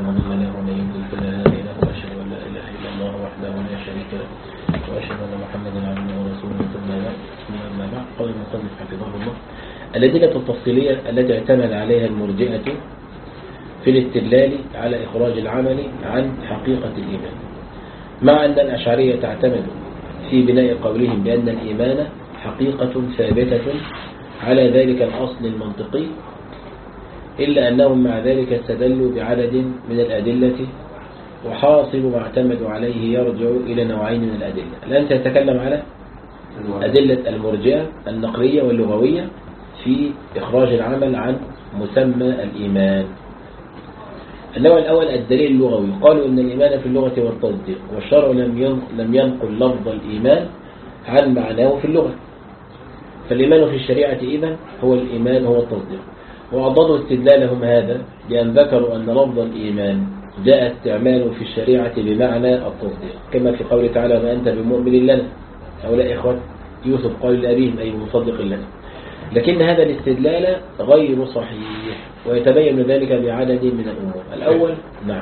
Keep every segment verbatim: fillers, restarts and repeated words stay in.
مضل له ومن يضلل فلا هادي له وأشهد أن لا إله إلا الله وحده لا شريك له وأشهد أن محمدا عبده ورسوله ثم أما بعد. قال المصنف حفظه الله: الأدلة التفصيلية التي اعتمد عليها المرجئة في الاستدلال على إخراج العمل عن حقيقة الإيمان، مع أن الأشعرية تعتمد في بناء قولهم بأن الإيمان حقيقة ثابتة على ذلك الأصل المنطقي، إلا أنهم مع ذلك استدلوا بعدد من الأدلة، وحاصل ما اعتمدوا عليه يرجع إلى نوعين من الأدلة. الآن سيتكلم على أدلة المرجئة النقلية واللغوية في إخراج العمل عن مسمى الإيمان. النوع الأول الدليل اللغوي. قالوا إن الإيمان في اللغة والتصديق، والشرع لم ينقل لفظ الإيمان عن معناه في اللغة، فالإيمان في الشريعة إذن هو الإيمان هو التصديق. وأضادوا استدلالهم هذا بأن ذكروا أن لفظ الإيمان جاء استعماله في الشريعة بمعنى التصديق، كما في قوله تعالى: ما أنت بمؤمن لنا. هؤلاء إخوة يوسف قال لأبيهم أي مصدق لنا. لكن هذا الاستدلال غير صحيح، ويتبين ذلك بعدد من الأمور. الأول نعم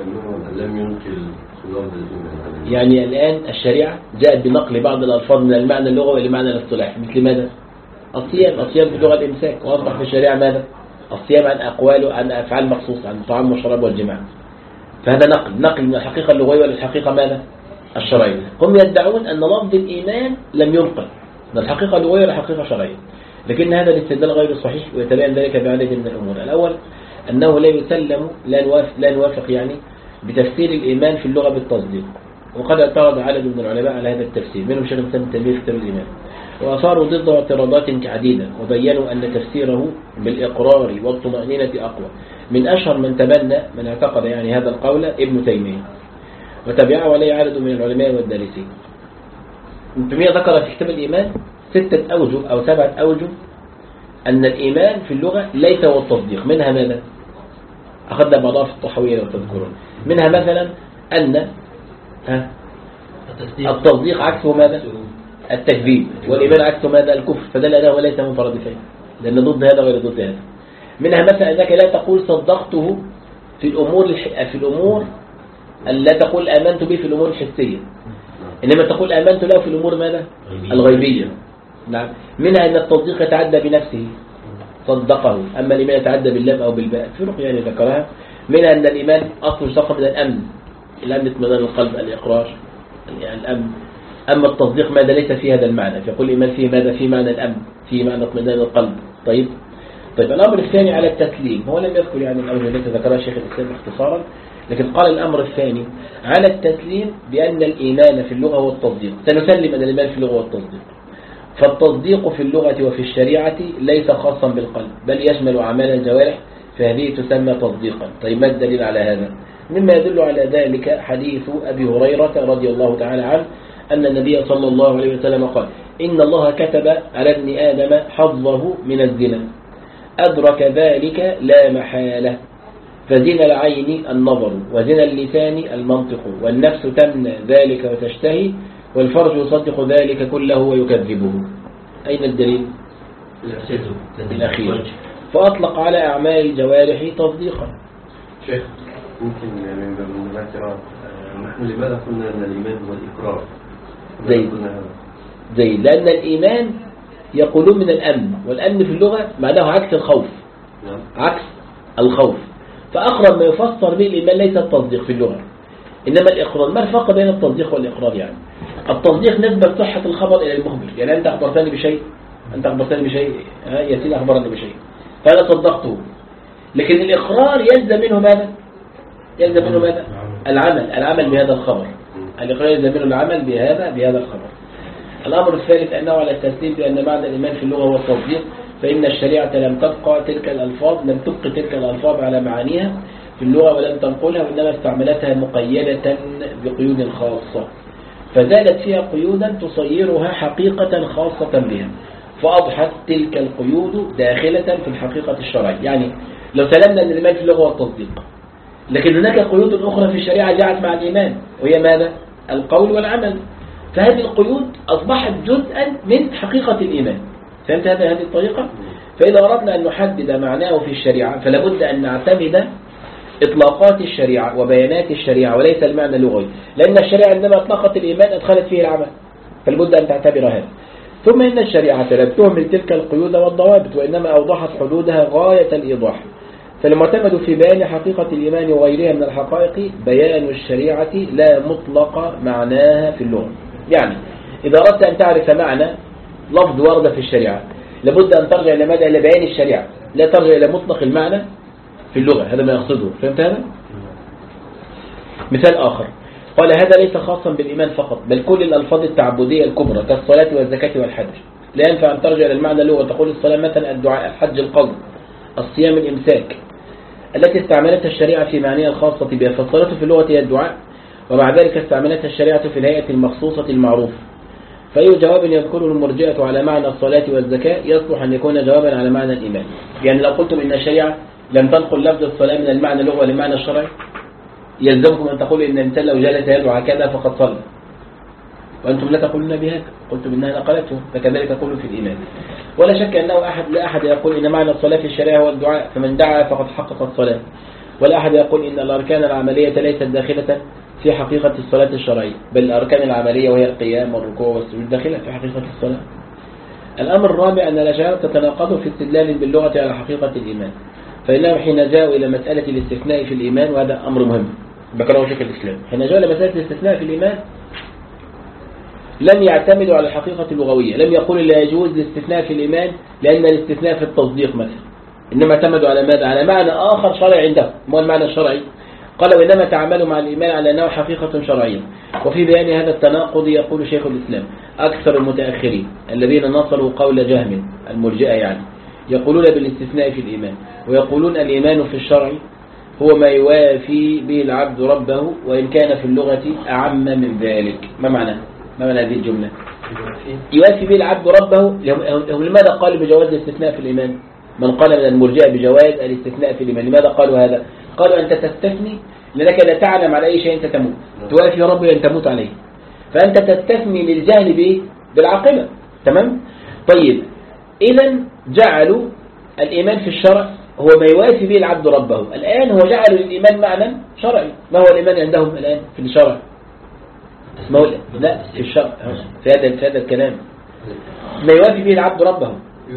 لم ينقل لفظ الإيمان، يعني الآن الشريعة جاءت بنقل بعض الألفاظ من المعنى اللغوي إلى معنى الاصطلاحي، مثل ماذا؟ الصيام. الصيام في اللغة الإمساك، وأصبح في الشريعة ماذا؟ الصيام عن أقوال عن أفعال مخصوصة، عن الطعام والشراب والجماع. فهذا نقل نقل من الحقيقة اللغوية والحقيقة ماذا؟ الشرعية. هم يدعون أن لفظ الإيمان لم ينقل من الحقيقة اللغوية والحقيقة الشرعية، لكن هذا الاستدلال غير صحيح، ويتبين ذلك بعدد من الأمور. الأول أنه لا يسلم لا نوافق, لا نوافق يعني بتفسير الإيمان في اللغة بالتصديق، وقد اعترض عدد من العلماء على هذا التفسير، منهم شيخ الإسلام ابن تيمية في كتاب الإيمان، وأثاروا ضده اعتراضات عديدة، وبينوا أن تفسيره بالإقرار والطمأنينة أقوى. من أشهر من تبنى من اعتقد يعني هذا القول ابن تيمية، وتبعه عليه عدد من العلماء والدارسين. ابن تيمية ذكر في كتاب الإيمان ستة أوجه أو سبعة أوجه أن الإيمان في اللغة ليس هو التصديق. منها ماذا؟ أخذنا بعضها في الطحوية لو تذكرون. منها مثلا أن ها التصديق عكسه ماذا؟ التكذيب، والإيمان عكسه ماذا؟ الكفر، فدل أنه ليس مترادفين، لأن ضد هذا غير ضد هذا. منها مثلا أنك لا تقول صدقته في الأمور في الأمور لا تقول آمنت به في الأمور الحسية، إنما تقول آمنت له في الأمور ماذا؟ الغيبية. نعم. منها أن التصديق يتعدى بنفسه صدقه، أما الإيمان يتعدى باللام أو بالباء، فرق يعني ذكرها. منها أن الإيمان أصل مشتق من الأمن، الأمن اطمئنان القلب، الإقرار يعني الأمن. أما التصديق ماذا؟ ليس فيه هذا المعنى، فيقول الإيمان فيه ماذا؟ فيه معنى الأمن، فيه معنى اطمئنان القلب. طيب طيب الأمر الثاني على التسليم، هو لم يذكر يعني الأمر التي ذكرها شيخ الإسلام اختصارا، لكن قال الأمر الثاني على التسليم بأن الإيمان في اللغة هو التصديق. سنسلم أن الإيمان في اللغة هو التصديق، فالتصديق في اللغة وفي الشريعة ليس خاصا بالقلب، بل يشمل أعمال الجوارح، فهذه تسمى تصديقا. طيب ما الدليل على هذا؟ مما يدل على ذلك حديث أبي هريرة رضي الله تعالى عنه أن النبي صلى الله عليه وسلم قال: إن الله كتب على ابن آدم حظه من الزنا، أدرك ذلك لا محالة، فزنا العين النظر، وزنا اللسان المنطق، والنفس تمنى ذلك وتشتهي، والفرج يصدق ذلك كله ويكذبه. أين الدليل؟ الأخير. فأطلق على أعمال الجوارح تصديقا. شيخ ممكن يعني من الاعتراض، نحن لماذا قلنا أن الإيمان هو الإقرار؟ زي زي لأن الإيمان يقولون من الأمن، والأمن في اللغة معناه عكس الخوف. نعم. عكس الخوف. فأقرب ما يفسر به الإيمان ليس التصديق في اللغة، إنما الإقرار. ما الفرق بين التصديق والإقرار؟ يعني التصديق نسبة صحة الخبر إلى المخبر، يعني أنت أخبرتني بشيء أنت أخبرتني بشيء يا سيدي أخبرني بشيء فأنا صدقته. لكن الإقرار يلزم منه ماذا؟ يلزم منه ماذا؟ العمل العمل بهذا الخبر. الإقرار يلزم منه العمل بهذا بهذا الخبر. الأمر الثالث أنه على التسليم بأن معنى الإيمان في اللغة هو التصديق، فإن الشريعة لم تبقى تلك الألفاظ لم تبقى تلك الألفاظ على معانيها في اللغة ولم تنقلها، وإنما استعملتها مقيدة بقيود خاصة، فزادت فيها قيودا تصيرها حقيقة خاصة بها، فأضحت تلك القيود داخلة في الحقيقة الشرعية. يعني لو سلمنا أن الإيمان في اللغة هو التصديق، لكن هناك قيود أخرى في الشريعة جاءت مع الإيمان، وهي ماذا؟ القول والعمل. فهذه القيود أصبحت جزءا من حقيقة الإيمان. فهمت هذا هذه الطريقة؟ فإذا أردنا أن نحدد معناه في الشريعة فلا بد أن نعتمد إطلاقات الشريعة وبيانات الشريعة وليس المعنى اللغوي، لأن الشريعة عندما أطلقت الإيمان أدخلت فيه العمل، فالبد أن تعتبر هذا. ثم إن الشريعة لم تهمل تلك القيود والضوابط، وإنما أوضحت حدودها غاية الإيضاح. فالمعتمد في بيان حقيقة الإيمان وغيرها من الحقائق بيان الشريعة لا مطلق معناها في اللغة. يعني إذا أردت أن تعرف معنى لفظ ورد في الشريعة لابد أن ترجع إلى ماذا؟ إلى بيان الشريعة، لا ترجع إلى مطلق المعنى في اللغة. هذا ما يقصده. فهمت هذا؟ مثال آخر قال هذا ليس خاصا بالإيمان فقط، بل كل الألفاظ التعبدية الكبرى كالصلاة والزكاة والحج. لا ينفع أن ترجع إلى المعنى اللغة وتقول الصلاة مثلا الدعاء، الحج القصد، الصيام الإمساك، التي استعملتها الشريعة في معنيها الخاصة بها. فالصلاة في اللغة هي الدعاء، ومع ذلك استعملتها الشريعة في الهيئة المخصوصة المعروفة. فأي جواب يذكره المرجئة على معنى الصلاة والزكاة يصلح أن يكون جوابا على معنى الإيمان. يعني لو قلتم إن الشريعة لم تنقل لفظ الصلاة من المعنى اللغوي للمعنى الشرعي يلزمكم أن تقولوا إن الإنسان لو جلس يدعو هكذا فقد صلى، وأنتم لا تقولون بهذا، قلتم إنها نقلته، فكذلك تقولوا في الإيمان. ولا شك أنه أحد لا أحد يقول إن معنى الصلاة في الشريعة هو الدعاء، فمن دعا فقد حقق الصلاة. ولا أحد يقول إن الأركان العملية ليست داخلة في حقيقة الصلاة الشرعية، بل الأركان العملية وهي القيام والركوع والسجود داخلة في حقيقة الصلاة. الأمر الرابع أن الأشاعرة تتناقض في استدلال باللغة على حقيقة الإيمان، فإنهم حين جاءوا إلى مسألة الاستثناء في الإيمان، وهذا أمر مهم بكره شيخ الإسلام، حين جاءوا إلى مسألة الاستثناء في الإيمان لم يعتمدوا على الحقيقة اللغوية. لم يقولوا لا يجوز الاستثناء في الإيمان لأن الاستثناء في التصديق مثلا، إنما اعتمدوا على ماذا؟ على معنى آخر شرعي عندهم. ما المعنى الشرعي؟ قالوا إنما تعاملوا مع الإيمان على أنه حقيقة شرعية. وفي بيان هذا التناقض يقول شيخ الإسلام أكثر المتأخرين الذين نصروا قول جهم المرجئة يعني يقولون بالاستثناء في الإيمان، ويقولون الإيمان في الشرع هو ما يوافي به العبد ربه، وإن كان في اللغة أعم من ذلك. ما معنى ما معنى هذه الجملة؟ يوافي به العبد ربه. هم لماذا قالوا بجواز الاستثناء في الإيمان؟ من قال من المرجئة بجواز الاستثناء في الإيمان، لماذا قالوا هذا؟ قالوا أنت تستثني لأنك لا تعلم على أي شيء أنت تموت، توافي ربه أن تموت عليه، فأنت تستثني للجهل به بالعاقبة. تمام؟ طيب إذا جعلوا الإيمان في الشرع هو ما يوافي به العبد ربه. الآن هو جعلوا للإيمان معنى شرعي. ما هو الإيمان عندهم الآن في الشرع؟ اسمه لا في الشرع في هذا في هذا الكلام ما يوافي به العبد ربه،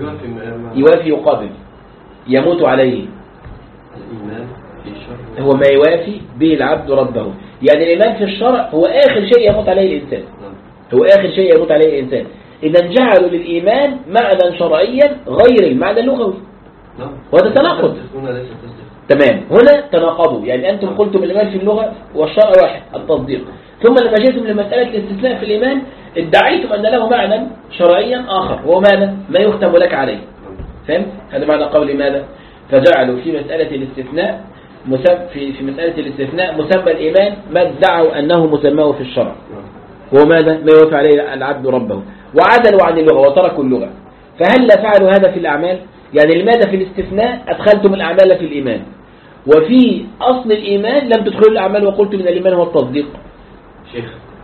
يوافي يقابل يموت عليه. الإيمان في الشرع هو ما يوافي به العبد ربه، يعني الإيمان في الشرع هو آخر شيء يموت عليه الإنسان، هو آخر شيء يموت عليه الإنسان. إذا جعلوا للإيمان معنى شرعيا غير المعنى اللغوي، وهذا تناقض. تمام، هنا تناقضوا. يعني أنتم قلتم الإيمان في اللغة والشرع واحد التصديق، ثم لما جئتم لمسألة الاستثناء في الإيمان ادعيتم أن له معنى شرعيا آخر، وهو ماذا؟ ما يختم لك عليه. فهم؟ هذا معنى قولي ماذا؟ فجعلوا في مسألة الاستثناء في في مسألة الاستثناء مسمى الإيمان ما ادعوا أنه مسماه في الشرع، وهو ماذا؟ ما يوافي عليه العبد ربه، وعدلوا عن اللغة وتركوا اللغة. فهل فعلوا هذا في الأعمال؟ يعني لماذا في الاستثناء أدخلتم الأعمال في الإيمان، وفي أصل الإيمان لم تدخلوا الأعمال وقلتم من الإيمان هو التصديق؟ شيخ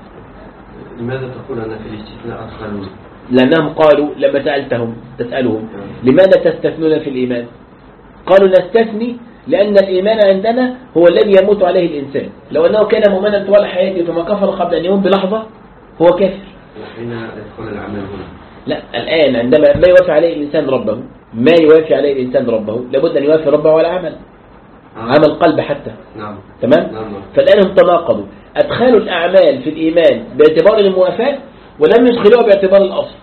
لماذا تقول أن في الاستثناء أدخلوا؟ لأنهم قالوا لما سألتهم تسألهم لماذا تستثنون في الإيمان؟ قالوا نستثني لأن الإيمان عندنا هو الذي يموت عليه الإنسان. لو أنه كان مؤمنا طوال حياته ثم كفر قبل أن يموت بلحظة هو كافر. وحين يدخل العمل هنا؟ لا، الآن عندما ما يوافي عليه الإنسان ربه، ما يوافي عليه الإنسان ربه لابد أن يوافي ربه على عمل نعم. عمل قلب حتى. نعم. تمام؟ نعم. فالآن هم تناقضوا، أدخلوا الأعمال في الإيمان باعتبار الموافاة ولم يدخلوها باعتبار الأصل.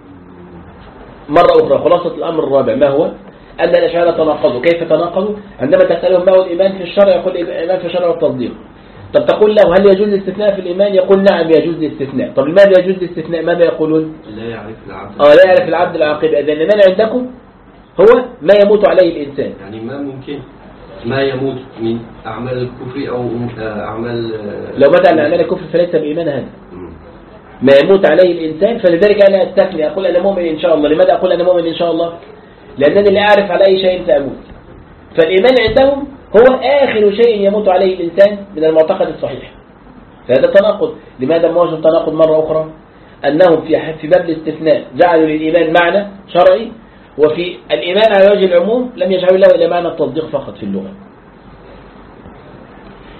مرة أخرى خلاصة الأمر الرابع ما هو؟ أن الأشاعرة تناقضوا. كيف تناقضوا؟ عندما تسألهم ما هو الإيمان في الشرع يقول الإيمان في الشرع والتصديق. طب تقول له هل يجوز الاستثناء في الإيمان؟ يقول نعم يجوز الاستثناء. طب لماذا يجوز الاستثناء؟ ماذا يقولون؟ لا يعرف العبد آه لا يعرف العبد العاقبة. إذن الإيمان عندكم هو ما يموت عليه الإنسان. يعني ما ممكن ما يموت من أعمال الكفر أو أعمال لو مات على أعمال الكفر فليس بإيمان هذا. ما يموت عليه الإنسان. فلذلك أنا أستثني أقول أنا مؤمن إن شاء الله. لماذا أقول أنا مؤمن إن شاء الله؟ لأنني لا أعرف على أي شيء سأموت. فالإيمان عندهم هو آخر شيء يموت عليه الإنسان من المعتقد الصحيح. فهذا تناقض. لماذا ما وجد تناقض مرة أخرى؟ أنهم في في باب الاستثناء جعلوا للإيمان معنى شرعي، وفي الإيمان على وجه العموم لم يجعلوا له إلا معنى التصديق فقط في اللغة.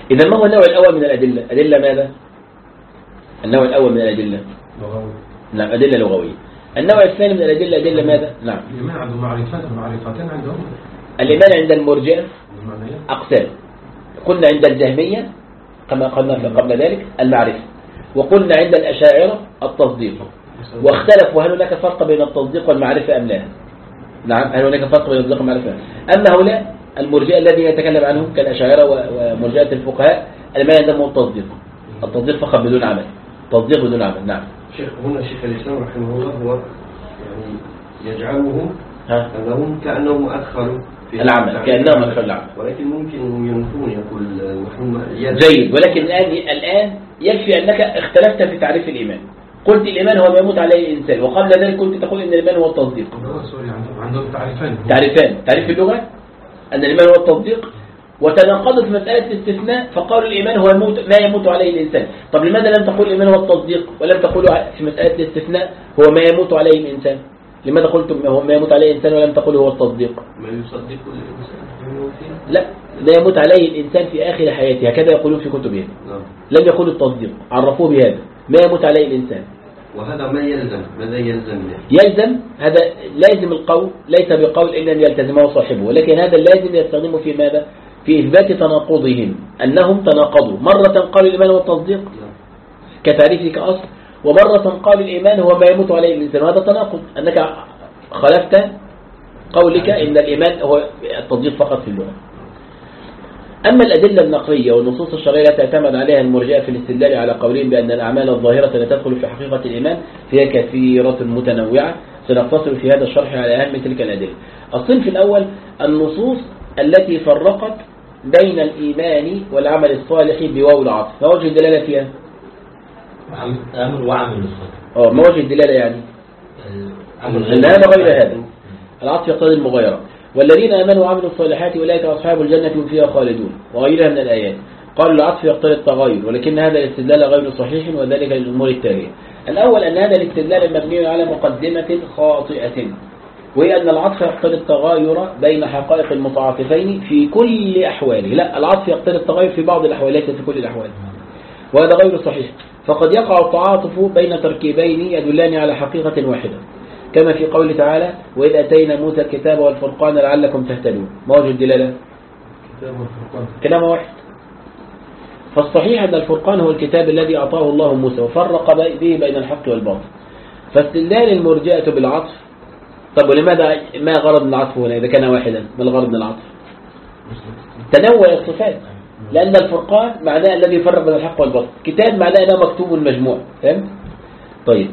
إذا ما هو النوع الأول من الأدلة؟ أدلة ماذا؟ النوع الأول من الأدلة لغوي. نعم أدلة لغوية. النوع الثاني من الأدلة أدلة ماذا؟ نعم الإيمان عندهم معرفات ومعرفتين عندهم. الإيمان عند المرجئة أقسام. قلنا عند الجهمية كما قلنا قبل ذلك المعرفة، وقلنا عند الأشاعرة التصديق. واختلفوا هل هناك فرق بين التصديق والمعرفة أم لا؟ نعم هل هناك فرق بين التصديق والمعرفة؟ أما هؤلاء المرجئة الذين يتكلم عنهم كالأشاعرة ومرجئة الفقهاء الإيمان عندهم التصديق، التصديق فقط بدون عمل، تصديق بدون عمل. نعم شيخ هنا شيخ الإسلام رحمه الله هو يعني يجعلهم ها؟ أنهم كأنهم أدخلوا في العمل، كأنهم أدخلوا العمل، ولكن ممكن ينفون يقول نحن جيد. ولكن الآن الآن يكفي أنك اختلفت في تعريف الإيمان. قلت الإيمان هو ما يموت عليه الإنسان، وقبل ذلك كنت تقول إن الإيمان هو التصديق. عندهم تعريفان تعريفان، تعريف اللغة أن الإيمان هو التصديق، وتناقضوا في مسألة الاستثناء فقالوا الإيمان هو الموت ما يموت عليه الإنسان. طب لماذا لم تقول الإيمان هو التصديق ولم تقولوا في مسألة الاستثناء هو ما يموت عليه الإنسان؟ لماذا قلتم هو ما يموت عليه الإنسان ولم تقولوا هو التصديق؟ ما يصدق الإنسان لا، ما يموت عليه الإنسان في آخر حياته، هكذا يقولون في كتبهم. لم يقولوا التصديق، عرفوه بهذا ما يموت عليه الإنسان. وهذا ما يلزم، ماذا يلزم؟ يلزم هذا لازم القول، ليس بقول إلا أن يلتزمه صاحبه، ولكن هذا اللازم يستخدمه في ماذا؟ في إثبات تناقضهم، أنهم تناقضوا. مرة قالوا الإيمان هو التصديق كتعريفه كأصل، ومرة قالوا الإيمان هو ما يموت عليه الإنسان، وهذا تناقض، أنك خلفت قولك إن الإيمان هو التصديق فقط في اللغة. أما الأدلة النقلية والنصوص الشرعية التي تعتمد عليها المرجئة في الاستدلال على قولين بأن الأعمال الظاهرة لا تدخل في حقيقة الإيمان فهي كثيرة متنوعة، سنقتصر في هذا الشرح على أهم تلك الأدلة. الصنف الأول النصوص التي فرقت بين الإيمان والعمل الصالح بواو العطف. ما وجه الدلالة فيها؟ عمل وعمل الصالح. اه ما وجه الدلالة يعني؟ أن هذا غير هذا، العطف يقتضي المغايرة. والذين آمنوا وعملوا الصالحات أولئك أصحاب الجنة هم فيها خالدون، وغيرها من الآيات. قالوا العطف يقتضي التغاير، ولكن هذا الاستدلال غير صحيح، وذلك للأمور التالية. الأول أن هذا الاستدلال مبني على مقدمة خاطئة، وهي أن العطف يقتضي التغاير بين حقائق المتعاطفين في كل أحواله. لا، العطف يقتضي التغاير في بعض الأحوال ليس في كل الأحوال، وهذا غير صحيح. فقد يقع التعاطف بين تركيبين يدلان على حقيقة واحدة، كما في قول تعالى وإذ أتينا موسى الكتاب والفرقان لعلكم تهتدون. ما وجه الدلالة؟ كلام واحد. فالصحيح أن الفرقان هو الكتاب الذي أعطاه الله موسى وفرق به بين الحق والباطل. فاستدلال المرجئة بالعطف. طب ولماذا ما غرض من العطف هنا إذا كان واحدا؟ ما الغرض من العطف؟ تنوع الصفات، لأن الفرقان معناه الذي يفرق بين الحق والباطل، كتاب معناه أنه مكتوب مجموع. فهمت؟ طيب،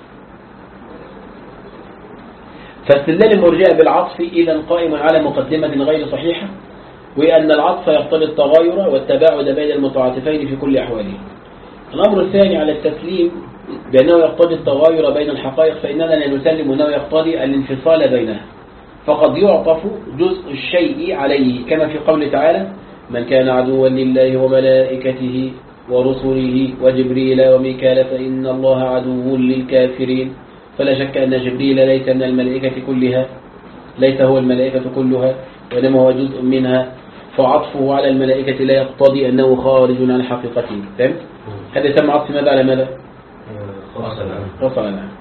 فاستدلال المرجئة بالعطف إذا قائم على مقدمة غير صحيحة، وأن العطف يقتضي التغاير والتباعد بين المتعاطفين في كل أحواله. الأمر الثاني على التسليم بأنه يقتضي التغاير بين الحقائق، فإننا لا نسلم أنه يقتضي الانفصال بينها، فقد يعطف جزء الشيء عليه، كما في قول تعالى من كان عدوا لله وملائكته ورسله وجبريل وميكال فإن الله عدو للكافرين. فلا شك أن جبريل ليس من الملائكة كلها، ليس هو الملائكة كلها، وإنما هو جزء منها، فعطفه على الملائكة لا يقتضي أنه خارج عن حقيقته. فهمت؟ هذا يسمى عطف ماذا على ماذا؟ خاص على نعم.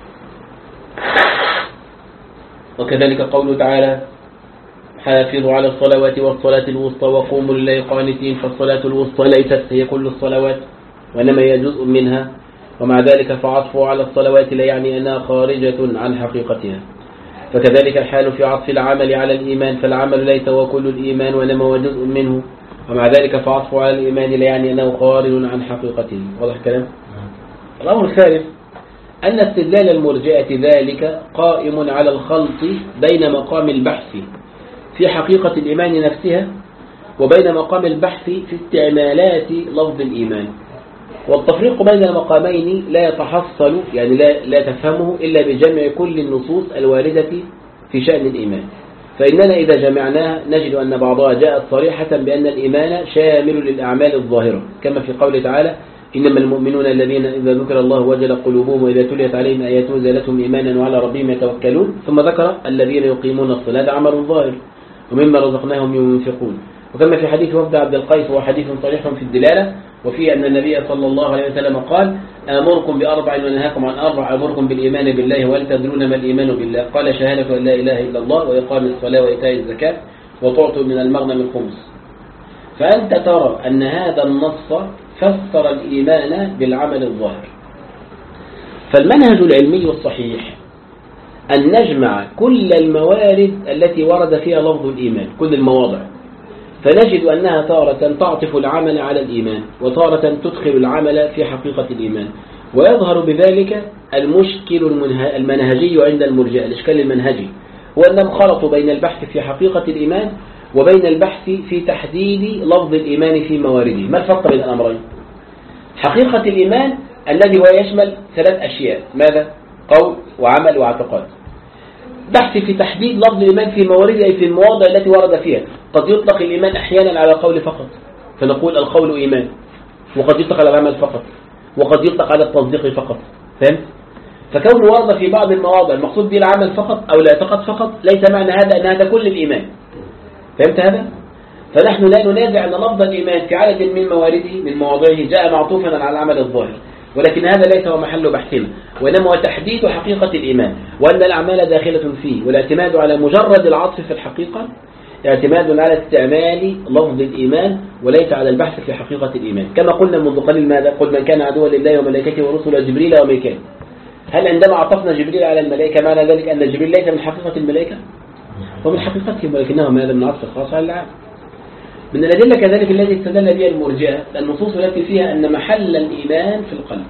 وكذلك قوله تعالى حافظوا على الصلوات والصلاة الوسطى وقوموا لله قانتين. فالصلاة الوسطى ليست هي كل الصلوات، وإنما هي جزء منها، ومع ذلك فعطفه على الصلوات لا يعني أنها خارجة عن حقيقتها. فكذلك الحال في عطف العمل على الإيمان، فالعمل ليس هو كل الإيمان وإنما هو جزء منه، ومع ذلك فعطفه على الإيمان لا يعني أنه خارج عن حقيقته. واضح كلام؟ الأمر الثالث أن استدلال المرجئة ذلك قائم على الخلط بين مقام البحث في حقيقة الإيمان نفسها وبين مقام البحث في استعمالات لفظ الإيمان. والتفريق بين المقامين لا يتحصل يعني لا, لا تفهمه إلا بجمع كل النصوص الواردة في شأن الإيمان. فإننا إذا جمعناها نجد أن بعضها جاءت صريحة بأن الإيمان شامل للأعمال الظاهرة، كما في قول تعالى إنما المؤمنون الذين إذا ذكر الله وجل قلوبهم وإذا تليت عليهم آياته زادتهم إيمانا وعلى ربهم يتوكلون. ثم ذكر الذين يقيمون الصلاة عمل ظاهر ومما رزقناهم ينفقون. وكما في حديث وفد عبد القيس وهو حديث صريح في الدلالة، وفيه أن النبي صلى الله عليه وسلم قال آمركم بأربع ونهاكم عن أربع، آمركم بالإيمان بالله وهل تدرون ما الإيمان بالله؟ قال شهادة أن لا إله إلا الله وإقام الصلاة وإيتاء الزكاة وتعطوا من المغنم الخمس. فأنت ترى أن هذا النص فسر الإيمان بالعمل الظاهر. فالمنهج العلمي الصحيح أن نجمع كل الموارد التي ورد فيها لفظ الإيمان، كل المواضع، فنجد أنها تارة تعطف العمل على الإيمان وتارة تدخل العمل في حقيقة الإيمان. ويظهر بذلك المشكل المنهجي عند المرجئة. الإشكال المنهجي هو أنهم خلطوا بين البحث في حقيقة الإيمان وبين البحث في تحديد لفظ الإيمان في موارده. ما الفرق بين الأمرين؟ حقيقة الإيمان الذي هو يشمل ثلاث أشياء، ماذا؟ قول وعمل واعتقاد. بحث في تحديد لفظ الإيمان في موارده، أي في المواضع التي ورد فيها. قد يطلق الإيمان أحيانا على القول فقط فنقول القول إيمان، وقد يطلق على العمل فقط، وقد يطلق على التصديق فقط. فهمت؟ فكون ورد في بعض المواضع المقصود به العمل فقط أو الاعتقاد فقط ليس معنى هذا أن هذا كل الإيمان. فهمت هذا؟ فنحن لا ننازع أن لفظ الإيمان في عدد من موارده من مواضعه جاء معطوفا على العمل الظاهر، ولكن هذا ليس هو محل بحثنا، وإنما هو تحديد حقيقة الإيمان، وأن الأعمال داخلة فيه، والاعتماد على مجرد العطف في الحقيقة اعتماد على استعمال لفظ الإيمان وليس على البحث في حقيقة الإيمان. كما قلنا منذ قليل ماذا؟ قل من كان عدوا لله وملائكته ورسله جبريل وميكال. هل عندما عطفنا جبريل على الملائكة معنى ذلك أن جبريل ليس من حقيقة الملائكة؟ ومن حقيقتهم، ولكنه هذا من عطف الخاص على العام. من الأدلة كذلك الذي استدل بها المرجئة النصوص التي فيها أن محل الإيمان في القلب.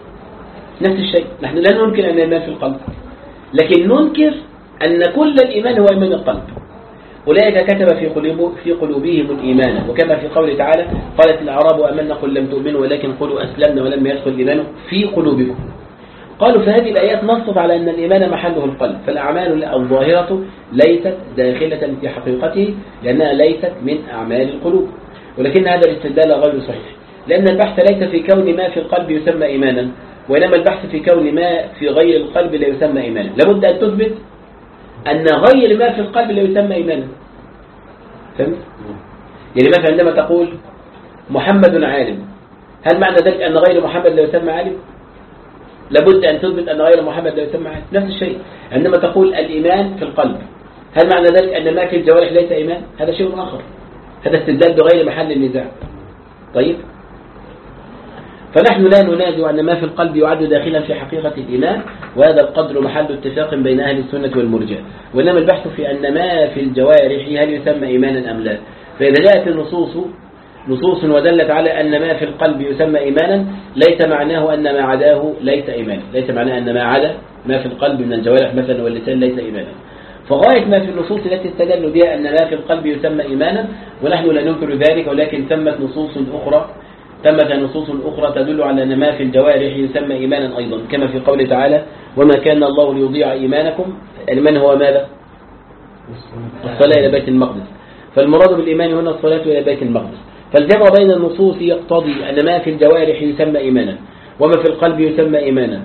نفس الشيء، نحن لا ننكر أن الإيمان في القلب، لكن ننكر أن كل الإيمان هو إيمان القلب. أولئك كتب في قلوب في قلوبهم الإيمان، وكما في قوله تعالى قالت الأعراب آمنا قل لم تؤمنوا ولكن قولوا أسلمنا ولم يدخل الإيمان في قلوبكم. قالوا فهذه الآيات نصت على أن الإيمان محله القلب، فالأعمال الظاهرة ليست داخلة في حقيقته لأنها ليست من أعمال القلوب. ولكن هذا الاستدلال غير صحيح، لأن البحث ليس في كون ما في القلب يسمى إيمانا، وإنما البحث في كون ما في غير القلب لا يسمى إيمانا. لابد أن تثبت أن غير ما في القلب لا يسمى إيمانا. فهمت؟ يعني مثلا عندما تقول محمد عالم، هل معنى ذلك أن غير محمد لا يسمى عالم؟ لابد أن تثبت أن غير محمد لا يسمى عالم. نفس الشيء عندما تقول الإيمان في القلب، هل معنى ذلك أن ما في الجوارح ليس إيمان؟ هذا شيء آخر، هذا استدلال بغير محل النزاع. طيب، فنحن لا ننازع أن ما في القلب يعد داخلا في حقيقة الإيمان، وهذا القدر محل اتفاق بين أهل السنة والمرجئة، وإنما البحث في أن ما في الجوارح هل يسمى إيمانا أم لا. فإذا جاءت النصوص نصوص ودلت على أن ما في القلب يسمى إيمانا ليس معناه أن ما عداه ليس إيمانا، ليس معناه أن ما عدا ما في القلب من الجوارح مثلا واللسان ليس إيمانا. فغاية ما في النصوص التي استدلوا بها أن ما في القلب يسمى إيمانا، ونحن لا ننكر ذلك، ولكن ثمت نصوص أخرى ثمت نصوص أخرى تدل على أن ما في الجوارح يسمى إيمانا أيضا، كما في قول تعالى وما كان الله ليضيع إيمانكم. الإيمان هو ماذا؟ الصلاة إلى بيت المقدس. فالمراد بالإيمان هنا الصلاة إلى بيت المقدس. فالجمع بين النصوص يقتضي أن ما في الجوارح يسمى إيمانا وما في القلب يسمى إيمانا.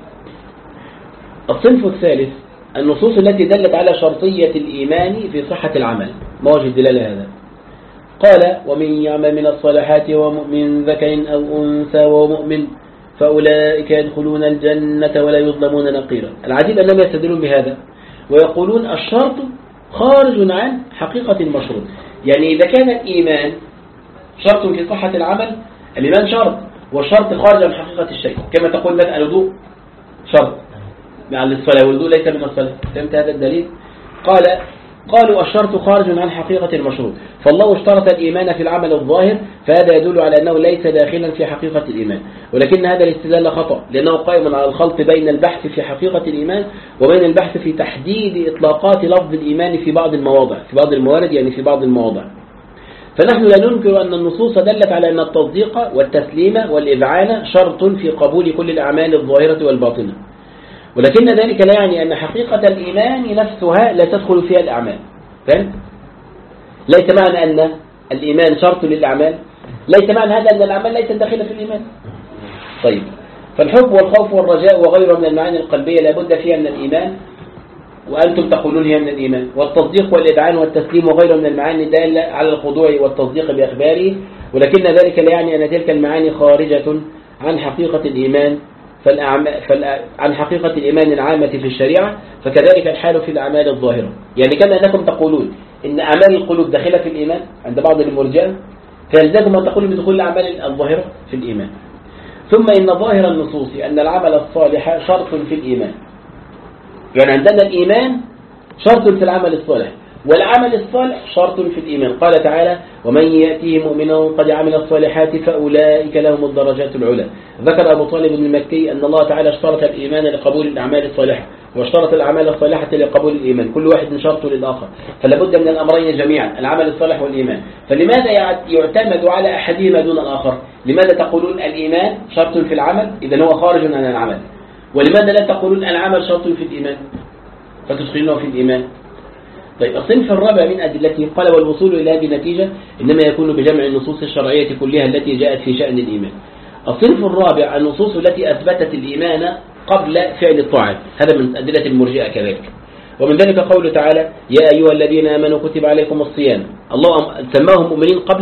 الصنف الثالث النصوص التي دلت على شرطية الإيمان في صحة العمل. ما وجه الدلالة هذا؟ قال ومن يعمل من الصالحات ومؤمن ذكر أو أنثى ومؤمن فأولئك يدخلون الجنة ولا يظلمون نقيرا. العجيب أنهم يستدلون بهذا ويقولون الشرط خارج عن حقيقة المشروط. يعني إذا كان الإيمان شرط في صحة العمل، الإيمان شرط، والشرط خارج عن حقيقة الشيء، كما تقول لك الوضوء شرط مع الصلاة، والوضوء ليس من الصلاة. فهمت هذا الدليل؟ قال قالوا الشرط خارج عن حقيقة المشروط، فالله اشترط الإيمان في العمل الظاهر، فهذا يدل على أنه ليس داخلا في حقيقة الإيمان. ولكن هذا الاستدلال خطأ، لأنه قائم على الخلط بين البحث في حقيقة الإيمان وبين البحث في تحديد إطلاقات لفظ الإيمان في بعض المواضع، في بعض الموارد يعني في بعض المواضع. فنحن لا ننكر أن النصوص دلت على أن التصديق والتسليم والإذعان شرط في قبول كل الأعمال الظاهرة والباطنة، ولكن ذلك لا يعني أن حقيقة الإيمان نفسها لا تدخل فيها الأعمال. فهم؟ ليس معنى أن الإيمان شرط للأعمال، ليس معنى هذا أن الأعمال ليست داخلة في الإيمان. طيب، فالحب والخوف والرجاء وغيرها من المعاني القلبية لا بد فيها من الإيمان وأنتم تقولون هي من الإيمان، والتصديق والإذعان والتسليم وغيره من المعاني الدالة على الخضوع والتصديق بأخباره، ولكن ذلك لا يعني أن تلك المعاني خارجة عن حقيقة الإيمان فالأعمال عن حقيقة الإيمان العامة في الشريعة، فكذلك الحال في الأعمال الظاهرة. يعني كما أنكم تقولون إن أعمال القلوب داخلة في الإيمان عند بعض المرجئة، فيلزمكم أن تقولوا بدخول الأعمال الظاهرة في الإيمان. ثم إن ظاهر النصوص أن العمل الصالح شرط في الإيمان، يعني عندنا الإيمان شرط في العمل الصالح، والعمل الصالح شرط في الإيمان. قال تعالى: ومن يأتيه مؤمنا قد عمل الصالحات فأولئك لهم الدرجات العلى. ذكر أبو طالب المكي أن الله تعالى اشترط الإيمان لقبول الأعمال الصالحة، واشترط الأعمال الصالحة لقبول الإيمان، كل واحد من شرط للآخر، فلا بد من الأمرين جميعا، العمل الصالح والإيمان. فلماذا يعتمد على أحدهما دون الآخر؟ لماذا تقولون الإيمان شرط في العمل إذا هو خارج عن العمل، ولماذا لا تقولون العمل شرط في الإيمان فتدخلونه في الإيمان؟ طيب، الصنف الرابع من أدلته قال: والوصول إلى هذه النتيجة إنما يكون بجمع النصوص الشرعية كلها التي جاءت في شأن الإيمان. الصنف الرابع النصوص التي أثبتت الإيمان قبل فعل الطاعات، هذا من أدلة المرجئة كذلك. ومن ذلك قوله تعالى: يا أيها الذين آمنوا كتب عليكم الصيام. الله سماهم مؤمنين قبل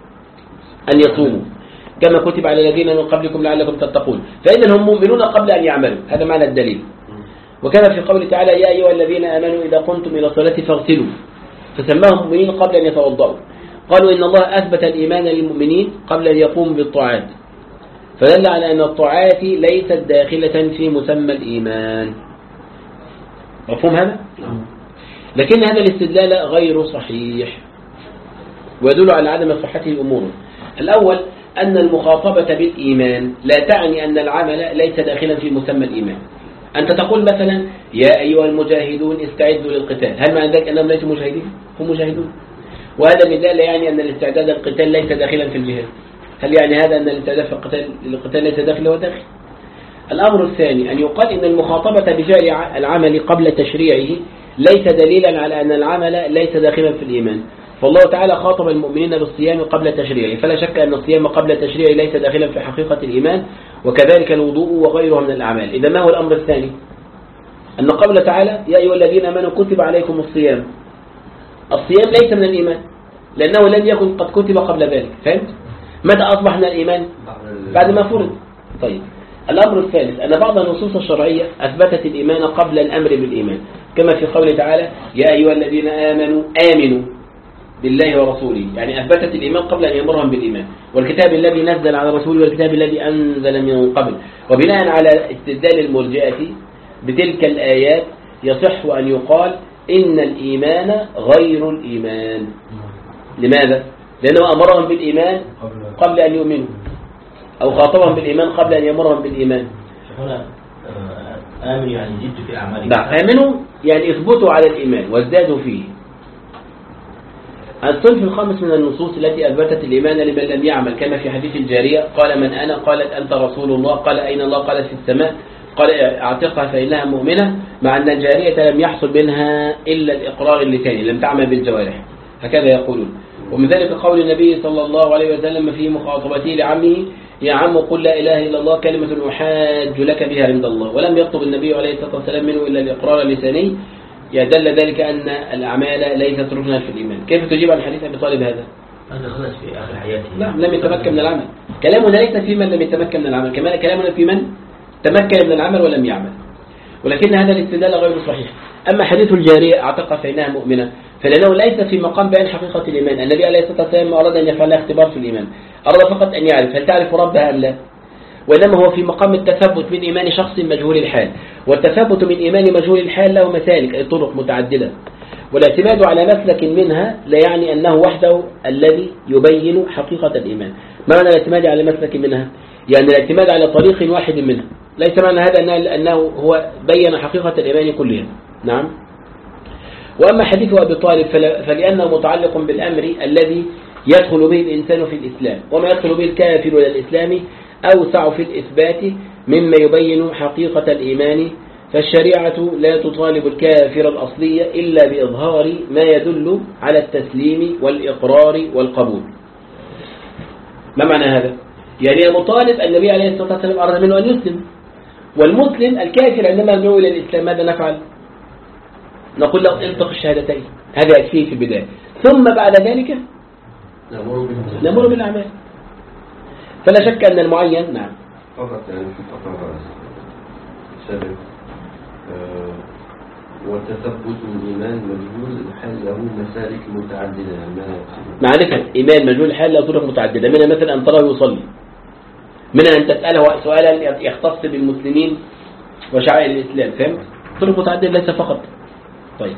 أن يصوموا، كما كتب على الذين من قبلكم لعلكم تتقون، فإذا هم مؤمنون قبل أن يعملوا، هذا معنى الدليل. وكما في قوله تعالى: يا أيها الذين آمنوا إذا قمتم إلى الصلاة فاغسلوا، فسماهم مؤمنين قبل أن يتوضأوا. قالوا إن الله أثبت الإيمان للمؤمنين قبل أن يقوموا بالطاعات، فدل على أن الطاعات ليست داخلة في مسمى الإيمان. مفهوم هذا؟ لكن هذا الاستدلال غير صحيح، ويدل على عدم صحته أمور. الأول أن المخاطبة بالإيمان لا تعني أن العمل ليس داخلا في مسمى الإيمان. أنت تقول مثلا: يا أيها المجاهدون استعدوا للقتال، هل معنى ذلك أنهم ليسوا مجاهدين؟ هم مجاهدون، وهذا مثال لا يعني أن الاستعداد للقتال ليس داخلا في الجهاد. هل يعني هذا أن الاستعداد في القتال للقتال ليس داخل وداخل؟ الأمر الثاني أن يقال إن المخاطبة بجعل العمل قبل تشريعه ليس دليلا على أن العمل ليس داخلا في الإيمان، فالله تعالى خاطب المؤمنين بالصيام قبل تشريعه، فلا شك أن الصيام قبل تشريعه ليس داخلا في حقيقة الإيمان، وكذلك الوضوء وغيرها من الأعمال. إذا ما هو الأمر الثاني؟ أن قول تعالى: يا أيها الذين آمنوا كتب عليكم الصيام، الصيام ليس من الإيمان لأنه لم يكن قد كتب قبل ذلك. فهمت؟ متى أصبح من الإيمان؟ بعد ما فرض. طيب، الأمر الثالث أن بعض النصوص الشرعية أثبتت الإيمان قبل الأمر بالإيمان، كما في قول تعالى: يا أيها الذين آمنوا آمنوا بالله ورسوله، يعني أثبتت الإيمان قبل أن يأمرهم بالإيمان، والكتاب الذي نزل على رسوله والكتاب الذي أنزل من قبل. وبناء على استدلال المرجئة بتلك الآيات يصح أن يقال إن الإيمان غير الإيمان. لماذا؟ لأنه أمرهم بالإيمان قبل أن يؤمنوا، أو خاطبهم بالإيمان قبل أن يأمرهم بالإيمان. هنا آمنوا يعني زدوا في أعمالهم. نعم، آمنوا يعني اثبتوا على الإيمان وازدادوا فيه. الصنف الخامس من النصوص التي أثبتت الإيمان لمن لم يعمل، كما في حديث الجارية: قال: من أنا؟ قالت: أنت رسول الله. قال: أين الله؟ قالت: في السماء. قال: اعتقها فإنها مؤمنة، مع أن الجارية لم يحصل منها إلا الإقرار اللساني، لم تعمل بالجوارح، هكذا يقولون. ومن ذلك قول النبي صلى الله عليه وسلم في مخاطبته لعمه: يا عم قل لا إله إلا الله كلمة أحاج لك بها عند الله. ولم يطلب النبي عليه الصلاة والسلام منه إلا الإقرار اللساني، يدل ذلك أن الأعمال ليست ركنا في الإيمان. كيف تجيب عن حديث أبي طالب هذا؟ هذا خلص في آخر حياته. نعم، لم يتمكن من العمل. كلامنا ليس في من لم يتمكن من العمل، كما كلامنا في من تمكن من العمل ولم يعمل. ولكن هذا الاستدلال غير صحيح. أما حديث الجارية: اعتقها فإنها مؤمنة، فلأنه ليس في مقام بيان حقيقة الإيمان. النبي عليه الصلاة والسلام أراد أن يفعل لها اختبار في الإيمان، أراد فقط أن يعرف هل تعرف ربها أم لا، وإنما هو في مقام التثبت من إيمان شخص مجهول الحال. والتثبت من إيمان مجهول الحال له مسالك، أي طرق متعددة، والاعتماد على مسلك منها لا يعني أنه وحده الذي يبين حقيقة الإيمان. ما معنى الاعتماد على مسلك منها؟ يعني الاعتماد على طريق واحد منها، ليس معنى هذا أنه هو بين حقيقة الإيمان كلها. نعم. وأما حديث أبي طالب فلأنه متعلق بالأمر الذي يدخل به الإنسان في الإسلام، وما يدخل به الكافر إلى الإسلام أوسع في الإثبات مما يبين حقيقة الإيمان، فالشريعة لا تطالب الكافر الأصلي إلا بإظهار ما يدل على التسليم والإقرار والقبول. ما معنى هذا؟ يعني المطالب النبي عليه الصلاة والسلام أراد منه أن يسلم، والمسلم الكافر عندما يدعو إلى الإسلام ماذا نفعل؟ نقول له انطق الشهادتين، هذا يكفيه في البداية، ثم بعد ذلك نأمر بالأعمال. فلا شك أن المعين نعم فقط يعني في الفقرة سابق آه وتثبت الإيمان مجهول الحال له مسالك متعددة. معرفة إيمان مجهول الحال له طرق متعددة، منها مثلا أن تراه يصلي، منها أن تسأله سؤالا يختص بالمسلمين وشعائر الإسلام، فهمت؟ طرق متعددة ليس فقط. طيب،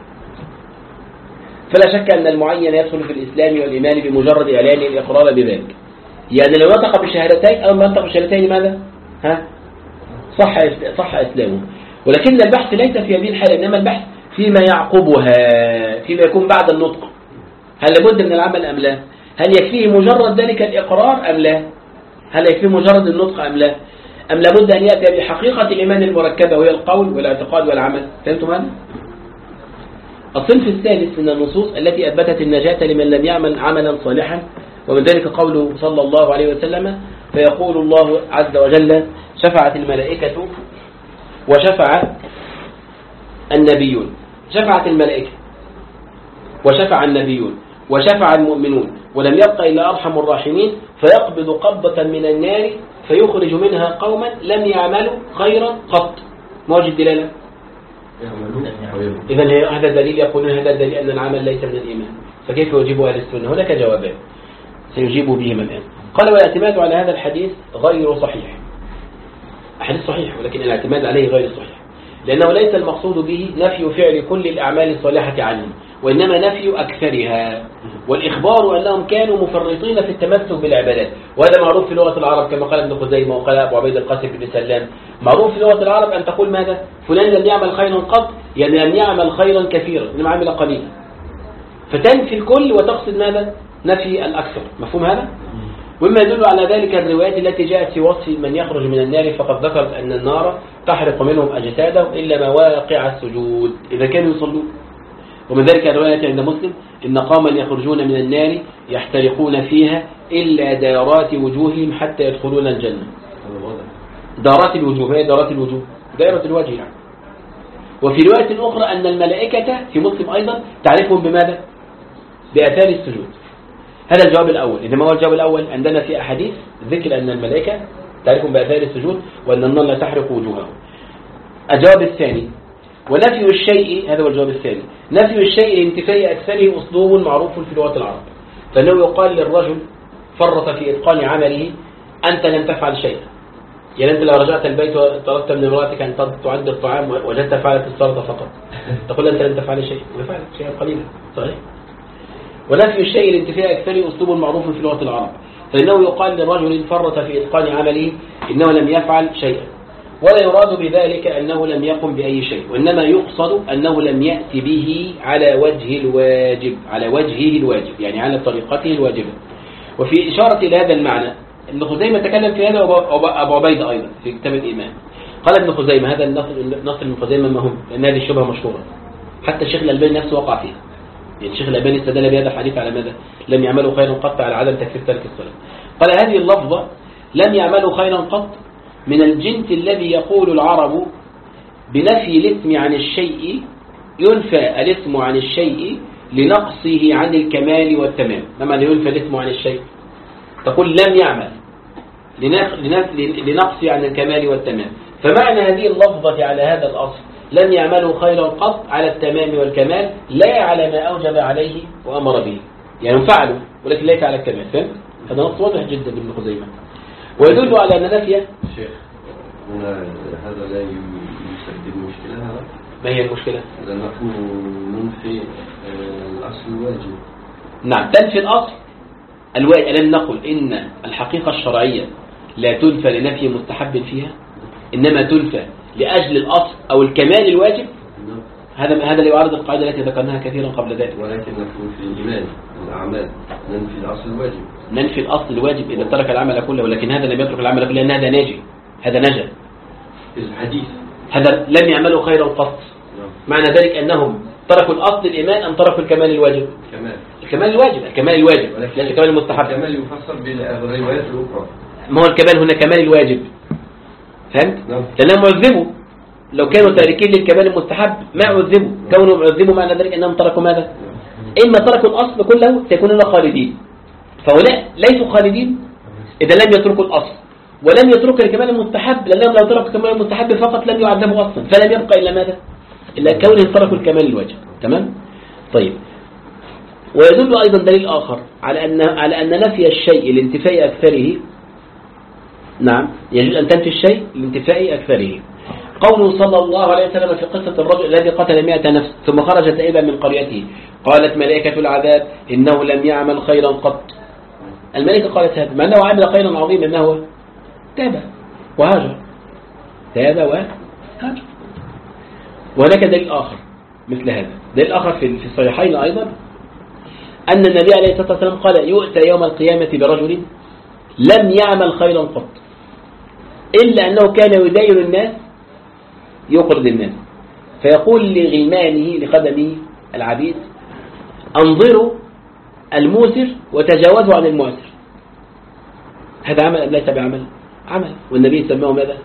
فلا شك أن المعين يدخل في الإسلام والإيمان بمجرد إعلان الإقرار بذلك. يعني لو نطق بالشهادتين أو ما نطق بالشهادتين ماذا؟ ها؟ صح صح إسلامه. ولكن البحث ليس في هذه الحالة، إنما البحث فيما يعقبها، فيما يكون بعد النطق. هل لابد من العمل أم لا؟ هل يكفيه مجرد ذلك الإقرار أم لا؟ هل يكفيه مجرد النطق أم لا؟ أم لابد أن يأتي بحقيقة الإيمان المركبة وهي القول والاعتقاد والعمل؟ فهمتم هذا؟ الصنف الثالث من النصوص التي أثبتت النجاة لمن لم يعمل عملا صالحا، ومن ذلك قوله صلى الله عليه وسلم: فيقول الله عز وجل: شفعت الملائكة وشفع النبيون. شفعت الملائكة وشفع النبيون وشفع المؤمنون، ولم يبق إلا أرحم الراحمين، فيقبض قبضة من النار فيخرج منها قوما لم يعملوا خيرا قط. ما وجه الدلالة؟ إذن هذا دليل، يقولون هذا دليل أن العمل ليس من الإيمان. فكيف يجيب أهل السنة؟ هناك جوابان سيجيب بهما الآن. قال: والاعتماد على هذا الحديث غير صحيح. حديث صحيح ولكن الاعتماد عليه غير صحيح، لأنه ليس المقصود به نفي فعل كل الأعمال الصالحة عنهم، وإنما نفي أكثرها، والإخبار أنهم كانوا مفرطين في التمسك بالعبادات. وهذا معروف في لغة العرب كما قال ابن خزيمة وقال أبو عبيد القاسم بن سلام. معروف في لغة العرب أن تقول ماذا؟ فلان لم يعمل خيرا قط، يعني لم يعمل خيرا كثيرا، إنما عمل قليلا. فتنفي الكل وتقصد ماذا؟ نفي الأكثر. مفهوم هذا؟ ومما يدل على ذلك الروايات التي جاءت في وصف من يخرج من النار، فقد ذكرت أن النار تحرق منهم أجسادهم إلا مواقع السجود إذا كانوا يصلون. ومن ذلك الرواية عند مسلم: إن قوما يخرجون من النار يحترقون فيها إلا دارات وجوههم حتى يدخلون الجنة. دارات الوجوه، هي دارات الوجوه، دائرة الوجه يعني. وفي رواية أخرى أن الملائكة في مسلم أيضا تعرفهم بماذا؟ بآثار السجود. هذا الجواب الأول. إذا ما هو الجواب الأول؟ عندنا في أحاديث ذكر أن الملائكة تعرفهم بآثار السجود وأن النار لا تحرق وجوههم. الجواب الثاني: ونفي الشيء، هذا هو الجواب الثاني، نفي الشيء لانتفاء أكثره أسلوب معروف في لغة العرب. فإنه يقال للرجل فرط في إتقان عمله: أنت لم تفعل شيئا. يعني أنت لو رجعت البيت وطلبت من امرأتك أن تعد الطعام وجدت فعلت السلطة فقط، تقول أنت لم تفعل شيء، وفعلت شيئا قليلا. صحيح؟ ونفي الشيء لانتفاء أكثره أسلوب معروف في لغة العرب. فإنه يقال للرجل فرط في إتقان عمله إنه لم يفعل شيئا، ولا يراد بذلك أنه لم يقم بأي شيء، وإنما يقصد أنه لم يأتي به على وجه الواجب، على وجهه الواجب، يعني على طريقته الواجبة. وفي إشارة إلى هذا المعنى ابن خزيمة تكلم في هذا، أبو عبيد أيضا في كتاب الإيمان. قال ابن خزيمة: هذا النص ابن خزيمة مهم، لأن هذه الشبهة مشهورة، حتى الشيخ الألباني نفسه وقع فيها. يعني الشيخ الألباني استدل بهذا الحديث على ماذا؟ لم يعملوا خيرا قط، على عدم تكفير ترك الصلاة. قال: هذه اللفظة لم يعملوا خيرا قط من الجنس الذي يقول العرب بنفي الاسم عن الشيء، ينفى الاسم عن الشيء لنقصه عن الكمال والتمام. لما ينفى الاسم عن الشيء تقول لم يعمل لنقصه عن الكمال والتمام. فمعنى هذه اللفظة على هذا الأصل لم يعملوا خيرا قط على التمام والكمال، لا على ما أوجب عليه وأمر به. يعني فعلوا ولكن ليس على الكمال. فهم؟ هذا نص واضح جدا لابن خزيمة، ويدل على أن نفيه شيخ هنا هذا لا يسبب مشكلة. هذا ما هي المشكلة؟ إذا نحن ننفي الأصل الواجب. نعم، تنفي الأصل الواجب. ألم نقل إن الحقيقة الشرعية لا تنفى لنفي مستحب فيها، إنما تنفى لأجل الأصل أو الكمال الواجب. هذا هذا اللي يعارض القاعدة التي ذكرناها كثيرا قبل ذلك. ولكن نحن في الإيمان الأعمال ننفي الأصل الواجب. ننفي الأصل الواجب إذا ترك العمل كله، ولكن هذا لم يترك العمل كله، لأن هذا ناجي، هذا نجا. الحديث هذا لم يعملوا خيرا قط. معنى ذلك أنهم تركوا الأصل الإيمان أم تركوا الكمال الواجب؟ الكمال الكمال الواجب، الكمال الواجب، ليس الكمال المستحب. الكمال يفسر بالروايات الأخرى. ما هو الكمال هنا كمال الواجب، فهمت؟ نعم. لأنهم عذبوا لو كانوا تاركين للكمال المستحب ما عذبوا، كونهم عذبوا معنى ذلك أنهم تركوا ماذا؟ إما تركوا الأصل كله سيكونون خالدين، فهؤلاء ليسوا خالدين إذا لم يتركوا الأصل ولم يتركوا الكمال المستحب، لأنهم لو تركوا الكمال المستحب فقط لم يعذبوا أصلا، فلم يبقى إلا ماذا؟ إلا كونهم تركوا الكمال الواجب. تمام؟ طيب، ويدل أيضا دليل آخر على أن على أن نفي الشيء لانتفاء أكثره، نعم يجوز أن تنفي الشيء لانتفاء أكثره. قوله صلى الله عليه وسلم في قصة الرجل الذي قتل مئة نفس ثم خرج تائبا من قريته، قالت ملائكة العذاب إنه لم يعمل خيرا قط. الملائكة قالت هذا مع أنه عمل خيرا عظيما، ما هو؟ تاب وهاجر، تاب وهاجر. وهناك دليل آخر مثل هذا، دليل آخر في الصحيحين أيضا أن النبي عليه الصلاة والسلام قال يؤتى يوم القيامة برجل لم يعمل خيرا قط إلا أنه كان يداين الناس يقرض الناس، فيقول لغلمانه لخدمه العبيد انظروا الموسر وتجاوزوا عن المعسر. هذا عمل أم ليس بعمل؟ عمل. والنبي سماه ماذا؟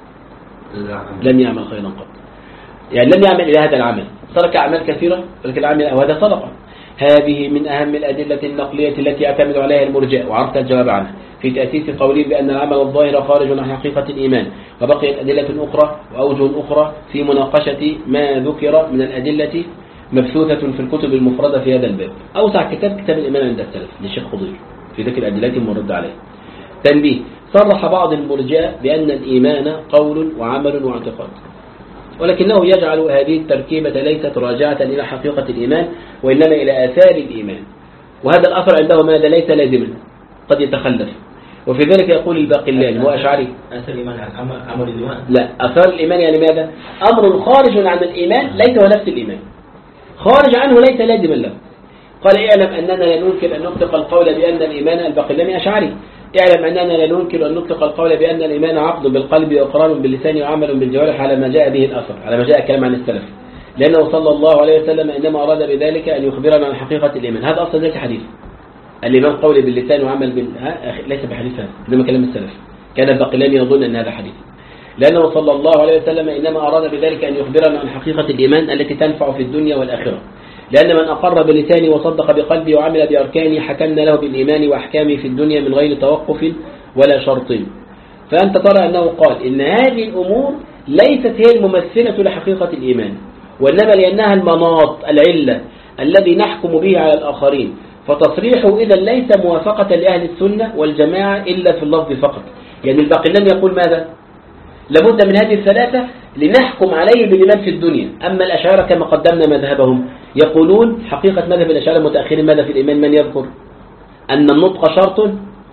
لم يعمل خيرا قط، يعني لم يعمل إلى هذا العمل، ترك أعمال كثيرة ولكن العمل أو هذا صدقة. هذه من أهم الأدلة النقلية التي يعتمد عليها المرجئة، وعرفت الجواب عنها في تأسيس قولهم بأن العمل الظاهر خارج عن حقيقة الإيمان. وبقيت أدلة أخرى وأوجه أخرى في مناقشة ما ذكر من الأدلة مبثوثة في الكتب المفردة في هذا الباب. أوسع كتاب كتاب الإيمان عند السلف للشيخ خضير في ذكر الأدلة المرد عليه. تنبيه: صرح بعض المرجئة بأن الإيمان قول وعمل واعتقاد، ولكنه يجعل هذه التركيبة ليست راجعة إلى حقيقة الإيمان وإنما إلى آثار الإيمان، وهذا الأثر عنده ماذا؟ ليس لازما، قد يتخلف. وفي ذلك يقول الباقلاني هو أشعري أثر الإيمان عمل الإيمان، لا، أثار الإيمان يعني ماذا؟ أمر خارج عن الإيمان ليس هو نفس الإيمان، خارج عنه ليس لازما له. قال: اعلم أننا لا ننكر أن نطلق القول بأن الإيمان، الباقلاني أشعري، اعلم أننا لا ننكر أن نطلق القول بأن الإيمان عقد بالقلب وإقرار باللسان وعمل بالجوارح على ما جاء به الأثر، على ما جاء الكلام عن السلف، لأنه صلى الله عليه وسلم إنما أراد بذلك أن يخبرنا عن حقيقة الإيمان. هذا أصلا ليس حديث، الإيمان قول باللسان وعمل بال ها ليس بحديث، هذا إنما كلام السلف. كان الباقلاني يظن أن هذا حديث، لأنه صلى الله عليه وسلم إنما أراد بذلك أن يخبرنا عن حقيقة الإيمان التي تنفع في الدنيا والآخرة، لأن من أقر بلسانه وصدق بقلبه وعمل بأركانه حكمنا له بالإيمان وأحكامه في الدنيا من غير توقف ولا شرط. فأنت ترى أنه قال إن هذه الأمور ليست هي الممثلة لحقيقة الإيمان، وإنما لأنها المناط العلة الذي نحكم به على الآخرين، فتصريحه إذا ليس موافقة لأهل السنة والجماعة إلا في اللفظ فقط. يعني الباقلاني يقول ماذا؟ لابد من هذه الثلاثة لنحكم عليه بالإيمان في الدنيا. أما الأشاعرة كما قدمنا مذهبهم يقولون حقيقة مذهب الأشاعرة المتأخرين ماذا في الإيمان؟ من يذكر أن النطق شرط،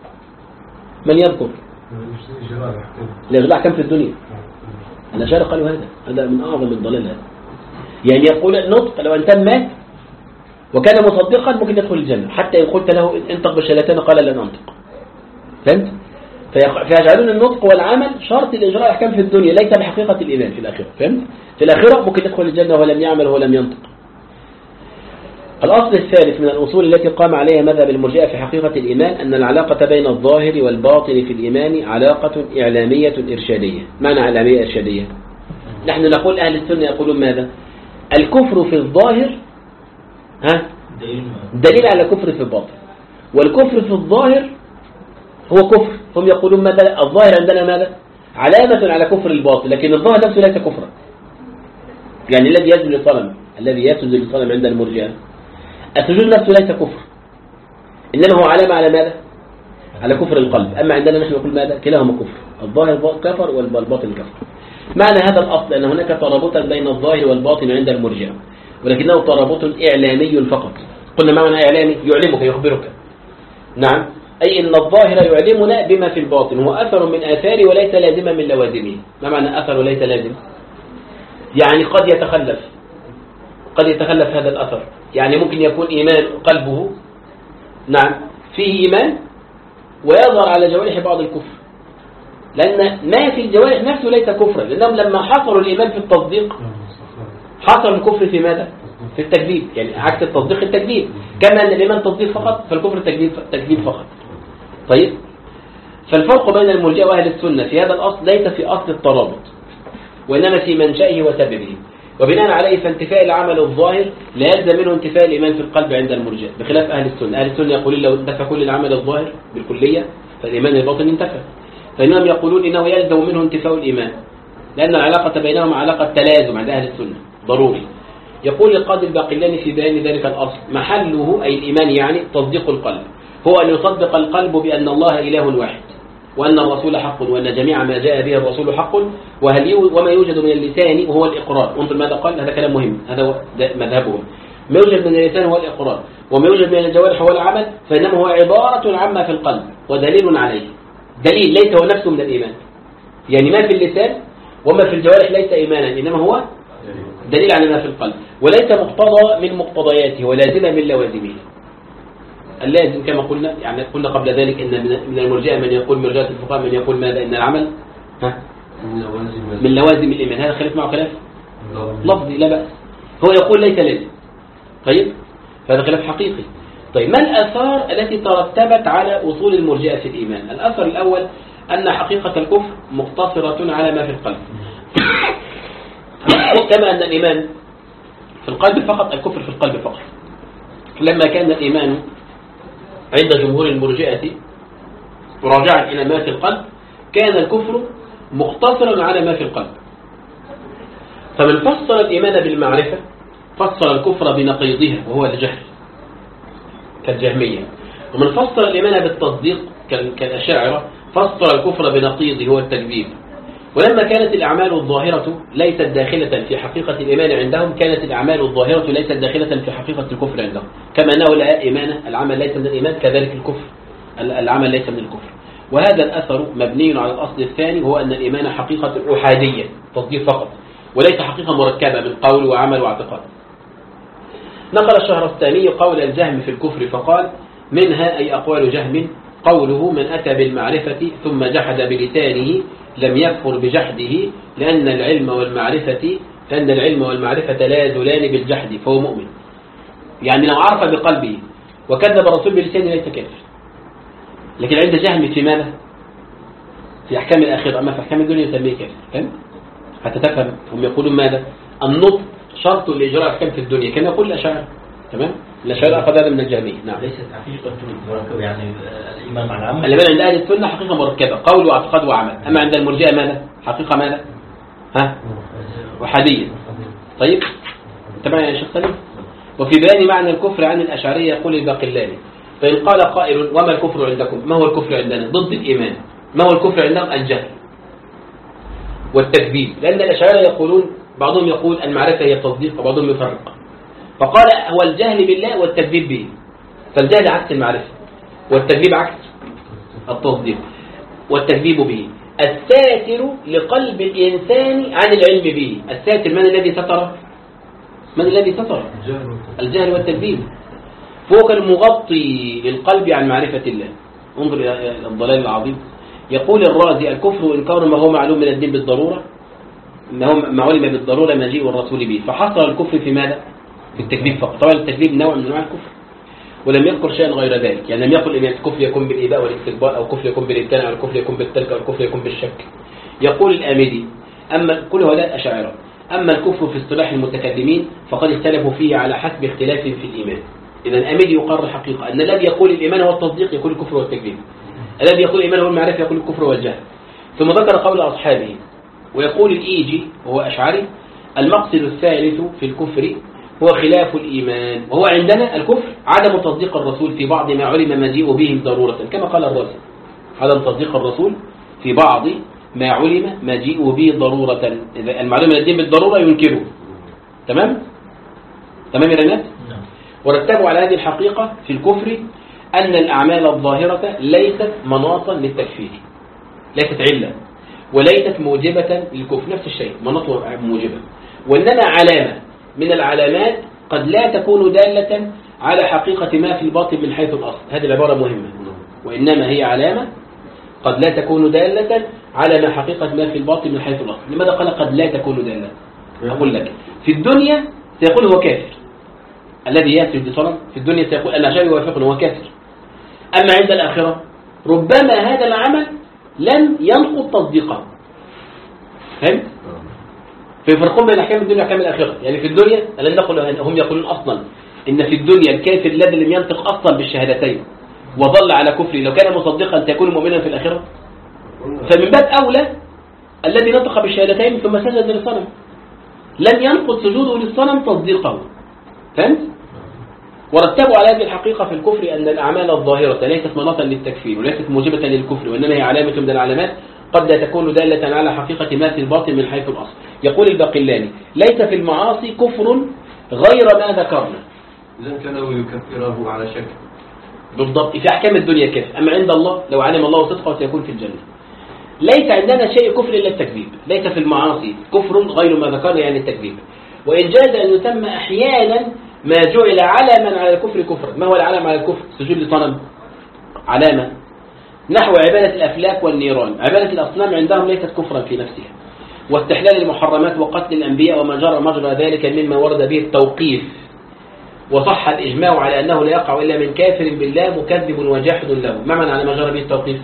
من يذكر الإجراء كم في الدنيا؟ الأشاعرة قالوا هذا هذا من أعظم الضلال هذا. يعني يقول النطق لو أنسان مات وكان مصدقا ممكن يدخل الجنة، حتى إن قلت له انطق بالشهادتين قال لن أنطق. فهمت؟ فيجعلون النطق والعمل شرط الإجراء أحكام في الدنيا ليس بحقيقة الإيمان في الآخرة. فهمت؟ في الآخرة ممكن يدخل الجنة ولم يعمل ولم ينطق. الأصل الثالث من الأصول التي قام عليها مذهب المرجئة في حقيقة الإيمان أن العلاقة بين الظاهر والباطن في الإيمان علاقة إعلامية إرشادية. معنى إعلامية إرشادية؟ نحن نقول أهل السنة يقولون ماذا؟ الكفر في الظاهر ها دليل على كفر في الباطن، والكفر في الظاهر هو كفر. هم يقولون ماذا؟ الظاهر عندنا ماذا؟ علامة على كفر الباطن، لكن الظاهر نفسه ليس كفرا. يعني الذي يسجد للصنم، الذي يسجد للصنم عند المرجئة السجود نفسه ليس كفر، إنما هو علامة على ماذا؟ على كفر القلب. أما عندنا نحن نقول ماذا؟ كلاهما كفر، الظاهر كفر والباطن كفر. معنى هذا الأصل أن هناك ترابطا بين الظاهر والباطن عند المرجئة، ولكنه ترابط إعلامي فقط. قلنا معنى إعلامي؟ يعلمك، يخبرك. نعم، أي إن الظاهر يعلمنا بما في الباطن، هو أثر من آثاره وليس لازما من لوازمه. ما معنى أثر وليس لازم؟ يعني قد يتخلف قد يتخلف هذا الأثر. يعني ممكن يكون إيمان قلبه نعم فيه إيمان ويظهر على جوارح بعض الكفر، لأن ما في الجوارح نفسه ليس كفرا، لأنهم لما حصروا الإيمان في التصديق حصر الكفر في ماذا؟ في التكذيب. يعني عكس التصديق التكذيب، كما أن الإيمان تصديق فقط فالكفر تكذيب فقط. طيب، فالفرق بين المرجئة وأهل السنة في هذا الأصل ليس في أصل الترابط، وإنما في منشأه وسببه. وبناء عليه فانتفاء العمل الظاهر لا يلزم منه انتفاء الإيمان في القلب عند المرجئة، بخلاف أهل السنة. أهل السنة يقولون لو انتفى كل العمل الظاهر بالكلية فالإيمان الباطن انتفى، فإنهم يقولون إنه يلزم منه انتفاء الإيمان، لأن العلاقة بينهم علاقة تلازم عند أهل السنة ضروري. يقول القاضي الباقلاني في بيان ذلك الأصل: محله أي الإيمان يعني تصديق القلب، هو أن يصدق القلب بأن الله إله واحد، وأن الرسول حق، وأن جميع ما جاء به الرسول حق، وهل وما يوجد من اللسان وهو الإقرار. انظر ماذا قال، هذا كلام مهم، هذا مذهبهم. ما يوجد من اللسان هو الإقرار، وما يوجد من الجوارح هو العمل، فإنما هو عبارة عما في القلب ودليل عليه. دليل ليس هو نفسه من الإيمان، يعني ما في اللسان وما في الجوارح ليس إيمانا، إنما هو دليل على ما في القلب، وليس مقتضى من مقتضياته ولازم من لوازمه. اللازم كما قلنا، يعني قلنا قبل ذلك إن من المرجئة من يقول مرجئة الفقهاء من يقول ماذا؟ إن العمل ها من لوازم الإيمان. هذا خلاف معه خلاف لفظي لا بأس، هو يقول ليس لازم. طيب فهذا خلاف حقيقي. طيب ما الآثار التي ترتبت على أصول المرجئة في الإيمان؟ الأثر الأول أن حقيقة الكفر مقتصرة على ما في القلب، كما أن الإيمان في القلب فقط، الكفر في القلب فقط. لما كان الإيمان عند جمهور المرجئة راجعا إلى ما في القلب، كان الكفر مقتصرا على ما في القلب. فمن فسر الإيمان بالمعرفة فسر الكفر بنقيضها وهو الجهل كالجهمية، ومن فسر الإيمان بالتصديق كالأشاعرة فسر الكفر بنقيضه هو التكذيب. ولما كانت الأعمال الظاهرة ليست داخلة في حقيقة الإيمان عندهم، كانت الأعمال الظاهرة ليست داخلة في حقيقة الكفر عندهم. كما أنه لا إيمان، العمل ليس من الإيمان، كذلك الكفر العمل ليس من الكفر. وهذا الأثر مبني على الأصل الثاني، هو أن الإيمان حقيقة أحادية تصديق فقط، وليس حقيقة مركبة من قول وعمل واعتقاد. نقل الشهرستاني قول الجهم في الكفر فقال: منها أي أقوال جهم قوله: من أتى بالمعرفة ثم جحد بلسانه لم يكفر بجحده، لأن العلم والمعرفة لأن العلم والمعرفة لا يزولان بالجحد، فهو مؤمن. يعني لو عرف بقلبه وكذب الرسول بلسانه ليس كافر. لكن عند جهم في ماذا؟ في أحكام الآخرة، أما في أحكام الدنيا يسميه كافر. فهم؟ حتى تفهم هم يقولون ماذا؟ النطق شرط لإجراء أحكام في الدنيا كما يقول الأشاعرة. تمام؟ الأشاعرة أخذ هذا من الجهمية. نعم. ليست حقيقة مركبة، يعني الإيمان مع العمل. الإيمان عند أهل السنة حقيقة مركبة، قول واعتقاد وعمل. أما عند المرجئة ماذا؟ حقيقة ماذا؟ ها؟ وحدية. طيب تمام يا شيخ سليم. وفي بيان معنى الكفر عن الأشعرية يقول الباقلاني: فإن قال قائل: وما الكفر عندكم؟ ما هو الكفر عندنا؟ ضد الإيمان. ما هو الكفر عندهم؟ الجهل والتكذيب. لأن الأشاعرة يقولون، بعضهم يقول المعرفة هي التصديق، وبعضهم يفرق، فقال هو الجهل بالله والتكذيب به. فالجهل عكس المعرفة، والتكذيب عكس التصديق والتكذيب به. الساتر لقلب الإنسان عن العلم به. الساتر من الذي ستر؟ من الذي ستر؟ الجهل والتكذيب. فوق المغطي للقلب عن معرفة الله. انظر إلى الضلال العظيم. يقول الرازي: الكفر إنكار ما هو معلوم من الدين بالضرورة، ما هو ما علم بالضرورة مجيء الرسول به. فحصر الكفر في ماذا؟ في التكذيب فقط. طبعا التكذيب نوع من انواع الكفر، ولم يذكر شيئا غير ذلك. يعني لم يقل ان الكفر يكون بالإباء والاستكبار، او الكفر يكون بالامتناع، او الكفر يكون بالترك، او الكفر يكون بالشك. يقول الآمدي: اما كل هؤلاء الأشاعرة، اما الكفر في اصطلاح المتكلمين فقد اختلفوا فيه على حسب اختلاف في الإيمان. إذا الآمدي يقرر حقيقة ان الذي يقول الإيمان هو التصديق يقول الكفر والتكذيب، الذي يقول الإيمان هو المعرفة يقول الكفر والجهل. ثم ذكر قول أصحابه. ويقول الإيجي وهو أشعري: المقصد الثالث في الكفر هو خلاف الإيمان، وهو عندنا الكفر عدم تصديق الرسول في بعض ما علم مجيء به ضرورة، كما قال الرازي: عدم تصديق الرسول في بعض ما علم مجيء به ضرورة. إذا المعلوم من الدين بالضرورة ينكره. تمام؟ تمام يا رنات؟ ورتبوا على هذه الحقيقة في الكفر أن الأعمال الظاهرة ليست مناطا للتكفير، ليست علة، وليست موجبة للكفر. نفس الشيء، مناط موجبة، وإنما علامة من العلامات قد لا تكون دالة على حقيقة ما في الباطن من حيث الأصل. هذه العبارة مهمة. وإنما هي علامة قد لا تكون دالة على ما حقيقة ما في الباطن من حيث الأصل. لماذا قال قد لا تكون دالة؟ أقول لك: في الدنيا سيقول هو كافر، الذي يسجد بصنم في الدنيا سيقول أنا شيء يوافقني هو كافر. أما عند الآخرة ربما هذا العمل لم ينقض تصديقه. فهمت؟ فيفرقون بين أحكام الدنيا وأحكام الآخرة. يعني في الدنيا ألم نقل هم يقولون أصلا إن في الدنيا الكافر الذي لم ينطق أصلا بالشهادتين وظل على كفره لو كان مصدقا تكون مؤمنا في الآخرة. فمن باب أولى الذي نطق بالشهادتين ثم سجد للصنم لن ينقض سجوده للصنم تصديقه. فهمت؟ ورتبوا على هذه الحقيقة في الكفر أن الأعمال الظاهرة ليست مناطا للتكفير وليست موجبة للكفر وإنما هي علامة من العلامات قد لا تكون دالة على حقيقة ما في الباطن من حيث الأصل. يقول الباقلاني ليس في المعاصي كفر غير ما ذكرنا. إذن كانوا يكفره على شك بالضبط في أحكام الدنيا كيف. أما عند الله لو علم الله صدقه سيكون في الجنة. ليس عندنا شيء كفر إلا التكذيب. ليس في المعاصي كفر غير ما ذكرنا يعني التكذيب. وإن جاز أن يسمى أحيانا ما جعل علما على الكفر كفرا. ما هو العلم على الكفر؟ سجود لصنم علامة. نحو عبادة الأفلاك والنيران. عبادة الأصنام عندهم ليست كفرا في نفسها. واستحلال المحرمات وقتل الأنبياء وما جرى مجرى ذلك مما ورد به التوقيف. وصح الإجماع على أنه لا يقع إلا من كافر بالله مكذب وجاحد له. ما معنى على ما جرى به التوقيف؟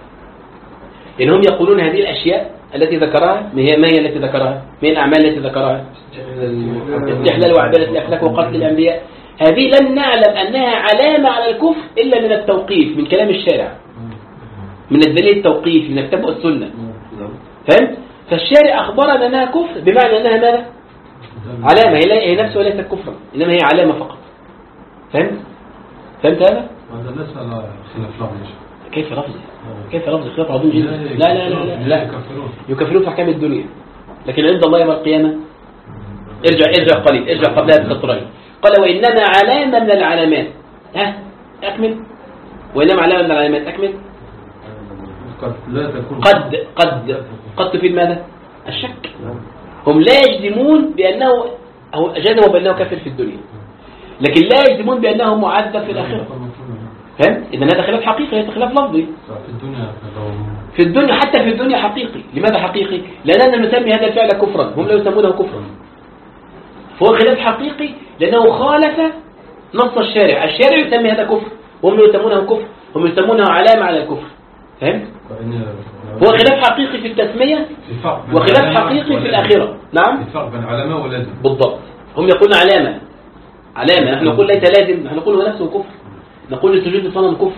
إنهم يقولون هذه الأشياء التي ذكرها ما هي ما هي التي ذكرها؟ ما هي الأعمال التي ذكرها؟ استحلال وعبادة الأفلاك وقتل الأنبياء. هذه لن نعلم أنها علامة على الكفر إلا من التوقيف من كلام الشارع من الدليل التوقيفي من الكتاب والسنة. فهمت؟ فالشارع أخبرنا أنها كفر بمعنى أنها ماذا؟ علامة. هي نفسها وليست كفرا إنما هي علامة فقط. فهمت؟ فهمت هذا؟ هذا ليس على خلاف لفظي. كيف لفظي؟ كيف لفظي؟ خلاف عظيم جدا. لا لا لا لا, لا. يكفرون يكفرون في أحكام الدنيا لكن عند الله يوم القيامة ارجع ارجع قليل ارجع قبلها بسطرين. قال وإنما علامة من العلامات. ها أكمل. وإنما علامة من العلامات أكمل. قد لا تكون قد قد قد تفيد ماذا؟ الشك. هم لا يجزمون بأنه أو جزموا بأنه كافر في الدنيا لكن لا يجزمون بأنه معذب في الآخرة. فهمت؟ إذا هذا خلاف حقيقي ليس خلاف لفظي. في الدنيا في الدنيا حتى في الدنيا حقيقي. لماذا حقيقي؟ لأننا نسمي هذا الفعل كفرا هم لا يسمونه كفرا. فهو خلاف حقيقي لأنه خالف نص الشارع. الشارع يسمي هذا كفر وهم يسمونه كفر. هم يسمونه علامة على الكفر. فهمت؟ هو خلاف حقيقي في التسمية وخلاف حقيقي في الآخرة. نعم في فرق بين علامة ولازم. بالضبط. هم يقولون علامة علامة نحن نقول ليس لازم. نحن نقول هو نفسه كفر. نقول السجود لصنم كفر.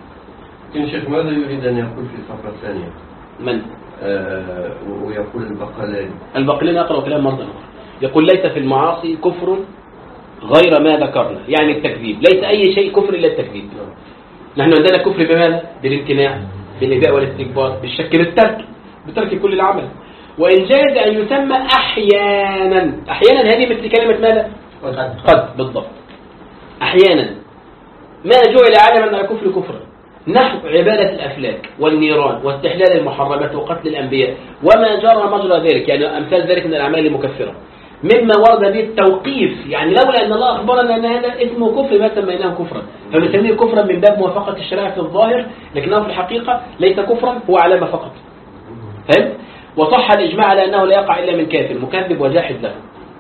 لكن شيخ ماذا يريد أن يقول في الفقرة الثانية؟ من؟ آه ويقول البقلاني البقلاني أقرأ كلام مرة أخرى. يقول ليس في المعاصي كفر غير ما ذكرنا يعني التكذيب. ليس أي شيء كفر إلا التكذيب. نحن عندنا كفر بماذا؟ بالامتناع بالإباء والاستكبار بالشك بالترك بترك كل العمل. وإن جاز أن يسمى أحيانا. أحيانا هذه مثل كلمة ماذا؟ قد. بالضبط. أحيانا ما جعل علما على كفر كفرا نحو عبادة الأفلاك والنيران واستحلال المحرمات وقتل الأنبياء وما جرى مجرى ذلك يعني أمثال ذلك من الأعمال المكفرة مما ورد به التوقيف. يعني لولا أن الله أخبرنا أن هذا اسمه كفر ما سميناه كفرا فنسميه كفرا من باب موافقة الشريعة في الظاهر لكنه في الحقيقة ليس كفرا هو علامة فقط. فهمت؟ وصح الإجماع على أنه لا يقع إلا من كافر مكذب وجاحد له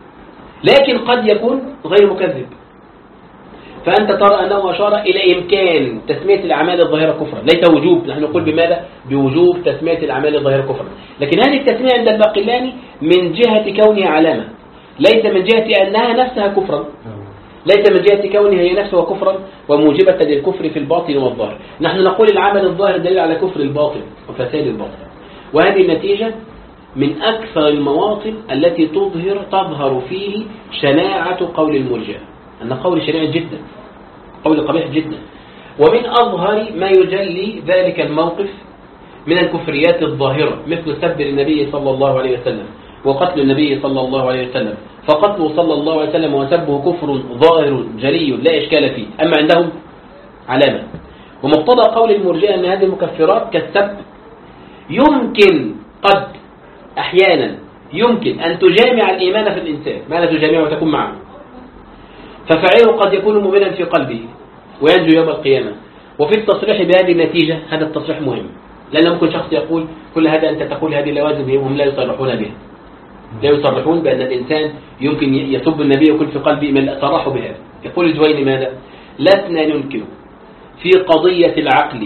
لكن قد يكون غير مكذب. فأنت ترى أنه أشار إلى إمكان تسمية الأعمال الظاهرة كفرا ليس وجوب. نحن نقول بماذا؟ بوجوب تسمية الأعمال الظاهرة كفرا. لكن هذه التسمية عند الباقلاني من جهة كونها علامة ليس من جهة أنها نفسها كفرا. ليس من جهة كونها هي نفسها كفرا وموجبة للكفر في الباطن والظاهر. نحن نقول العمل الظاهر دليل على كفر الباطن وفساد الباطن. وهذه النتيجة من أكثر المواطن التي تظهر تظهر فيه شناعة قول المرجئة. أن قول شنيع جدا قول قبيح جدا. ومن أظهر ما يجلي ذلك الموقف من الكفريات الظاهرة مثل سب النبي صلى الله عليه وسلم وقتل النبي صلى الله عليه وسلم. فقتله صلى الله عليه وسلم وسبه كفر ظاهر جلي لا إشكال فيه أما عندهم علامة. ومقتضى قول المرجئة أن هذه المكفرات كالسب يمكن قد أحيانا يمكن أن تجامع الإيمان في الإنسان ما لا تجامعه وتكون معه ففعله قد يكون مؤمنا في قلبه وينجو يوم القيامة. وفي التصريح بهذه النتيجة هذا التصريح مهم لأن ممكن شخص يقول كل هذا أنت تقول هذه اللوازم هم لا يصرحون بها لا يصرحون بأن الإنسان يمكن يسب النبي ويكون في قلبه من صرحوا بهذا. يقول الجويني ماذا؟ لسنا ننكر في قضية العقل.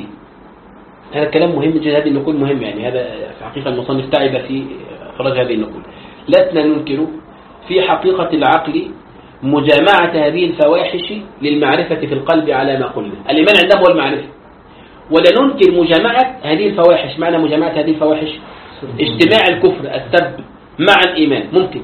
هذا كلام مهم جدا. هذه النقول مهم يعني هذا في حقيقة المصنف تعب في إخراج هذه النقول. لسنا ننكر في حقيقة العقل مجامعة هذه الفواحش للمعرفة في القلب على ما قلنا. الإيمان عنده هو المعرفة، ولا ننكر مجامعة هذه الفواحش. معنى مجامعة هذه الفواحش اجتماع الكفر السب مع الإيمان ممكن،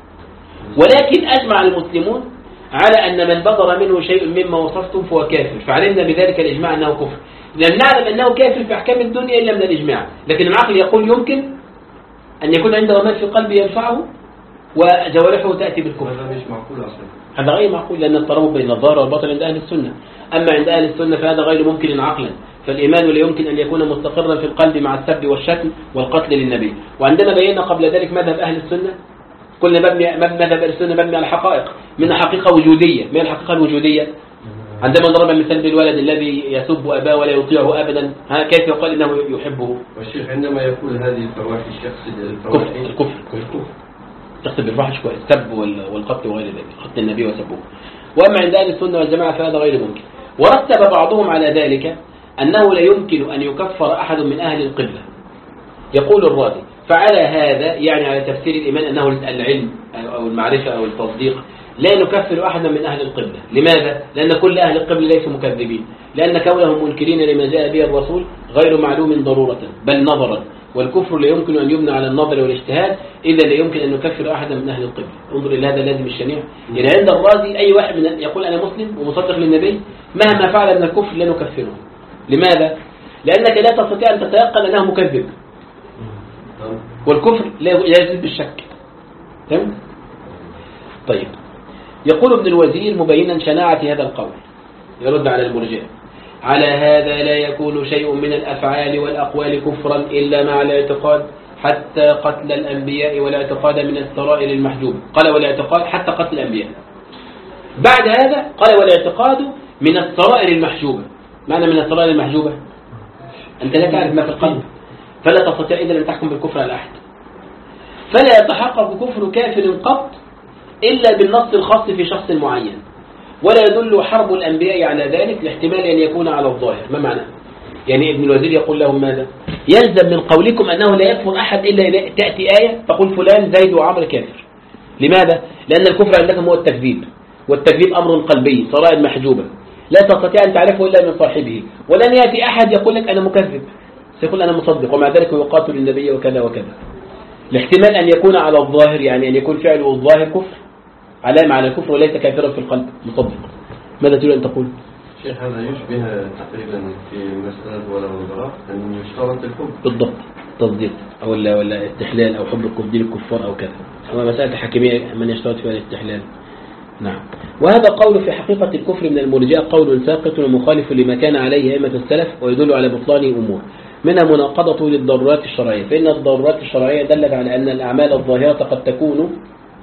ولكن أجمع المسلمون على أن من بدر منه شيء مما وصفتم فهو كافر، فعلمنا بذلك الإجماع أنه كفر. لم نعلم أنه كافر في أحكام الدنيا إلا من الإجماع، لكن العقل يقول يمكن أن يكون عنده ما في قلبه ينفعه وجوارحه تأتي بالكفر. هذا مش معقول أصلا. هذا غير معقول، لأن الترابط بين الظاهر والباطن عند أهل السنة. أما عند أهل السنة فهذا غير ممكن عقلا، فالإيمان لا يمكن أن يكون مستقرا في القلب مع السب والشتم والقتل للنبي. وعندما بينا قبل ذلك مذهب أهل السنة، قلنا مذهب أهل السنة مبني على حقائق، من حقيقة وجودية. ما الحقيقة الوجودية؟ عندما ضرب المثال بالولد الذي يسب أباه ولا يطيعه أبدا، ها كيف يقال إنه يحبه؟ والشيخ عندما يقول هذه الفواحش يقصد الكفر الفواحش الكفر الكفر يقصد بالفحش السب والقتل وغير ذلك، قتل النبي وسبه. وأما عند أهل السنة والجماعة فهذا غير ممكن. ورتب بعضهم على ذلك أنه لا يمكن أن يكفر أحد من أهل القبلة. يقول الرازي: فعلى هذا يعني على تفسير الإيمان أنه العلم أو المعرفة أو التصديق، لا نكفر أحدا من أهل القبلة. لماذا؟ لأن كل أهل القبلة ليسوا مكذبين، لأن كونهم منكرين لما جاء به الرسول غير معلوم ضرورة بل نظرا، والكفر لا يمكن أن يبنى على النظر والاجتهاد، إذا لا يمكن أن نكفر أحدا من أهل القبلة. انظر إلى هذا اللازم الشنيع. يعني عند الرازي أي واحد من يقول أنا مسلم ومصدق للنبي مهما فعل من الكفر لا نكفره. لماذا؟ لأنك لا تستطيع أن تتيقن أنه مكذب، والكفر لا يزيد بالشك. تمام؟ طيب، يقول ابن الوزير مبينا شناعة هذا القول، يرد على المرجئة: على هذا لا يكون شيء من الأفعال والأقوال كفرا إلا مع الاعتقاد، حتى قتل الأنبياء والاعتقاد من السرائر المحجوبة. قال والاعتقاد حتى قتل الأنبياء. بعد هذا قال والاعتقاد من السرائر المحجوبة. معنى من السرائر المحجوبة؟ أنت لا تعرف ما في القلب، فلا تستطيع إذا أن تحكم بالكفر على أحد. فلا يتحقق كفر كافر قط إلا بالنص الخاص في شخص معين، ولا يدل حرب الأنبياء على ذلك لاحتمال أن يكون على الظاهر. ما معنى؟ يعني ابن الوزير يقول لهم ماذا؟ يلزم من قولكم أنه لا يكفر أحد إلا إذا تأتي آية تقول فلان زيد وعمر كافر. لماذا؟ لأن الكفر عندكم هو التكذيب، والتكذيب أمر قلبي، سرائر محجوبة لا تستطيع أن تعرفه إلا من صاحبه. ولن يأتي أحد يقول لك أنا مكذب، سيقول أنا مصدق، ومع ذلك يقاتل النبي وكذا وكذا. الاحتمال أن يكون على الظاهر، يعني أن يكون فعله الظاهر كفر، علامة على الكفر وليس كافرا في القلب مصدق. ماذا تريد أن تقول؟ شيخ هذا يشبه تقريبا في مسألة ولا والبراء أن يشترط الحب بالضبط، تصديق أو ولا ولا استحلال أو حب دين الكفار أو كذا. أما مسألة حكمية من يشترط فيها الاستحلال. نعم. وهذا قول في حقيقة الكفر من المرجئة قول ساقط ومخالف لما كان عليه أئمة السلف، ويدل على بطلان أمور، منها مناقضة للضرورات الشرعية، فإن الضرورات الشرعية دلت على أن الأعمال الظاهرة قد تكون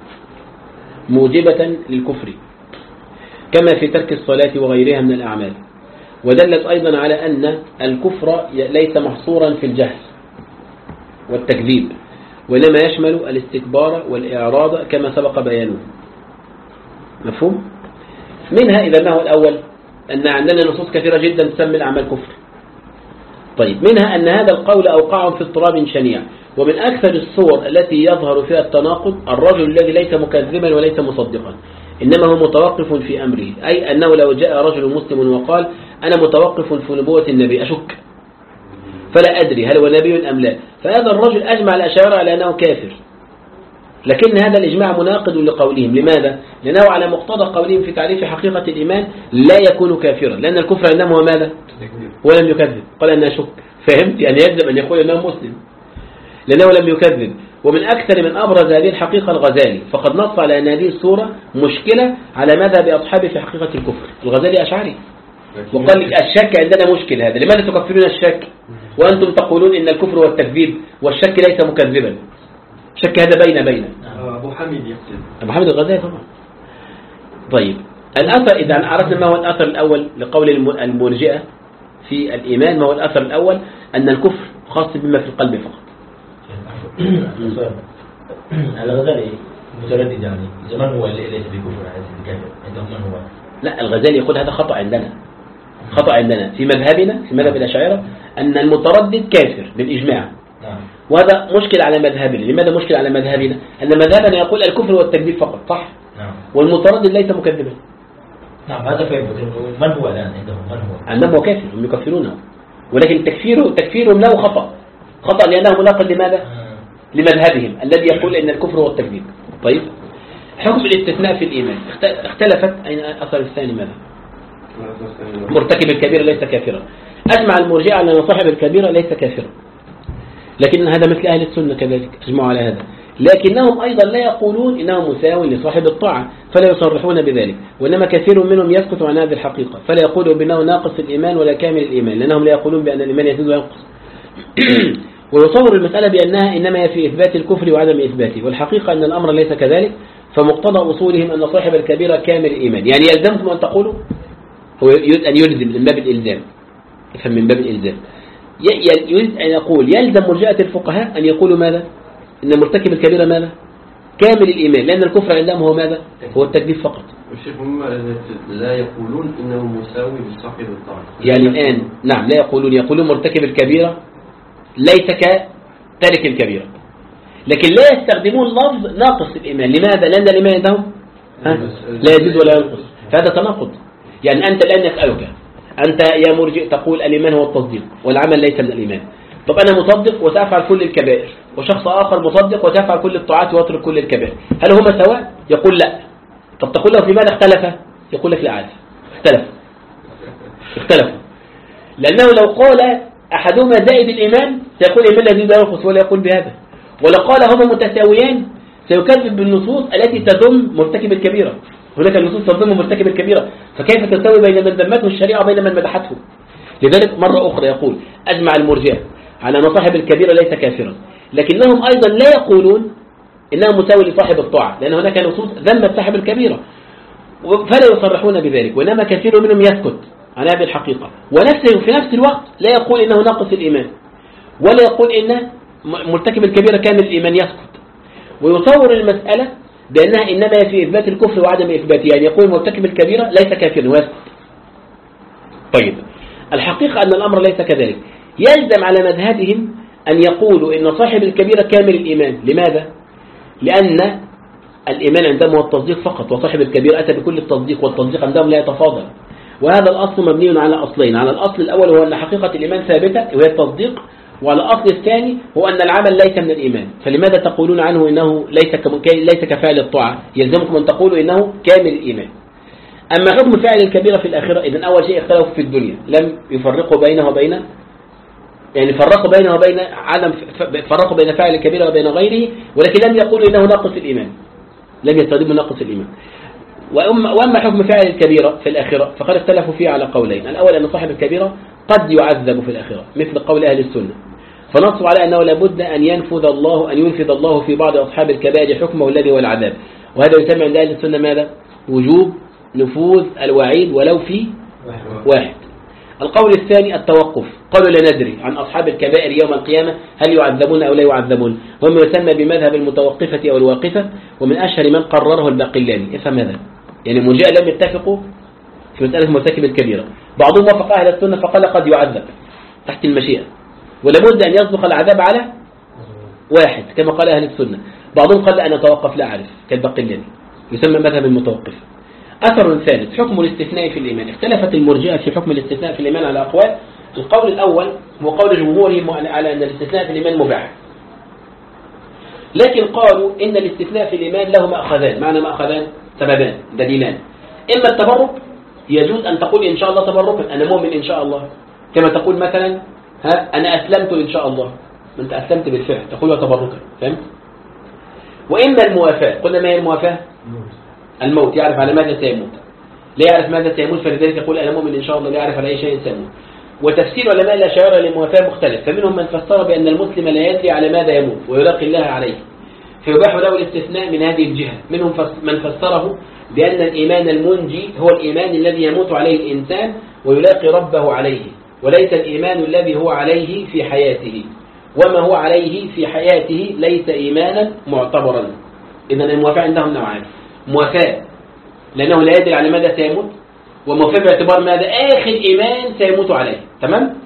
موجبة للكفر كما في ترك الصلاة وغيرها من الأعمال، ودلت أيضا على أن الكفر ليس محصورا في الجهل والتكذيب، وإنما يشمل الاستكبار والإعراض كما سبق بيانه. مفهوم؟ منها إذا ما هو الأول أن عندنا نصوص كثيرة جدا تسمي الأعمال كفر. طيب، منها أن هذا القول أوقعهم في اضطراب شنيع، ومن أكثر الصور التي يظهر فيها التناقض الرجل الذي ليس مكذبا وليس مصدقا، إنما هو متوقف في أمره، أي أنه لو جاء رجل مسلم وقال أنا متوقف في نبوة النبي، أشك فلا أدري هل هو نبي أم لا، فهذا الرجل أجمع الأشاعرة على أنه كافر، لكن هذا الإجماع مناقض لقولهم. لماذا؟ لأنه على مقتضى قولهم في تعريف حقيقة الإيمان لا يكون كافرا، لأن الكفر عندهم هو ماذا؟ ولم يكذب. قال أنه شك، فهمت؟ يعني يجب أن يقول أنه مسلم لأنه لم يكذب. ومن أكثر من أبرز هذه الحقيقة الغزالي، فقد نص على أن هذه الصورة مشكلة على مذهب أصحابه في حقيقة الكفر. الغزالي أشعري وقال لك الشك عندنا مشكل، هذا لماذا تكفرون الشك وأنتم تقولون إن الكفر والتكذيب والشك ليس مكذبا؟ شك هذا بين بين أبو حميد يقصد أبو حميد الغزالي طبعا. طيب، الأثر إذا عرفنا ما هو الأثر الأول لقول المرجئة في الإيمان، ما هو الأثر الأول؟ أن الكفر خاص بما في القلب فقط. الغزالي متردد يعني زمان هو ليس بكفر عايز بكافر عندهم من هو؟ لا، الغزالي يقول هذا خطأ عندنا، خطأ عندنا في مذهبنا في مذهب الأشاعرة أن المتردد كافر بالإجماع، نعم. وهذا مشكل على مذهبنا. لماذا مشكل على مذهبنا؟ أن مذهبنا يقول الكفر والتكذيب فقط، صح؟ نعم. والمتردد ليس مكذبا. نعم هذا فهم. من هو الآن عندهم؟ من هو؟ عندهم هو كافر، هم يكفرونه، ولكن تكفيره تكفيرهم له خطأ، خطأ لأنه مناقض لماذا؟ آه. لمذهبهم الذي يقول إن الكفر هو التكذيب. طيب، حكم الاستثناء في الإيمان اختلفت. أين أثر الثاني ماذا؟ مرتكب الكبيرة ليس كافرا. أجمع المرجئة على أن صاحب الكبيرة ليس كافرا، لكن هذا مثل أهل السنة كذلك أجمعوا على هذا، لكنهم أيضا لا يقولون إنه مساو لصاحب الطاعة فلا يصرحون بذلك، وإنما كثير منهم يسكت عن هذه الحقيقة فلا يقولوا بأنه ناقص الإيمان ولا كامل الإيمان، لأنهم لا يقولون بأن الإيمان يزيد وينقص. ويصور المسألة بأنها إنما في إثبات الكفر وعدم إثباته، والحقيقة أن الأمر ليس كذلك، فمقتضى أصولهم أن صاحب الكبيرة كامل الإيمان. يعني يلزمكم أن تقولوا، هو يريد أن يلزم من باب الإلزام، يفهم من باب الإلزام، يريد أن يقول يلزم مرجئة الفقهاء أن يقولوا ماذا؟ إن مرتكب الكبيرة ماذا؟ كامل الإيمان، لأن الكفر عندهم هو ماذا؟ هو التكذيب فقط. الشيخ هم لا يقولون إنه مساوي لصاحب الطاعة. يعني الآن نعم لا يقولون، يقولون مرتكب الكبيرة ليس كتارك الكبيرة، لكن لا يستخدمون لفظ ناقص الإيمان. لماذا؟ لأن الإيمان عندهم لا يزيد ولا ينقص، فهذا تناقض. يعني أنت الآن يسألك، أنت يا مرجئ تقول الإيمان هو التصديق والعمل ليس من الإيمان. طب أنا مصدق وسأفعل كل الكبائر، وشخص آخر مصدق وسيفعل كل الطاعات ويترك كل الكبائر، هل هما سواء؟ يقول لا. طب تقول له في ماذا اختلف؟ يقول لك لا عارف، اختلف اختلفوا، لأنه لو قال أحدهما زائد الإيمان سيقول الإيمان الذي لا ينقص ولا يقول بهذا، ولو قال هما متساويان سيكذب بالنصوص التي تذم مرتكب الكبيرة. هناك النصوص تذم مرتكب الكبيرة، فكيف تساوي بين من ذمته الشريعة وبين من مدحته؟ لذلك مرة أخرى يقول أجمع المرجئة على أن صاحب الكبيرة ليس كافرا، لكنهم أيضا لا يقولون إنه مساوي لصاحب الطاعة، لأن هناك نصوص ذمت صاحب الكبيرة فلا يصرحون بذلك، وإنما كثير منهم يسكت عن هذه الحقيقة، ونفسه في نفس الوقت لا يقول إنه ناقص الإيمان ولا يقول إن مرتكب الكبيرة كامل الإيمان، يسكت ويصور المسألة بأنها إنما في إثبات الكفر وعدم إثباته، يعني يقول مرتكب الكبيرة ليس كافرا ويسكت. طيب، الحقيقة أن الأمر ليس كذلك. يلزم على مذهبهم أن يقولوا إن صاحب الكبيرة كامل الإيمان. لماذا؟ لأن الإيمان عندهم هو التصديق فقط، وصاحب الكبيرة أتى بكل التصديق، والتصديق عندهم لا يتفاضل. وهذا الأصل مبني على أصلين، على الأصل الأول هو أن حقيقة الإيمان ثابتة وهي التصديق، وعلى الأصل الثاني هو أن العمل ليس من الإيمان. فلماذا تقولون عنه إنه ليس ليس كفاعل الطاعة؟ يلزمكم أن تقولوا إنه كامل الإيمان. أما حكم فاعل الكبيرة في الآخرة، إذن أول شيء اختلفوا في الدنيا، لم يفرقوا بينه وبين، يعني فرقوا بينه وبين عدم فرقوا بين فاعل الكبيرة وبين غيره، ولكن لم يقولوا إنه ناقص الإيمان، لم يستخدموا ناقص الإيمان. وأما حكم فاعل الكبيرة في الآخرة فقد اختلفوا فيه على قولين. الأول أن صاحب الكبيرة قد يعذب في الآخرة مثل قول أهل السنة، فنصوا على أنه لابد أن ينفذ الله أن ينفذ الله في بعض أصحاب الكبائر حكمه الذي هو العذاب، وهذا يسمى عند أهل السنة ماذا؟ وجوب نفوذ الوعيد ولو في واحد. القول الثاني التوقف، قالوا لا ندري عن أصحاب الكبائر يوم القيامة هل يعذبون أو لا يعذبون، وما يسمى بمذهب المتوقفة أو الواقفة، ومن أشهر من قرره الباقلاني. افهم هذا، يعني المرجئة لم يتفقوا في مسألة مرتكب الكبيرة، بعضهم وافق أهل السنة فقال قد يعذب تحت المشيئة ولابد أن يسبق العذاب على واحد كما قال أهل السنة، بعضهم قال أنا توقف لا أعرف كالباقلاني، يسمى مذهب المتوقف. أثر ثالث حكم الاستثناء في الإيمان. اختلفت المرجئة في حكم الاستثناء في الإيمان على أقوال. القول الأول هو قول جمهورهم على أن الاستثناء في الإيمان مباح، لكن قالوا إن الاستثناء في الإيمان له مأخذان. معنى مأخذان سببان دليلان، إما التبرك، يجوز أن تقول إن شاء الله تبركا أنا مؤمن إن شاء الله، كما تقول مثلا ها أنا أسلمت إن شاء الله، أنت أسلمت بالفعل تقول تبركا، فهمت؟ وإما الموافاة. قلنا ما هي الموافاة؟ الموت، يعرف على ماذا سيموت، لا يعرف ماذا سيموت فلذلك يقول أنا مؤمن إن شاء الله، لا يعرف على أي شيء سيموت. وتفسير علماء الأشاعرة للموافاة مختلف، فمنهم من فسر بأن المسلم لا يدري على ماذا يموت ويلاقي الله عليه فيباح له الاستثناء من هذه الجهة. منهم من فسره بأن الإيمان المنجي هو الإيمان الذي يموت عليه الإنسان ويلاقي ربه عليه، وليس الإيمان الذي هو عليه في حياته، وما هو عليه في حياته ليس إيمانا معتبرا. إذن الموافاة عندهم نوعان، موافاة لأنه لا يدري على ماذا سيموت، وموافاة باعتبار ماذا آخر إيمان سيموت عليه، تمام؟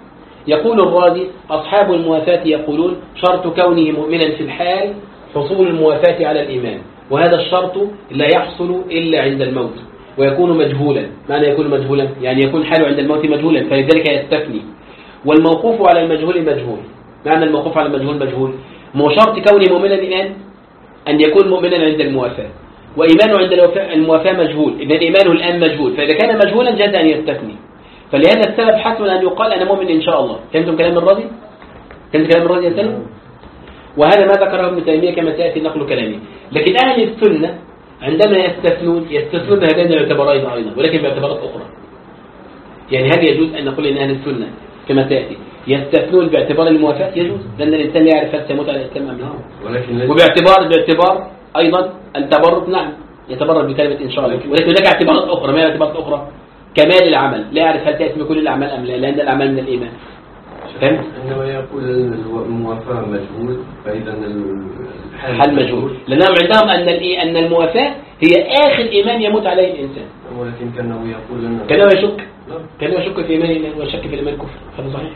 يقول الرازي أصحاب الموافاة يقولون شرط كونه مؤمنا في الحال حصول الموافاة على الإيمان، وهذا الشرط لا يحصل إلا عند الموت ويكون مجهولا. معنى يكون مجهولا يعني يكون حاله عند الموت مجهولا، فلذلك يستثني. والموقوف على المجهول مجهول. معنى الموقوف على المجهول مجهول، مو شرط كونه مؤمنا الآن أن يكون مؤمنا عند الموافاة، وإيمانه عند الموافاة مجهول، إذا إيمانه الآن مجهول، فإذا كان مجهولا جاز أن يستثني. فلهذا السبب حسن أن يقال أنا مؤمن إن شاء الله. فهمتم كلام الرازي؟ فهمتم كلام الرازي يا سلام؟ وهذا ما ذكره ابن تيمية كما سيأتي نقل كلامه. لكن أهل السنة عندما يستثنون يستثنون هذين الاعتبارين أيضا، ولكن باعتبارات أخرى. يعني هل يجوز أن نقول إن أهل السنة كما سيأتي يستثنون باعتبار الموافاة؟ يجوز، لأن الإنسان لا يعرف هل سيموت على الإسلام أم لا. ولكن وباعتبار باعتبار أيضا التبرد، نعم يتبرد بكلمة إن شاء الله، ولكن هناك اعتبارات أخرى. ما هي الاعتبارات الأخرى؟ كمال العمل، لا يعرف هل تأتي بكل الأعمال أم لا، لأن الأعمال من الإيمان. فهمت؟ عندما يقول الموافاة مجهول فإذا الحال مجهول، لأنهم عندهم أن أن الموافاة هي آخر إيمان يموت عليه الإنسان. ولكن كانه يقول أنه كانه يشك كانه يشك في إيمان ويشك في الإيمان كفر، هذا صحيح.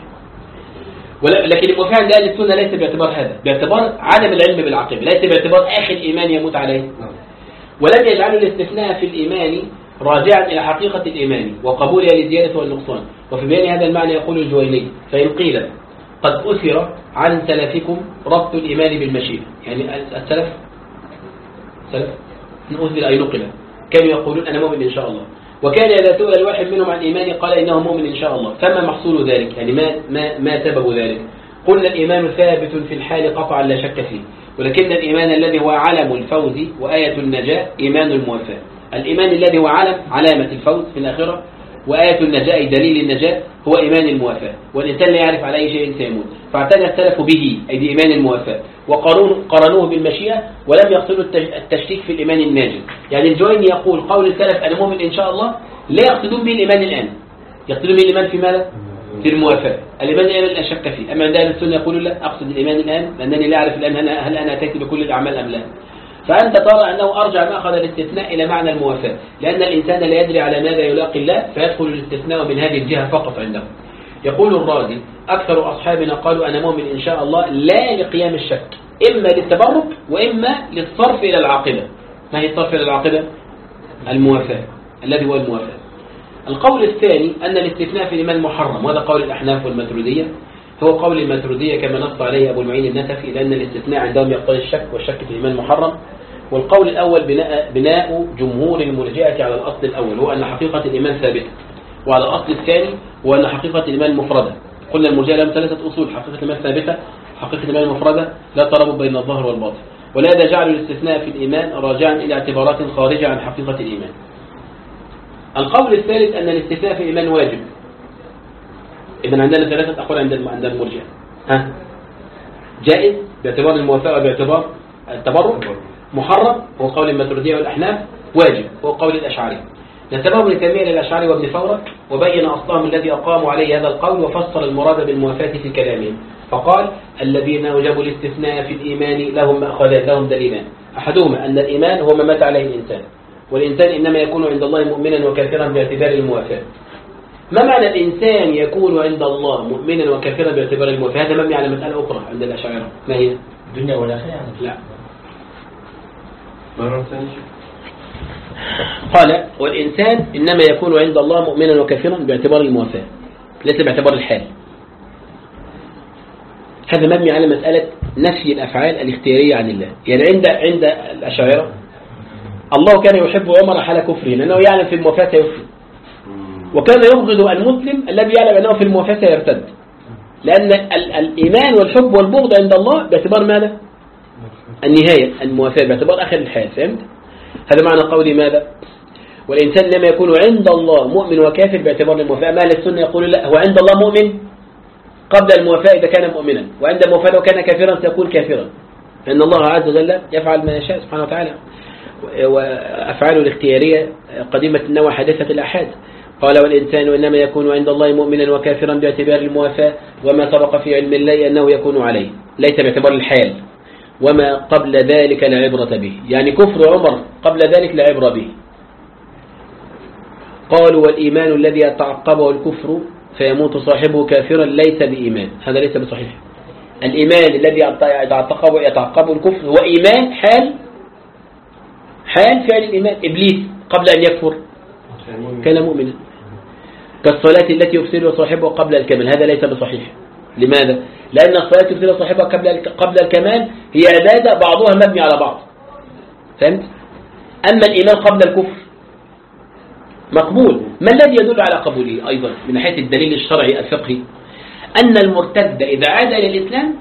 لكن الموافاة عند أهل السنة ليس باعتبار هذا، باعتبار عدم العلم بالعقيدة، ليس باعتبار آخر إيمان يموت عليه. ولم يجعلوا الاستثناء في الإيمان راجعا إلى حقيقة الإيمان وقبولها للزيادة والنقصان. وفي بيان هذا المعنى يقول الجويني: فإن قيل قد أثر عن سلفكم ربط الإيمان بالمشيئة، يعني السلف سلف أثر أي نقل، كانوا يقولون أنا مؤمن إن شاء الله، وكان إذا سئل الواحد منهم عن إيمانه قال إنه مؤمن إن شاء الله. فما محصول ذلك؟ يعني ما ما ما سبب ذلك؟ قلنا الإيمان ثابت في الحال قطعا لا شك فيه، ولكن الإيمان الذي هو علم الفوز وآية النجاة إيمان الموافاة. الإيمان الذي هو علم علامة الفوز في الآخرة وآية النجاة أي دليل النجاة هو إيمان الموافاة، والإنسان لا يعرف على أي شيء سيموت، فاعتنى السلف به أي بإيمان الموافاة، وقارنوه بالمشيئة ولم يقصدوا التشكيك في الإيمان الناجز. يعني الجويني يقول قول السلف أنا مؤمن إن شاء الله لا يقصدون به الإيمان الآن، يقصدون به الإيمان في ماذا؟ في الموافاة. الإيمان الآن لا شك فيه. أما عند أهل السنة يقولوا لا، أقصد الإيمان الآن لأنني لا أعرف الآن هل أنا أتيت بكل الأعمال أم لا. فأنت ترى أنه أرجع ما أخذ الاستثناء إلى معنى الموافاة، لأن الإنسان لا يدري على ماذا يلاقي الله، فيدخل الاستثناء من هذه الجهة فقط عنده. يقول الرازي: أكثر أصحابنا قالوا أنا مؤمن إن شاء الله لا لقيام الشك، إما للتبرك وإما للصرف إلى العاقبة. ما هي الصرف إلى العاقبة؟ الموافاة، الذي هو الموافاة. القول الثاني أن الاستثناء في الإيمان محرم، وهذا قول الأحناف والماتريدية، هو قول الماتريدية كما نص عليه أبو المعين النسفي، لأن الاستثناء عندهم يقتضي الشك، والشك في الإيمان محرم. والقول الأول بناء, بناء جمهور المرجئة على الأصل الأول، هو أن حقيقة الإيمان ثابتة، وعلى الأصل الثاني هو أن حقيقة الإيمان مفردة. قلنا المرجئة لهم ثلاثة أصول: حقيقة الإيمان ثابتة، حقيقة الإيمان مفردة، لا ترابط بين الظاهر والباطن. ولهذا جعلوا الاستثناء في الإيمان راجعا إلى اعتبارات خارجة عن حقيقة الإيمان. القول الثالث أن الاستثناء في الإيمان واجب. إذن عندنا ثلاثة أقوال عند عند المرجئة. ها جائز باعتبار الموافقة باعتبار التبرك، محرم هو قول الماتريدية والأحناف، واجب هو قول الأشعري. نسبه ابن تيمية للأشعري وابن فورك، وبين أصلهم الذي أقاموا عليه هذا القول، وفصل المراد بالموافاة في كلامهم، فقال: الذين أوجبوا الاستثناء في الإيمان لهم مأخذان، لهم دليلان: أحدهما أن الإيمان هو ما مات عليه الإنسان، والإنسان إنما يكون عند الله مؤمنا وكافرا باعتبار الموافاة. ما معنى الإنسان يكون عند الله مؤمنا وكافرا باعتبار الموافاة؟ هذا مبني على مسألة أخرى عند الأشاعرة. ما هي؟ الدنيا والآخرة يعني؟ لا. مرة ثانية. قال: والإنسان إنما يكون عند الله مؤمنا وكافرا باعتبار الموافاة، ليس باعتبار الحال. هذا مبني على مسألة نفي الأفعال الاختيارية عن الله. يعني عند عند الأشاعرة الله كان يحب عمر حال كفره، لأنه يعلم في الموافاة يفسد، وكان يبغض المسلم الذي يعلم أنه في الموافاة يرتد، لأن الإيمان والحب والبغض عند الله باعتبار ماذا؟ النهاية، الموافاة باعتبار آخر الحياة. فهمت؟ هذا معنى قولي ماذا؟ والإنسان لما يكون عند الله مؤمن وكافر باعتبار الموافاة. ما السنة يقول لا، هو عند الله مؤمن قبل الموافاة إذا كان مؤمنا، وعند الموافاة لو كان كافرا سيكون كافرا، لأن الله عز وجل يفعل ما يشاء سبحانه وتعالى، وأفعاله الاختيارية قديمة النوع حادثة الأحاد. قال: والإنسان إنما يكون عند الله مؤمنا وكافرا باعتبار الموافاة، وما سبق في علم الله أنه يكون عليه، ليس باعتبار الحال، وما قبل ذلك لا عبرة به. يعني كفر عمر قبل ذلك لا عبرة به. قالوا: والإيمان الذي يتعقبه الكفر فيموت صاحبه كافرا ليس بإيمان، هذا ليس بصحيح. الإيمان الذي يتعقبه يتعقبه الكفر هو إيمان حال حال فعل الإيمان. إبليس قبل أن يكفر كان مؤمنا، كالصلاة التي يفسدها صاحبه قبل الكمال، هذا ليس بصحيح. لماذا؟ لأن الصلاة يفسدها صاحبها قبل قبل الكمال هي عبادة بعضها مبني على بعض، فهمت؟ أما الإيمان قبل الكفر مقبول. ما الذي يدل على قبوله أيضا من ناحية الدليل الشرعي الفقهي؟ أن المرتد إذا عاد إلى الإسلام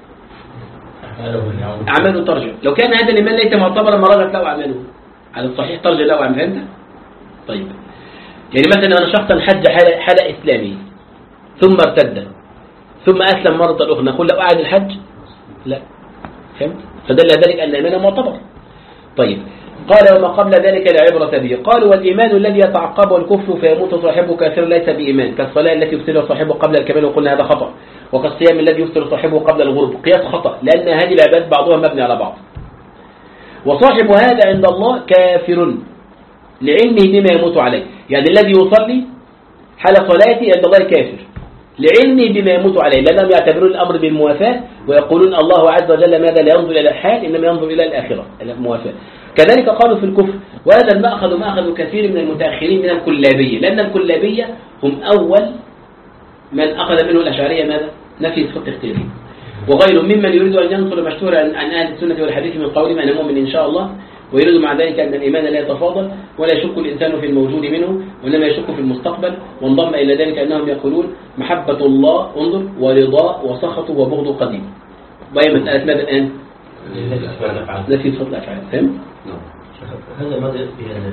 أعماله ترجع. لو كان هذا الإيمان ليس معتبرا ما رجعت له أعماله، على الصحيح ترجع له أعماله، فهمت؟ طيب، يعني مثلا أنا شخصا حج حالة, حالة إسلامية ثم ارتد ثم أسلم مرة أخرى، نقول له أعد الحج؟ لا، فهمت؟ فدل ذلك أن الإيمان معتبر. طيب، قال وما قبل ذلك لا عبرة به. قالوا والإيمان الذي يتعقبه الكفر فيموت صاحبه كافر ليس بإيمان، كالصلاة التي يفسدها صاحبه قبل الكمال وقلنا هذا خطأ، وكالصيام الذي يفسد صاحبه قبل الغروب، قياس خطأ لأن هذه العبادات بعضها مبني على بعض. وصاحب هذا عند الله كافر لعلمه بما يموت عليه، يعني الذي يصلي حال صلاته عند الله كافر لعلمه بما يموت عليه، لأنهم يعتبرون الأمر بالموافاة ويقولون الله عز وجل ماذا لا ينظر إلى الحال إنما ينظر إلى الآخرة الموافاة. كذلك قالوا في الكفر، وهذا المأخذ مأخذ كثير من المتأخرين من الكلابية، لأن الكلابية هم أول من أخذ منه الأشعرية ماذا؟ نفي صفة اختياري، وغيرهم ممن يريد أن ينصر مشهور عن أهل السنة والحديث من قولهم أنا مؤمن إن شاء الله، ويريد مع ذلك أن الإيمان لا يتفاضل ولا يشك الإنسان في الموجود منه وإنما يشك في المستقبل، وانضم إلى ذلك أنهم يقولون محبة الله انظر ورضاء وسخط وبغض قديم. وهي مسألة ماذا الآن؟ نفي صفة الأفعال، فهم؟ هذا ماذا يأتي هذا؟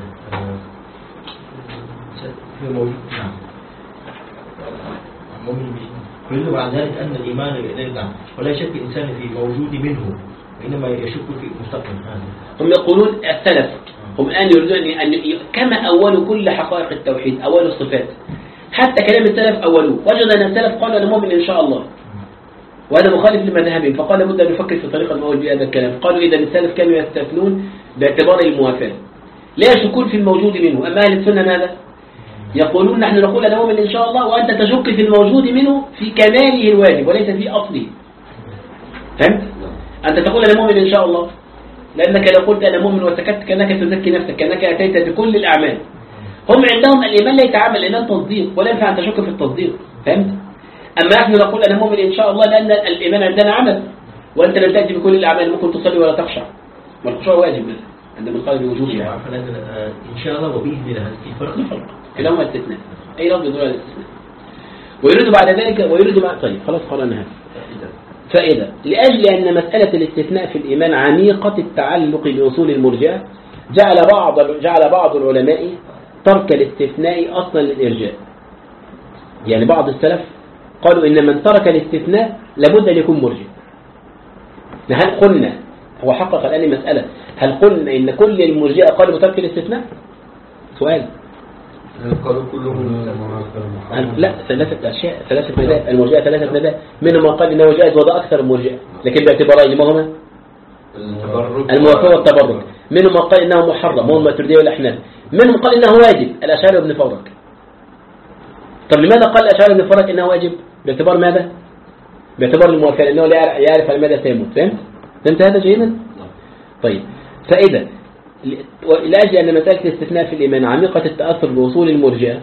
في موجود نعم مؤمن به، ويدل على ذلك أن الإيمان نعم ولا يشك الإنسان في موجود منه وإنما يشك في مستقبل. هم يقولون السلف هم الآن يريدون أن كما أولوا كل حقائق التوحيد أولوا الصفات، حتى كلام السلف أولوه، وجد أن السلف قالوا أنا مؤمن إن شاء الله، وهذا مخالف لمذهبهم، فقال لابد أن نفكر في طريقة نقول بهذا الكلام. قالوا إذا السلف كانوا يستثنون باعتبار الموافاة لا يشكون في الموجود منه، أما أهل السنة ماذا؟ يقولون نحن نقول أنا مؤمن إن شاء الله وأنت تشك في الموجود منه في كماله الواجب وليس في أصله، فهمت؟ أنت تقول أنا مؤمن إن شاء الله لأنك لو قلت أنا مؤمن وسكت كأنك تزكي نفسك، كأنك أتيت بكل الأعمال. هم عندهم الإيمان لا يتعامل الإيمان تصديق ولا ينفع أن تشك في التصديق، فهمت؟ أما نحن نقول أنا مؤمن إن شاء الله لأن الإيمان عندنا عمل، وأنت لم تأتي بكل الأعمال، ممكن تصلي ولا تخشع، والخشوع واجب عندما نقال بوجوده يعني. إن شاء الله وبإذن الله في فرق فرق كلاهما استثناء، أي لفظ يدل على الاستثناء. ويريد بعد ذلك ويريد مع طيب خلاص قرأنا هذا فائدة لأجل أن مسألة الاستثناء في الإيمان عميقة التعلق بأصول المرجئة، جعل بعض جعل بعض العلماء ترك الاستثناء أصلا للإرجاء. يعني بعض السلف قالوا إن من ترك الاستثناء لابد أن يكون مرجئ. هل قلنا هو حقق الآن مسألة هل قلنا إن كل المرجئة قالوا بترك الاستثناء؟ سؤال. قالوا كلهم لا ثلاثة أشياء ثلاثة مذاهب، المرجئة ثلاثة مذاهب، منهم من قال إنه جائز وده أكثر المرجئة لكن باعتبارين ما هما؟ الموافقة والتبرك. منهم من قال إنه محرم وهم الماتريدية والأحناف. منهم قال إنه واجب الأشاعرة وابن فورك. طب لماذا قال الأشاعرة وابن فورك إنه واجب؟ باعتبار ماذا؟ باعتبار الموافقة لأنه لا يعرف على ماذا سيموت، فهمت؟ فهمت هذا جيدا؟ طيب فإذا لأجل أن مسألة الاستثناء في الإيمان عميقة التأثر بوصول المرجئة،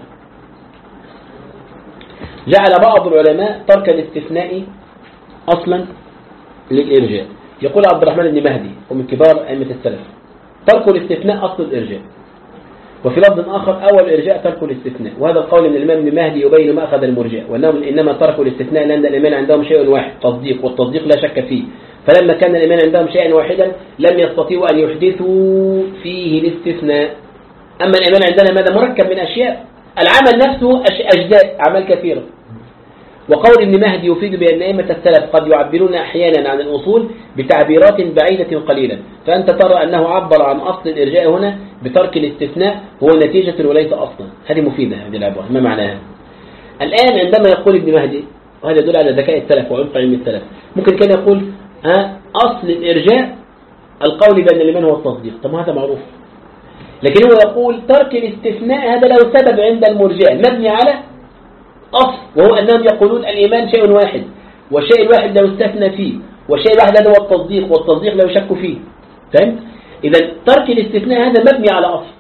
جعل بعض العلماء ترك الاستثناء أصلا للإرجاء. يقول عبد الرحمن بن مهدي ومن كبار أئمة السلف ترك الاستثناء أصل الإرجاء، وفي لفظ آخر أول الإرجاء ترك الاستثناء. وهذا القول من الإمام بن مهدي يبين ما أخذ المرجئة، وأنهم إنما تركوا الاستثناء لأن الإيمان عندهم شيء واحد تصديق، والتصديق لا شك فيه، فلما كان الإيمان عندهم شيئا واحدا لم يستطيعوا أن يحدثوا فيه الاستثناء. أما الإيمان عندنا ماذا؟ مركب من أشياء، العمل نفسه أجزاء أعمال كثيرة. وقول ابن مهدي يفيد بأن أئمة السلف قد يعبرون أحيانا عن الأصول بتعبيرات بعيدة قليلا، فأنت ترى أنه عبر عن أصل الإرجاء هنا بترك الاستثناء هو نتيجة وليس أصلا. هذه مفيدة هذه العبارة، ما معناها؟ الآن عندما يقول ابن مهدي، وهذا يدل على ذكاء السلف وعمق علم السلف، ممكن كان يقول ها أصل الإرجاء القول بأن الإيمان هو التصديق، طب هذا معروف، لكن هو يقول ترك الاستثناء هذا له سبب عند المرجئة مبني على أصل، وهو أنهم يقولون الإيمان شيء واحد، والشيء الواحد لا يستثنى فيه، والشيء الواحد هذا هو التصديق، والتصديق لا يشك فيه. فهمت؟ إذا ترك الاستثناء هذا مبني على أصل،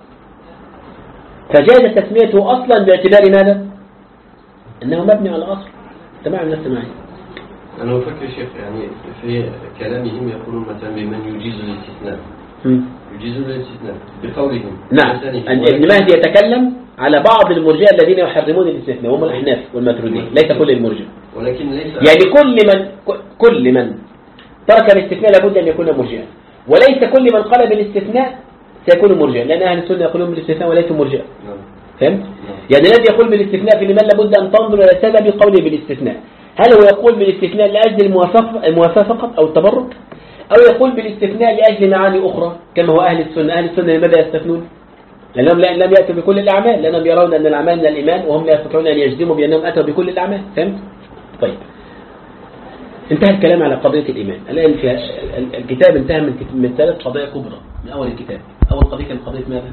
فجاز تسميته أصلا باعتبار ماذا؟ أنه مبني على أصل. تمام الناس معي؟ أنا أفكر شيخ يعني في كلامهم يقولون مثلا بمن يجيز الاستثناء يجيز الاستثناء بقولهم. نعم، ابن مهدي يتكلم على بعض المرجئة الذين يحرمون الاستثناء، هم الأحناف والماتريدية، ليس كل المرجئة. ولكن ليس يعني كل من كل من ترك الاستثناء لابد أن يكون مرجئا، وليس كل من قال بالاستثناء سيكون مرجئا، لأن أهل السنة يقولون بالاستثناء وليسوا مرجئا. فهمت؟ يعني الذي يقول بالاستثناء في لمن لابد أن تنظر إلى سبب قوله بالاستثناء، هل هو يقول بالاستثناء لأجل الموافقة الموافقة فقط أو التبرك، أو يقول بالاستثناء لأجل معاني أخرى كما هو أهل السنة. أهل السنة لماذا يستثنون؟ لأنهم لم يأتوا بكل الأعمال، لأنهم يرون أن الأعمال من الإيمان، وهم لا يستطيعون أن يجزموا بأنهم أتوا بكل الأعمال. فهمت؟ طيب، انتهى الكلام على قضية الإيمان. الآن في الكتاب انتهى من من ثلاث قضايا كبرى من أول الكتاب. أول قضية كانت قضية ماذا؟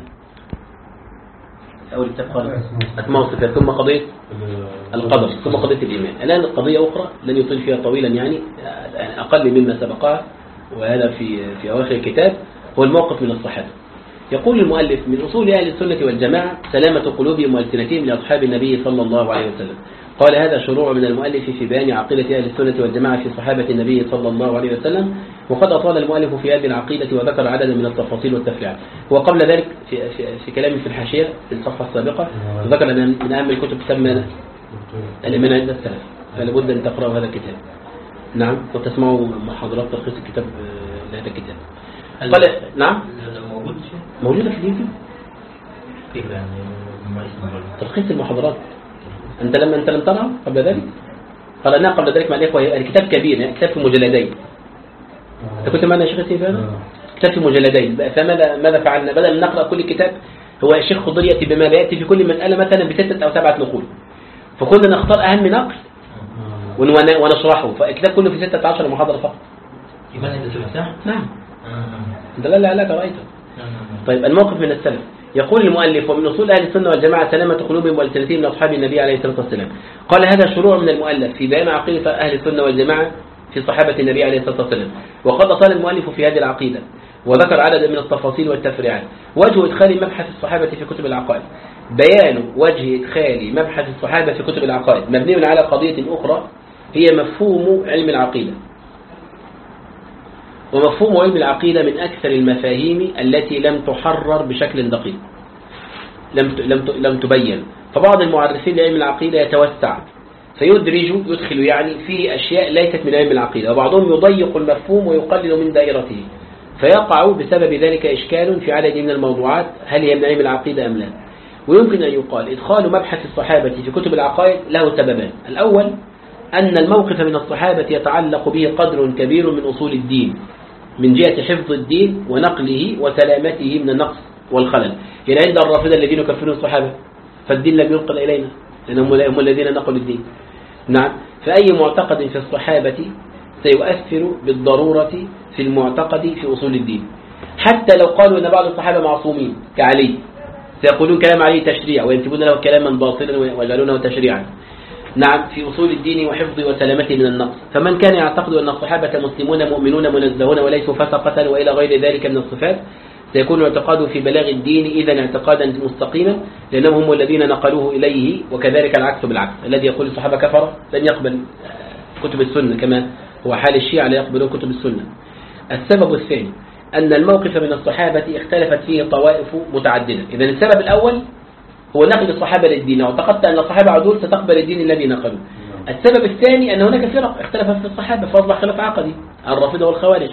أول كتاب قال أسماء وصفات، ثم قضية القدر، ثم قضية الإيمان. الآن قضية أخرى لن يطيل فيها طويلا، يعني أقل مما سبقها، وهذا في في أواخر الكتاب، هو الموقف من الصحابة. يقول المؤلف: من أصول أهل السنة والجماعة سلامة قلوبهم وألسنتهم لأصحاب النبي صلى الله عليه وسلم. قال: هذا شروع من المؤلف في بيان عقيدة أهل السنة والجماعة في صحابة النبي صلى الله عليه وسلم، وقد أطال المؤلف في هذه العقيدة وذكر عددا من التفاصيل والتفريعات. وقبل ذلك في, في, في كلامه في الحاشية في الصفحة السابقة ذكر أن من أهم الكتب تسمى الإيمان عند السلف، فلا بد أن تقرأوا هذا الكتاب. نعم، وتسمعوا محاضرات تلخيص الكتاب لهذا الكتاب. قال: نعم، موجودة في اليوتيوب تلخيص المحاضرات. أنت لما أنت لم ترى قبل ذلك؟ قرأناه قبل ذلك مع الإخوة. الكتاب كبير، كتاب في مجلدين. أنت كنت معنا يا شيخ سيف هذا؟ كتاب في مجلدين. فماذا ماذا فعلنا؟ بدل من نقرأ كل كتاب، هو الشيخ خضر يأتي بماذا؟ يأتي في كل مسألة مثلا بستة أو سبعة نقول، فكنا نختار أهم نقل ونشرحه، فالكتاب كله في ستة عشر محاضرة فقط. إيمان عند السلف؟ نعم. أنت لا لا لا رأيته. طيب، الموقف من السلف. يقول المؤلف: ومن أصول أهل السنة والجماعة سلامة قلوبهم وألسنتهم لأصحاب النبي عليه الصلاة والسلام. قال: هذا شروع من المؤلف في بيان عقيدة أهل السنة والجماعة في صحابة النبي عليه الصلاة والسلام، وقد أطال المؤلف في هذه العقيدة وذكر عددا من التفاصيل والتفريعات. وجه إدخال مبحث الصحابة في كتب العقائد. بيان وجه إدخال مبحث الصحابة في كتب العقائد مبني على قضية أخرى، هي مفهوم علم العقيدة. ومفهوم علم العقيدة من أكثر المفاهيم التي لم تحرر بشكل دقيق، لم لم لم تبين. فبعض المعرفين لعلم العقيدة يتوسع فيدرج يدخل يعني فيه أشياء ليست من علم العقيدة، وبعضهم يضيق المفهوم ويقلل من دائرته، فيقع بسبب ذلك إشكال في عدد من الموضوعات هل هي من علم العقيدة أم لا. ويمكن أن يقال إدخال مبحث الصحابة في كتب العقائد له سببان: الأول أن الموقف من الصحابة يتعلق به قدر كبير من أصول الدين من جهة حفظ الدين ونقله وسلامته من النقص والخلل. يعني عند الرافضة الذين يكفرون الصحابة فالدين لم ينقل إلينا، لأنهم هم الذين نقلوا الدين. نعم، فأي معتقد في الصحابة سيؤثر بالضرورة في المعتقد في أصول الدين، حتى لو قالوا أن بعض الصحابة معصومين كعلي سيقولون كلام علي تشريع وينسبون له كلاما باطلا ويجعلونه تشريعا. نعم، في أصول الدين وحفظ وسلامته من النقص. فمن كان يعتقد أن الصحابة مسلمون مؤمنون منزهون وليسوا فسقة وإلى غير ذلك من الصفات سيكون اعتقاده في بلاغ الدين إذن اعتقادا مستقيما، لأنهم هم الذين نقلوه إليه، وكذلك العكس بالعكس. الذي يقول الصحابة كفر لن يقبل كتب السنة، كما هو حال الشيعة لا يقبلون كتب السنة. السبب الثاني أن الموقف من الصحابة اختلفت فيه طوائف متعددة. إذن السبب الأول هو نقل الصحابة للدين، واعتقدت أن الصحابة عدول ستقبل الدين الذي نقلوه. السبب الثاني أن هناك فرق اختلفت في الصحابة فأصبح خلاف عقدي، الرافضة والخوارج.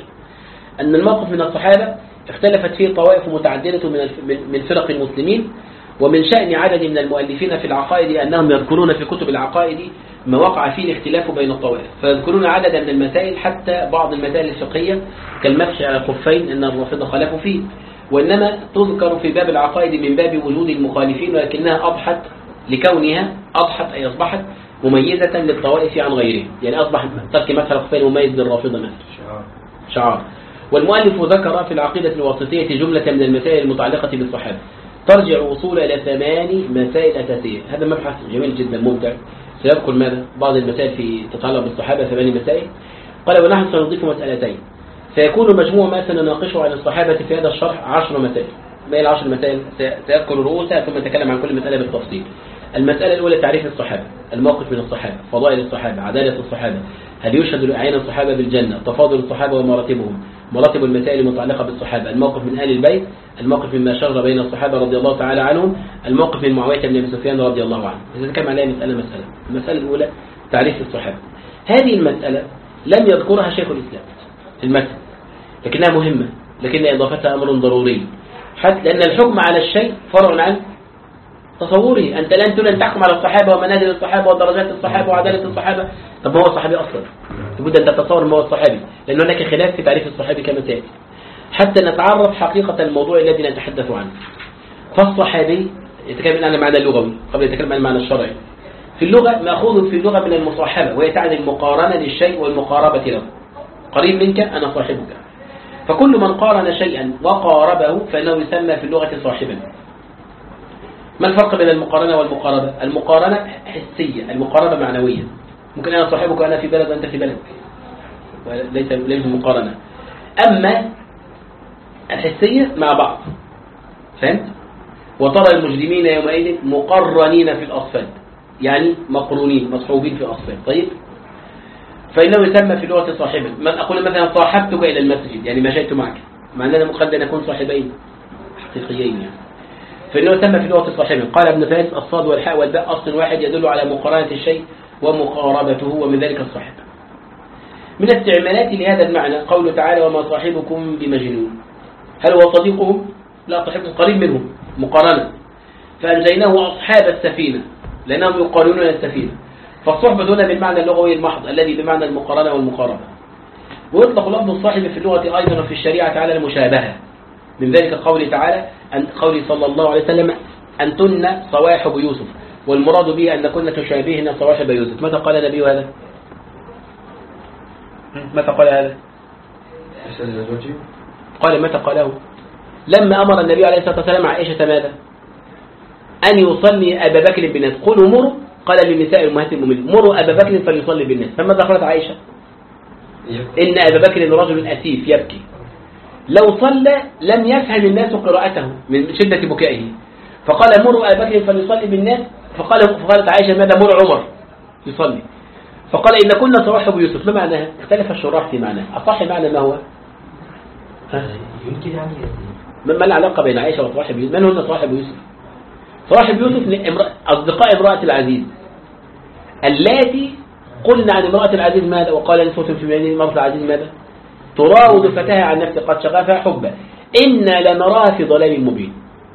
أن الموقف من الصحابة اختلفت فيه طوائف متعددة من من فرق المسلمين، ومن شأن عدد من المؤلفين في العقائد أنهم يذكرون في كتب العقائد ما وقع فيه الاختلاف بين الطوائف، فيذكرون عددا من المسائل، حتى بعض المسائل الفقهية كالمسح على الخفين أن الرافضة خالفوا فيه، وإنما تذكر في باب العقائد من باب وجود المخالفين، ولكنها أضحت لكونها أضحت أي أصبحت مميزة للطوائف عن غيرها. يعني أصبح ترك مسح الخفين مميز للرافضة مثلا شعار. والمؤلف ذكر في العقيدة الواسطية جملة من المسائل المتعلقة بالصحابة، ترجع وصول إلى ثمان مسائل أساسية. هذا مبحث جميل جدا ممتع، سيذكر ماذا بعض المسائل في تتعلق بالصحابة، ثمان مسائل. قال ونحن سنضيف مسألتين، سيكون مجموع ما سنناقشه عن الصحابة في هذا الشرح عشر مسائل. باقي العشر مسائل سيذكر رؤوسها ثم يتكلم عن كل مسألة بالتفصيل. المسألة الأولى تعريف الصحابة، الموقف من الصحابة، فضائل الصحابة، عدالة الصحابة، هل يشهد لأعين الصحابة بالجنة، تفاضل الصحابة ومراتبهم، مراتب المسائل المتعلقة بالصحابة، الموقف من آل البيت، الموقف مما شجر بين الصحابة رضي الله تعالى عنهم، الموقف من معاوية بن أبي سفيان رضي الله عنه. إذا كان عليها مسألة مسألة. المسألة الأولى تعريف الصحابة. هذه المسألة لم يذكرها شيخ الإسلام في المتن، لكنها مهمة، لكن إضافتها أمر ضروري، حتى لأن الحكم على الشيء فرع عن تصوري. أنت لا يمكن أن تحكم على الصحابة ومنازل الصحابة ودرجات الصحابة وعدالة الصحابة. طب ما هو الصحابي أصلا؟ لابد أن تتصور ما هو الصحابي، لأن هناك خلاف في تعريف الصحابي كما سيأتي، حتى نتعرف حقيقة الموضوع الذي نتحدث عنه. فالصحابي يتكلم عن المعنى اللغوي قبل يتكلم عن المعنى الشرعي. في اللغة مأخوذ في اللغة من المصاحبة، وهي تعني المقارنة للشيء والمقاربة له. قريب منك أنا صاحبك، فكل من قارن شيئا وقاربه فإنه يسمى في اللغة صاحبا. ما الفرق بين المقارنة والمقاربة؟ المقارنة حسية، المقاربة معنوية. ممكن أنا صاحبك وأنا في بلد وأنت في بلد، ليس ليس مقارنة. أما الحسية مع بعض، فهمت؟ وترى المجرمين يومئذ مقرنين في الأصفاد، يعني مقرونين مصحوبين في الأصفاد. طيب، فإنه يسمى في اللغة صاحبا. من أقول مثلا صاحبتك إلى المسجد، يعني مشيت معك، مع أننا قد نكون صاحبين حقيقيين يعني. فإنه يسمى في اللغة صاحبا. قال ابن فارس الصاد والحاء والباء أصل واحد يدل على مقارنة الشيء ومقاربته، ومن ذلك الصاحب. من استعمالات لهذا المعنى قوله تعالى وما صاحبكم بمجنون. هل هو صديقهم؟ لا، صاحبكم قريب منهم، مقارنة. فأنجيناه أصحاب السفينة لأنهم يقارنون السفينة. فالصحبة هنا بالمعنى اللغوي المحض الذي بمعنى المقارنة والمقاربة. ويطلق لفظ الصاحب في اللغة أيضا وفي الشريعة على المشابهة. من ذلك قوله تعالى أن قوله صلى الله عليه وسلم أنتن صواحب يوسف، والمراد به أن كنا تشابهن صواحب يوسف. متى قال النبي هذا؟ متى قال هذا؟ قال متى قاله؟ لما أمر النبي عليه الصلاة والسلام عائشة ماذا؟ أن يصلي أبا بكر بالناس. قولوا مروا، قال للنساء أمهات المؤمنين مروا أبا بكر فليصلي بالناس. فماذا قالت عائشة؟ إن أبا بكر رجل أسيف يبكي، لو صلى لم يفهم الناس قراءته من شدة بكائه، فقال مروا أبا بكر فليصلي بالناس. فقال فقالت عائشة ماذا؟ مر عمر يصلي. فقال إن كنا صواحب يوسف. ما معناها؟ اختلف الشراح في معناه. أصح معنى ما هو؟ يمكن يعني ما العلاقة بين عائشة وصواحب يوسف؟ من هن صواحب يوسف؟ صواحب يوسف أصدقاء امرأة العزيز اللاتي قلنا عن امرأة العزيز ماذا؟ وقال نسوة في المدينة امرأة العزيز ماذا؟ تراود فتاها عن نفسه قد شغفها حبا إنا لنراها في ضلال مبين.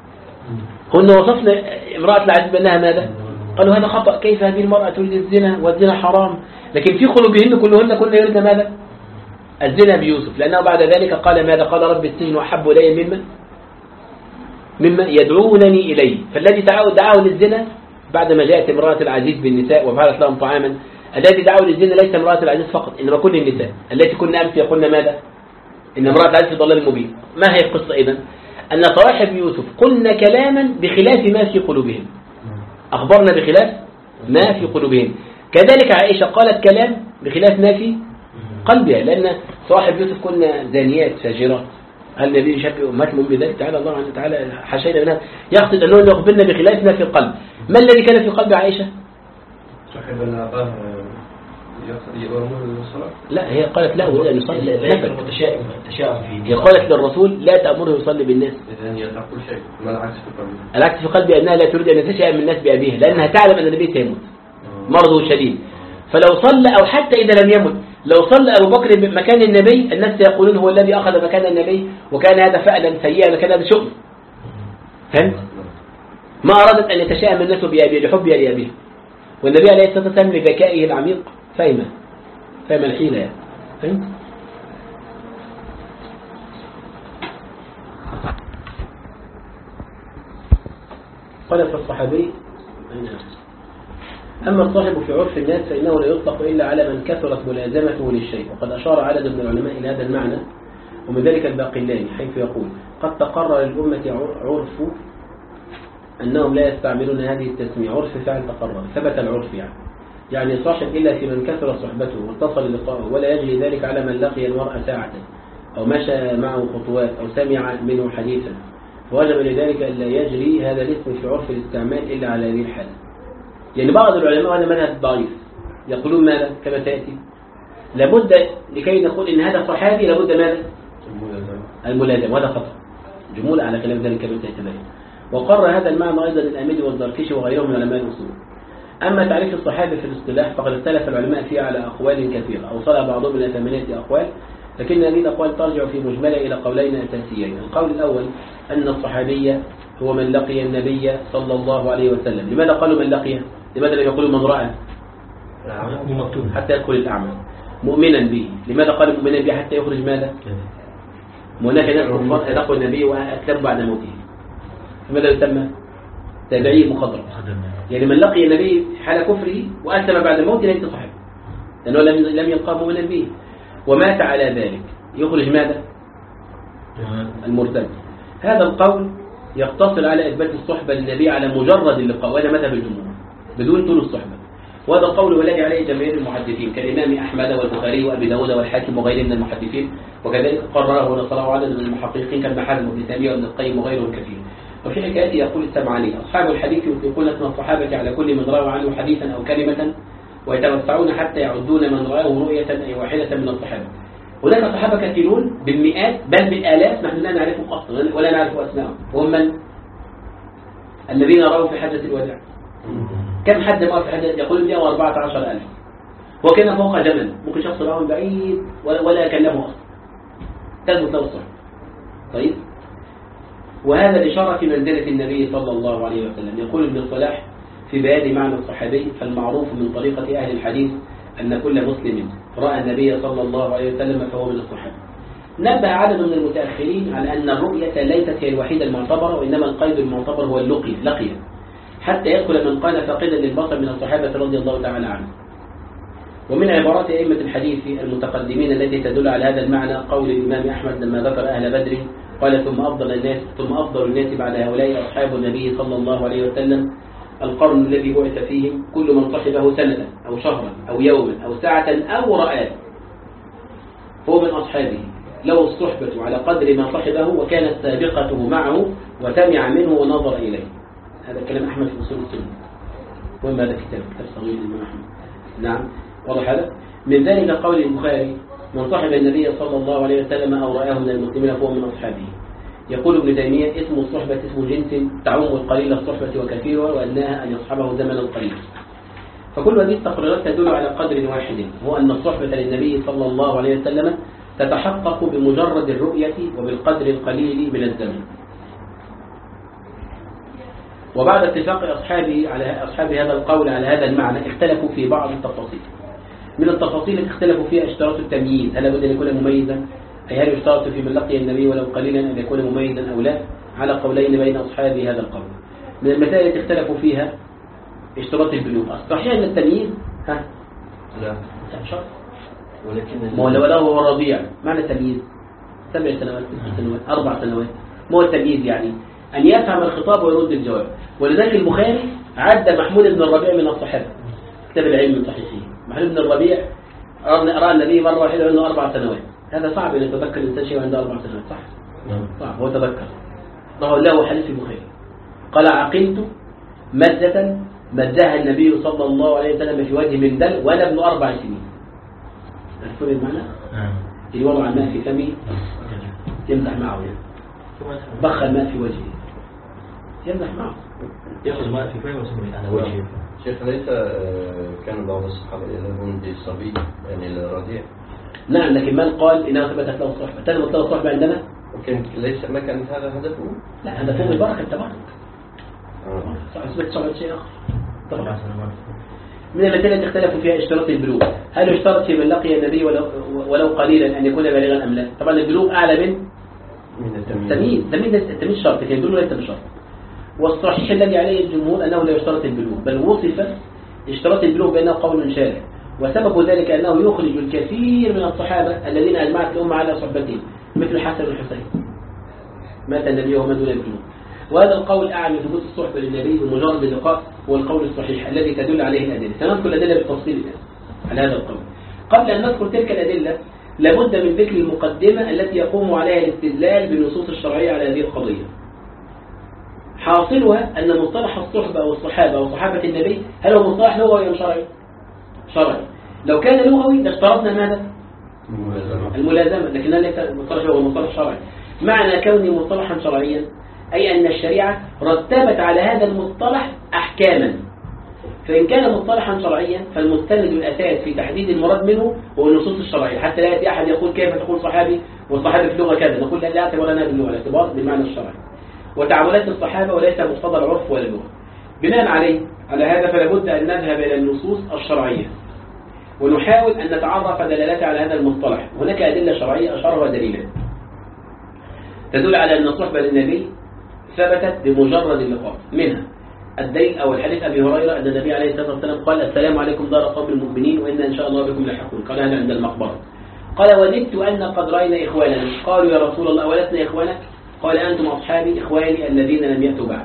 كنا وصفنا امرأة العزيز بأنها ماذا؟ قالوا هذا خطأ، كيف هذه المرأة تريد الزنا والزنا حرام، لكن في قلوبهن كلهن كنا يريد ماذا؟ الزنا بيوسف، لأنه بعد ذلك قال ماذا؟ قال رب السجن أحب إلي مما مما يدعونني إليه. فالذي دعاه للزنا بعدما جاءت امرأة العزيز بالنساء وفعلت لهم طعاما، الذي دعاه للزنا ليس امرأة العزيز فقط، إنما كل النساء التي كنا أمس يقولن ماذا؟ إن امرأة العزيز في ضلال مبين. ما هي القصة إذن؟ أن صواحب يوسف قلنا كلاما بخلاف ما في قلوبهم، أخبرنا بخلاف ما في قلوبهم. كذلك عائشة قالت كلام بخلاف ما في قلبها، لأن صواحب يوسف كنا زانيات فاجرات. هل النبي يشبه أمهاتهم بذلك؟ تعالى الله عنه تعالى حشينا منها. يقصد أنه يخبرنا بخلاف ما في القلب. ما الذي كان في قلب عائشة؟ صاحب الأباه يأمر بالصلاة؟ لا، هي قالت لا أريد أن يصلي. متشائم تشاؤم فيه. هي قالت للرسول لا تأمره يصلي بالناس. إذن هي تقول شيء، ما العكس في قلبها؟ العكس في قلبي أنها لا تريد أن تتشائم من الناس بأبيها، لأنها تعلم أن النبي سيموت مرضه شديد. فلو صلى أو حتى إذا لم يمت لو صلى أبو بكر مكان النبي الناس يقولون هو الذي أخذ مكان النبي، وكان هذا فعلا سيئا وكان هذا شؤم. فهمت؟ ما أرادت أن يتشائم الناس بأبيها لحبها لأبيها، والنبي عليه الصلاة والسلام لذكائه العميق فهم فهم الحيلة يعني. فهمت؟ قال في الصحابي أما الصاحب في عرف الناس فإنه لا يطلق إلا على من كثرت ملازمته للشيء. وقد أشار عدد من العلماء إلى هذا المعنى، ومن ذلك الباقلاني حيث يقول قد تقرر الأمة عرف أنهم لا يستعملون هذه التسمية، عرف فعل تقرر، ثبت العرف يعني يعني صاحب إلا في من كثر صحبته واتصل لقاءه، ولا يجري ذلك على من لقي المرء ساعة أو مشى معه خطوات أو سمع منه حديثا، فوجب لذلك أن لا يجري هذا الاسم في عرف الاستعمال إلا على هذه الحالة. يعني بعض العلماء هذا مذهب ضعيف يقولون ماذا كما تأتي، لابد لكي نقول إن هذا صحابي لابد ماذا الملازم، وهذا خطأ جمهور على كلام ذلك كما تأتي. وقرر هذا المعنى أيضا الآمدي والزركشي وغيرهم من علماء الأصول. أما تعريف الصحابي في الاصطلاح فقد اختلف العلماء فيه على أقوال كثيرة، أوصل بعضهم إلى ثمانية أقوال، لكن هذه الأقوال ترجع في مجملة إلى قولين أساسيين. القول الأول أن الصحابي هو من لقي النبي صلى الله عليه وسلم. لماذا قالوا من لقيه؟ لماذا لم يقولوا من رأى؟ حتى يدخل الأعمى. مؤمنا به، لماذا قالوا مؤمنا به؟ حتى يخرج ماذا؟ هناك ناس كفار لقوا النبي وأسلموا بعد موته، فماذا يسمى؟ تابعي مخضرم. يعني من لقي النبي حال كفره وأسلم بعد موته ليس صحابي، لأنه لم لم يلقى مؤمنا به ومات على ذلك، يخرج ماذا؟ المرتد. هذا القول يقتصر على إثبات الصحبة للنبي على مجرد اللقاء، وهذا مذهب الجمهور بدون طول الصحبة، وهذا القول والذي عليه جماهير المحدثين كالإمام أحمد والبخاري وأبي داود والحاكم وغيرهم من المحدثين، وكذلك قرره ونصره عدد من المحققين كابن حزم وابن تيمية وابن القيم وغيرهم كثير. وفي حكايته يقول السمعاني: أصحاب الحديث يطلقون اسم الصحابة على كل من روى عنه حديثا أو كلمة، ويتوسعون حتى يعدون من رآه رؤية أي واحدة من الصحابة. هناك صحابة كثيرون بالمئات بل بالآلاف نحن لا نعرفهم أصلا ولا نعرف أسمائهم، وهم من؟ الذين رأوا في حجة الوداع. كم حد رأى في حجة؟ يقول مئة وأربعة عشر ألف، وكان فوق جبل، ممكن شخص رأى بعيد ولا كلمه أصلا، تثبت له الصحبة. طيب، وهذا الإشارة في منزلة النبي صلى الله عليه وسلم. يقول ابن الصلاح في بيان معنى الصحابي: فالمعروف من طريقة أهل الحديث أن كل مسلم رأى النبي صلى الله عليه وسلم فهو من الصحابة. نبه عدد من المتأخرين على أن الرؤية ليست هي الوحيدة المعتبرة، وإنما القيد المعتبر هو اللقي لقي حتى يدخل من قال فاقدا للبصر من الصحابة رضي الله تعالى عنهم. ومن عبارات أئمة الحديث المتقدمين التي تدل على هذا المعنى قول الإمام أحمد لما ذكر أهل بدر قال: ثم أفضل الناس ثم أفضل الناس بعد هؤلاء أصحاب النبي صلى الله عليه وسلم، القرن الذي بعث فيهم كل من صحبه سنة أو شهرا أو يوما أو ساعة أو رآه هو من أصحابه، له الصحبة على قدر ما صحبه وكانت سابقته معه وسمع منه ونظر إليه. هذا كلام أحمد في أصول السنة، وما هذا كتاب كتاب صغير للإمام أحمد. نعم، واضح هذا. من ذلك قول البخاري: من صحب النبي صلى الله عليه وسلم أو رآه من المسلمين فهو من أصحابه. يقول ابن تيمية: اسم الصحبة اسم جنس تعم القليل الصحبة وكثيرها، وأنها أن يصحبه زمنا قليلا. فكل هذه التقريرات تدل على قدر واحد، هو أن الصحبة للنبي صلى الله عليه وسلم تتحقق بمجرد الرؤية وبالقدر القليل من الزمن. وبعد اتفاق أصحابه على أصحاب هذا القول على هذا المعنى اختلفوا في بعض التفاصيل. من التفاصيل التي اختلفوا فيها اشتراط التمييز، هل لابد أن يكون مميزا؟ أي هل يشترط في من لقي النبي ولو قليلا أن يكون مميزا أو لا؟ على قولين بين أصحاب هذا القول. من المسائل التي اختلفوا فيها اشتراط البلوغ. الصحيح أن التمييز ها؟ لا لا شرط، ولكن ما هو لو هو الرضيع معنى التمييز سبع سنوات ست سنوات أربع سنوات. ما هو التمييز؟ يعني أن يفهم الخطاب ويرد الجواب. ولذلك البخاري عد محمود بن الربيع من الصحابة، كتاب العلم من صحيحه. محمود بن الربيع رأى النبي مرة واحدة عنده أربع سنوات. هذا صعب أن يتذكر الإنسان شيء عنده أربع سنوات، صح؟ صعب. هو تذكر له له حديث في البخاري قال: عقلت مزة مزها النبي صلى الله عليه وسلم في وجه من دل وأنا ابن أربع سنين. أفهم المعنى؟ اللي وضع الماء في فمه يمزح معه، يعني بخ الماء في وجهه يمزح معه، يأخذ ماء في فمه ويسمي على وجهه. شيخ، ليس كان بعض الصحابة يذهبون بالصبي يعني الرضيع؟ نعم، لكن من قال إنها ثبتت له الصحبة؟ تثبت له الصحبة عندنا؟ وكان ليس ما كان هذا هدفه؟ لا، هدفه البركة التبارك. صح، اثبت صحبة شيء آخر طبعا. من المسائل التي اختلفوا فيها اشتراط البلوغ، هل يشترط في من لقي النبي ولو, ولو قليلا أن يكون بالغا أم لا؟ طبعا البلوغ أعلى من من التمييز. التمييز. التمييز التمييز شرط، لكن البلوغ ليس بشرط. والصحيح الذي عليه الجمهور أنه لا يشترط البلوغ، بل وصف اشتراط البلوغ بأنه قول شارع، وسبب ذلك أنه يخرج الكثير من الصحابة الذين أجمعت الأمة على صحبتهم، مثل الحسن والحسين، مات النبي وهم دون البلوغ. وهذا القول أعني ثبوت الصحبة للنبي بمجرد اللقاء هو القول الصحيح الذي تدل عليه الأدلة. سنذكر الأدلة بالتفصيل الآن على هذا القول. قبل أن نذكر تلك الأدلة لابد من ذكر المقدمة التي يقوم عليها الاستدلال بالنصوص الشرعية على هذه القضية. حاصلها أن مصطلح الصحبة والصحابة وصحابة النبي هل هو مصطلح لغوي أم شرعي؟ شرعي. لو كان لغوي اشترطنا ماذا؟ الملازمة، لكن ليس مصطلح هو مصطلح شرعي. معنى كونه مصطلحا شرعيا أي أن الشريعة رتبت على هذا المصطلح أحكاما. فإن كان مصطلحا شرعيا فالمستند الأساس في تحديد المراد منه هو النصوص الشرعية، حتى لا يأتي أحد يقول كيف تقول صحابي والصحابي في اللغة كذا، نقول لا لا اعتبر لنا باللغة، الاعتبار بالمعنى الشرعي وتعاملات الصحابة وليس مقتضى العرف ولا اللغة. بناء عليه على هذا فلا بد أن نذهب إلى النصوص الشرعية ونحاول أن نتعرف دلالات على هذا المصطلح. هناك أدلة شرعية أشارها دليلا تدل على أن الصحبة للنبي ثبتت بمجرد اللقاء. منها الدليل أو الحديث أبي هريرة أن النبي عليه الصلاة والسلام قال السلام عليكم دار قوم المؤمنين وإن إن شاء الله بكم لاحقون. قال هذا عند المقبرة. قال وددت أن قد رأينا إخواننا. قالوا يا رسول الله ولسنا إخوانك؟ قال أنتم أصحابي إخواني الذين لم يأتوا بعد.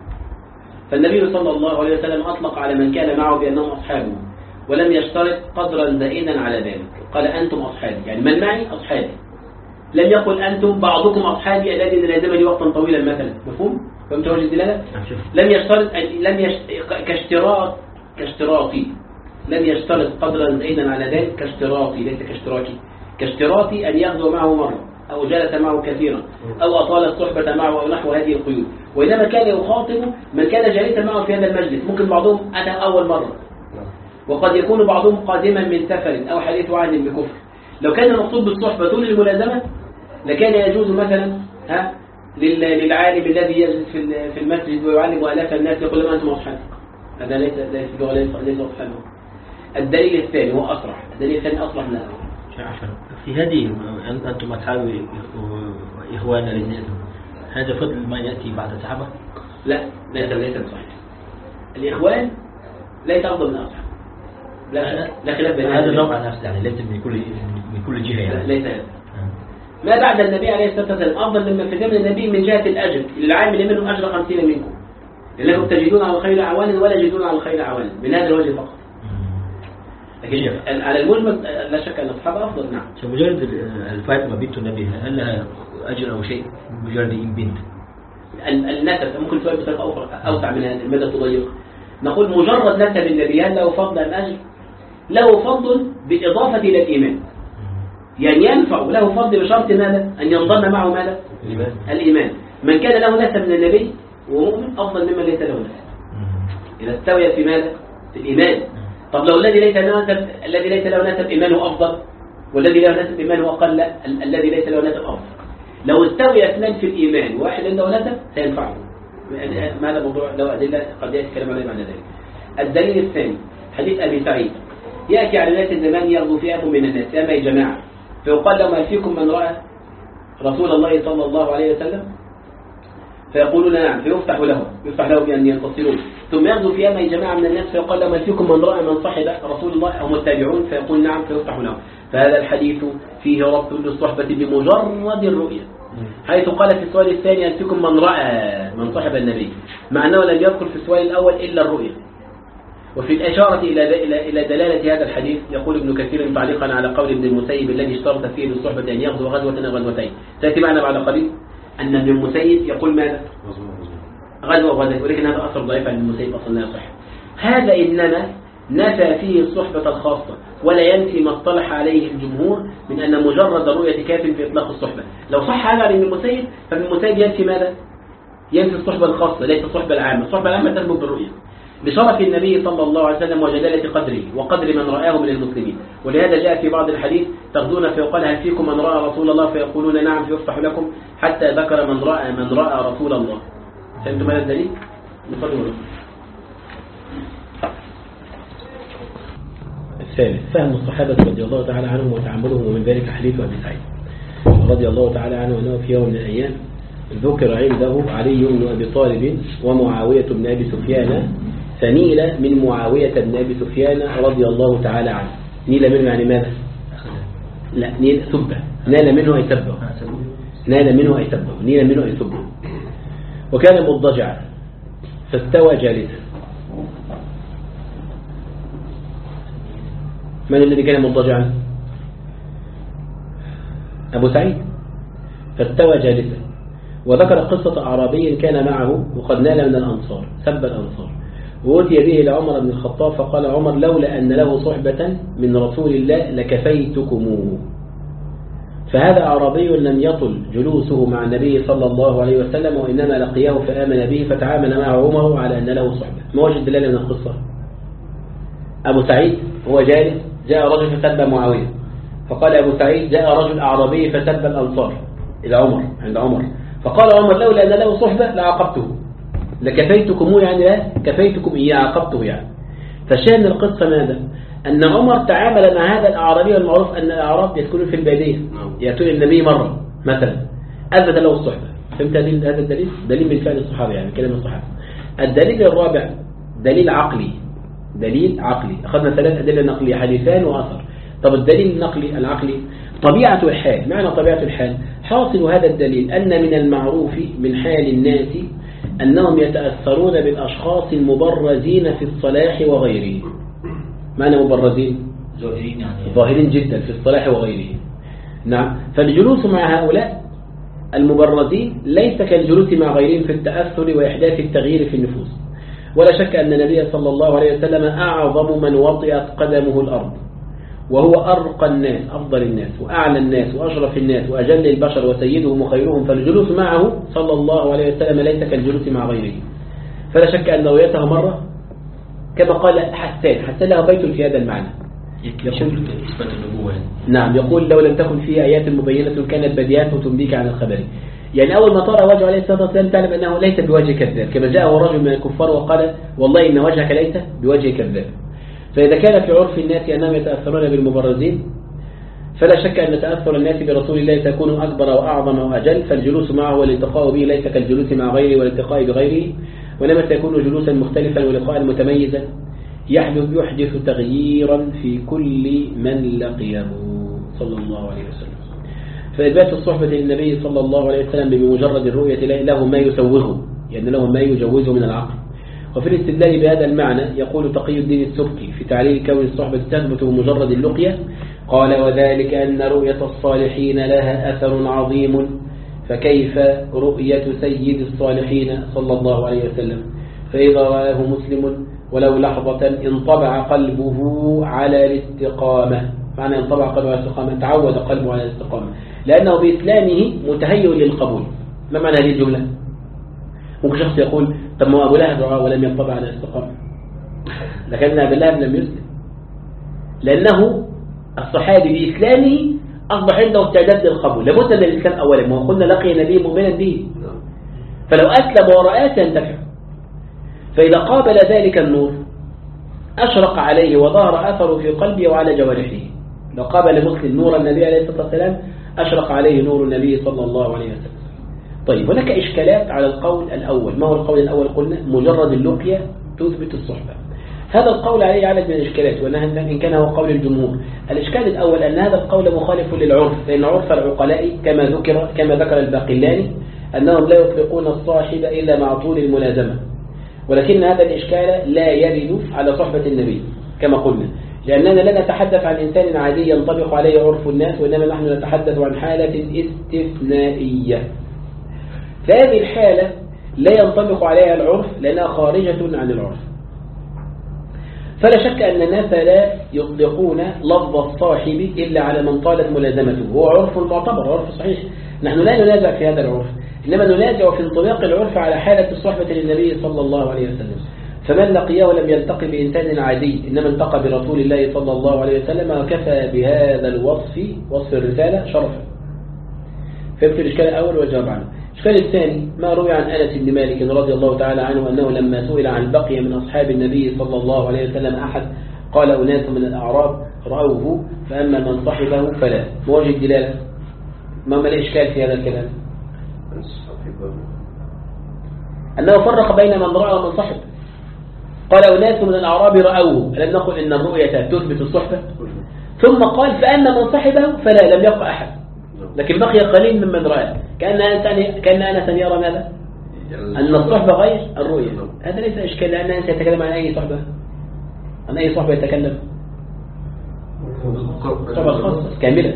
فالنبي صلى الله عليه وسلم أطلق على من كان معه بأنهم أصحابه ولم يشترط قدرا زائدا على ذلك. قال أنتم أصحابي يعني من معي أصحابي، لم يقل أنتم بعضكم أصحابي الذي لازمني وقتا طويلا مثلا. مفهوم؟ فهمت وجه الدلالة؟ لم يشترط لم يشت... كاشتراط كاشتراطي لم يشترط قدرا زائدا على ذلك كاشتراطي ليس كاشتراكي. كاشتراطي أن يغزو معه مرة أو جلس معه كثيرا أو أطال الصحبة معه أو نحو هذه القيود. وإنما كان يخاطب من كان جالسا معه في هذا المجلس. ممكن بعضهم أتى أول مرة وقد يكون بعضهم قادما من سفر أو حديث عهد بكفر. لو كان المقصود بالصحبة طول الملازمة لكان يجوز مثلا ها للعالم الذي يجلس في المسجد ويعلم آلاف الناس يقول لهم أنتم أصحابي. هذا ليس ليس اللغة ليس ليس أصحابه. الدليل الثاني هو أصرح. الدليل الثاني أصرح من الأول. في هذه أنتم أصحابي وإخوانا للناس هذا فضل ما يأتي بعد الصحابة؟ لا ليس ليس صحيح. الإخوان ليس أفضل من الأصحاب. لا لا خلاف بين هذا النوع نفسه يعني ليس من كل من كل جهة يعني. ليس هذا. ما بعد النبي عليه الصلاة والسلام أفضل مما في زمن النبي من جهة الأجر. للعامل منهم أجر خمسين منكم لأنكم تجدون على الخير عوانا ولا يجدون على الخير عوانا من هذا الوجه فقط. لكن على المجمل لا شك أن الصحابة أفضل. نعم. مجرد الفاطمة بنت النبي هل لها أجر أو شيء مجرد إن بنت؟ النسب ممكن سؤال بطريقة أخرى أوسع من هذا المدى تضيق. نقول مجرد نسب النبي هل له فضل أم أجر؟ له فضل بالإضافة إلى الإيمان. يعني ينفع له فضل بشرط ماذا؟ أن ينضم معه ماذا؟ الإيمان. الإيمان. من كان له نسب من النبي ومؤمن أفضل ممن ليس له نسب إذا استوي في ماذا؟ في الإيمان. طب لو الذي ليس له نسب الذي ليس له نسب إيمانه أفضل والذي له نسب إيمانه أقل، لا الذي ليس له نسب أفضل. لو استوي اثنان في الإيمان واحد عنده نسب سينفعه. هذا موضوع له أدلة قد يأتي كلام عليه بعد ذلك. الدليل الثاني حديث أبي سعيد يأتي على ناس الزمان يغزو فئة من الناس يا جماعة فيقال لهم هل فيكم من رأى رسول الله صلى الله عليه وسلم؟ فيقولون نعم فيفتح لهم يفتح لهم بأن ينتصرون. ثم يغزو في أمة جماعة من الناس فيقال لهم هل فيكم من رأى من صحب رسول الله أو متابعون؟ فيقول نعم فيفتح لهم. فهذا الحديث فيه ربط للصحبة بمجرد الرؤية، حيث قال في السؤال الثاني هل فيكم من رأى من صحب النبي، مع أنه لم يذكر في السؤال الأول إلا الرؤية. وفي الإشارة إلى إلى إلى دلالة هذا الحديث يقول ابن كثير تعليقا على قول ابن المسيب الذي اشترط فيه للصحبة أن يغزو غزوة أو غزوتين. سيأتي معنا بعد قليل أن ابن المسيب يقول ماذا؟ غزوة وغزوة، ولكن هذا أثر ضعيف عن المسيب أصلا لا يصح. هذا إنما نفى فيه الصحبة الخاصة ولا ينفي ما اصطلح عليه الجمهور من أن مجرد الرؤية كاف في إطلاق الصحبة. لو صح هذا عن ابن المسيب فابن المسيب ينفي ماذا؟ ينفي الصحبة الخاصة ليس الصحبة العامة. الصحبة العامة تثبت بالرؤية بشرف النبي صلى الله عليه وسلم وجلالة قدره وقدر من رآه من المسلمين. ولهذا جاء في بعض الحديث تغزون فيقال هل فيكم من رأى رسول الله؟ فيقولون نعم فيفتح لكم حتى ذكر من رأى من رأى رسول الله. فهمتم هذا الدليل؟ نفضل. الثالث فهم الصحابة رضي الله تعالى عنهم وتعاملهم، ومن ذلك حديث أبي سعيد رضي الله تعالى عنه أنه في يوم من الأيام ذكر عنده علي بن أبي طالب ومعاوية بن أبي سفيان فنيل من معاوية بن أبي سفيان رضي الله تعالى عنه. نيل منه يعني ماذا؟ لا نيل سبه. نال منه أي سبه. نال منه أي سبه. نيل منه أي سبه. وكان مضجعا فاستوى جالسا. من الذي كان مضجعا؟ أبو سعيد. فاستوى جالسا. وذكر قصة أعرابي كان معه وقد نال من الأنصار سب الأنصار وأتي به إلى عمر بن الخطاب فقال عمر لولا أن له صحبة من رسول الله لكفيتكموه. فهذا أعرابي لم يطل جلوسه مع النبي صلى الله عليه وسلم وإنما لقيه فآمن به فتعامل مع عمر على أن له صحبة. ما وجد دلالة من القصة؟ أبو سعيد هو جالس جاء رجل فسب معاوية فقال أبو سعيد جاء رجل أعرابي فسب الأنصار إلى عمر عند عمر فقال عمر لولا أن له صحبة لعاقبته لكفيتكم يعني لا كفيتكم إياه عاقبته يعني. فشان القصة ماذا؟ أن عمر تعامل مع هذا الأعرابي والمعروف أن الأعراب يسكنون في البادية يأتون النبي مرة مثلا أثبت له الصحبة. فهمت هذا الدليل؟ دليل من فعل الصحابة يعني كلام الصحابة. الدليل الرابع دليل عقلي دليل عقلي أخذنا ثلاث أدلة نقلية حديثان وأثر. طب الدليل النقلي العقلي طبيعة الحال. معنى طبيعة الحال حاصل هذا الدليل أن من المعروف من حال الناس أنهم يتأثرون بالأشخاص المبرزين في الصلاح وغيره. معنى مبرزين ظاهرين يعني ظاهرين جدا في الصلاح وغيره. نعم. فالجلوس مع هؤلاء المبرزين ليس كالجلوس مع غيرهم في التأثر وإحداث التغيير في النفوس. ولا شك أن النبي صلى الله عليه وسلم أعظم من وطئت قدمه الأرض وهو أرقى الناس أفضل الناس وأعلى الناس وأشرف الناس وأجل البشر وسيدهم وخيرهم. فالجلوس معه صلى الله عليه وسلم ليس كالجلوس مع غيره. فلا شك أن رؤيته مرة كما قال حسان حسان له بيت في هذا المعنى يقول إثبات النبوة. نعم يقول لو لم تكن فيه آيات مبينة كانت بديهات تنبيك عن الخبر. يعني أول ما ترى وجه عليه الصلاة والسلام تعلم أنه ليس بوجه كذاب كما جاءه رجل من الكفار وقال والله إن وجهك ليس بوجه كذاب. فإذا كان في عرف الناس أنهم يتأثرون بالمبرزين فلا شك أن تأثر الناس برسول الله تكون أكبر وأعظم وأجل. فالجلوس معه والالتقاء به ليس كالجلوس مع غيره والالتقاء بغيره وإنما سيكون جلوسا مختلفا ولقاء متميزا يحدث يحدث تغييرا في كل من لقيه صلى الله عليه وسلم. فإثبات الصحبة للنبي صلى الله عليه وسلم بمجرد الرؤية له ما يسوغه يعني له ما يجوزه من العقل. وفي الاستدلال بهذا المعنى يقول تقي الدين السبكي في تعليل كون الصحبة تثبت بمجرد اللقية قال وذلك أن رؤية الصالحين لها أثر عظيم فكيف رؤية سيد الصالحين صلى الله عليه وسلم. فإذا رآه مسلم ولو لحظة انطبع قلبه على الاستقامة. معنى انطبع قلبه على الاستقامة تعود قلبه على الاستقامة لأنه بإسلامه متهيئ للقبول. ما معنى هذه الجملة؟ ممكن شخص يقول طب ما أبو لهب رأى ولم ينطبع على الاستقامة لكن أبو لهب لم يسلم لأنه الصحابي بإسلامه أصبح عنده استعداد للقبول. لابد من الإسلام أولا ما قلنا لقي نبي مؤمنا به فلو أسلم ورآه سينتفع. فإذا قابل ذلك النور أشرق عليه وظهر أثره في قلبه وعلى جوارحه. لو قابل مسلم نور النبي عليه الصلاة والسلام أشرق عليه نور النبي صلى الله عليه وسلم. طيب هناك إشكالات على القول الأول. ما هو القول الأول؟ قلنا مجرد اللقية تثبت الصحبة. هذا القول عليه عدد من الإشكالات وإن كان هو قول الجمهور. الإشكال الأول أن هذا القول مخالف للعرف لأن عرف العقلاء كما ذكر كما ذكر الباقلاني أنهم لا يطلقون الصاحب إلا مع طول الملازمة. ولكن هذا الإشكال لا يرد على صحبة النبي كما قلنا لأننا لا نتحدث عن إنسان عادي ينطبق عليه عرف الناس وإنما نحن نتحدث عن حالة استثنائية. فهذه الحالة لا ينطبق عليها العرف لأنها خارجة عن العرف. فلا شك أن الناس لا يطلقون لفظ الصاحب إلا على من طالت ملازمته. هو عرف معتبر عرف صحيح. نحن لا ننازع في هذا العرف إنما ننازع في انطباق العرف على حالة الصحبة للنبي صلى الله عليه وسلم. فمن لقيه ولم يلتقي بإنسان عادي إنما التقى برسول الله صلى الله عليه وسلم وكفى بهذا الوصف وصف الرسالة شرفا. فهمت الإشكال الأول والجواب عنه. الإشكال الثاني ما روي عن أنس بن مالك رضي الله تعالى عنه أنه لما سئل عن بقي من أصحاب النبي صلى الله عليه وسلم أحد قال أناس من الأعراب رأوه فأما من صحبه فلا. موجه الدلالة ما ما الإشكال في هذا الكلام؟ أنه فرق بين من رأى ومن صحب. قال أناس من الأعراب رأوه ألم نقل إن الرؤية تثبت الصحبة؟ ثم قال فأما من صحبه فلا لم يبقى أحد لكن بقي قليل ممن رأى. كأن أنس كأن أنس يرى ماذا؟ أن الصحبة غير الرؤية. هذا ليس إشكال، لأن أنت يتكلم عن أي صحبة، عن أي صحبة يتكلم؟ صحبة خاصة كاملة.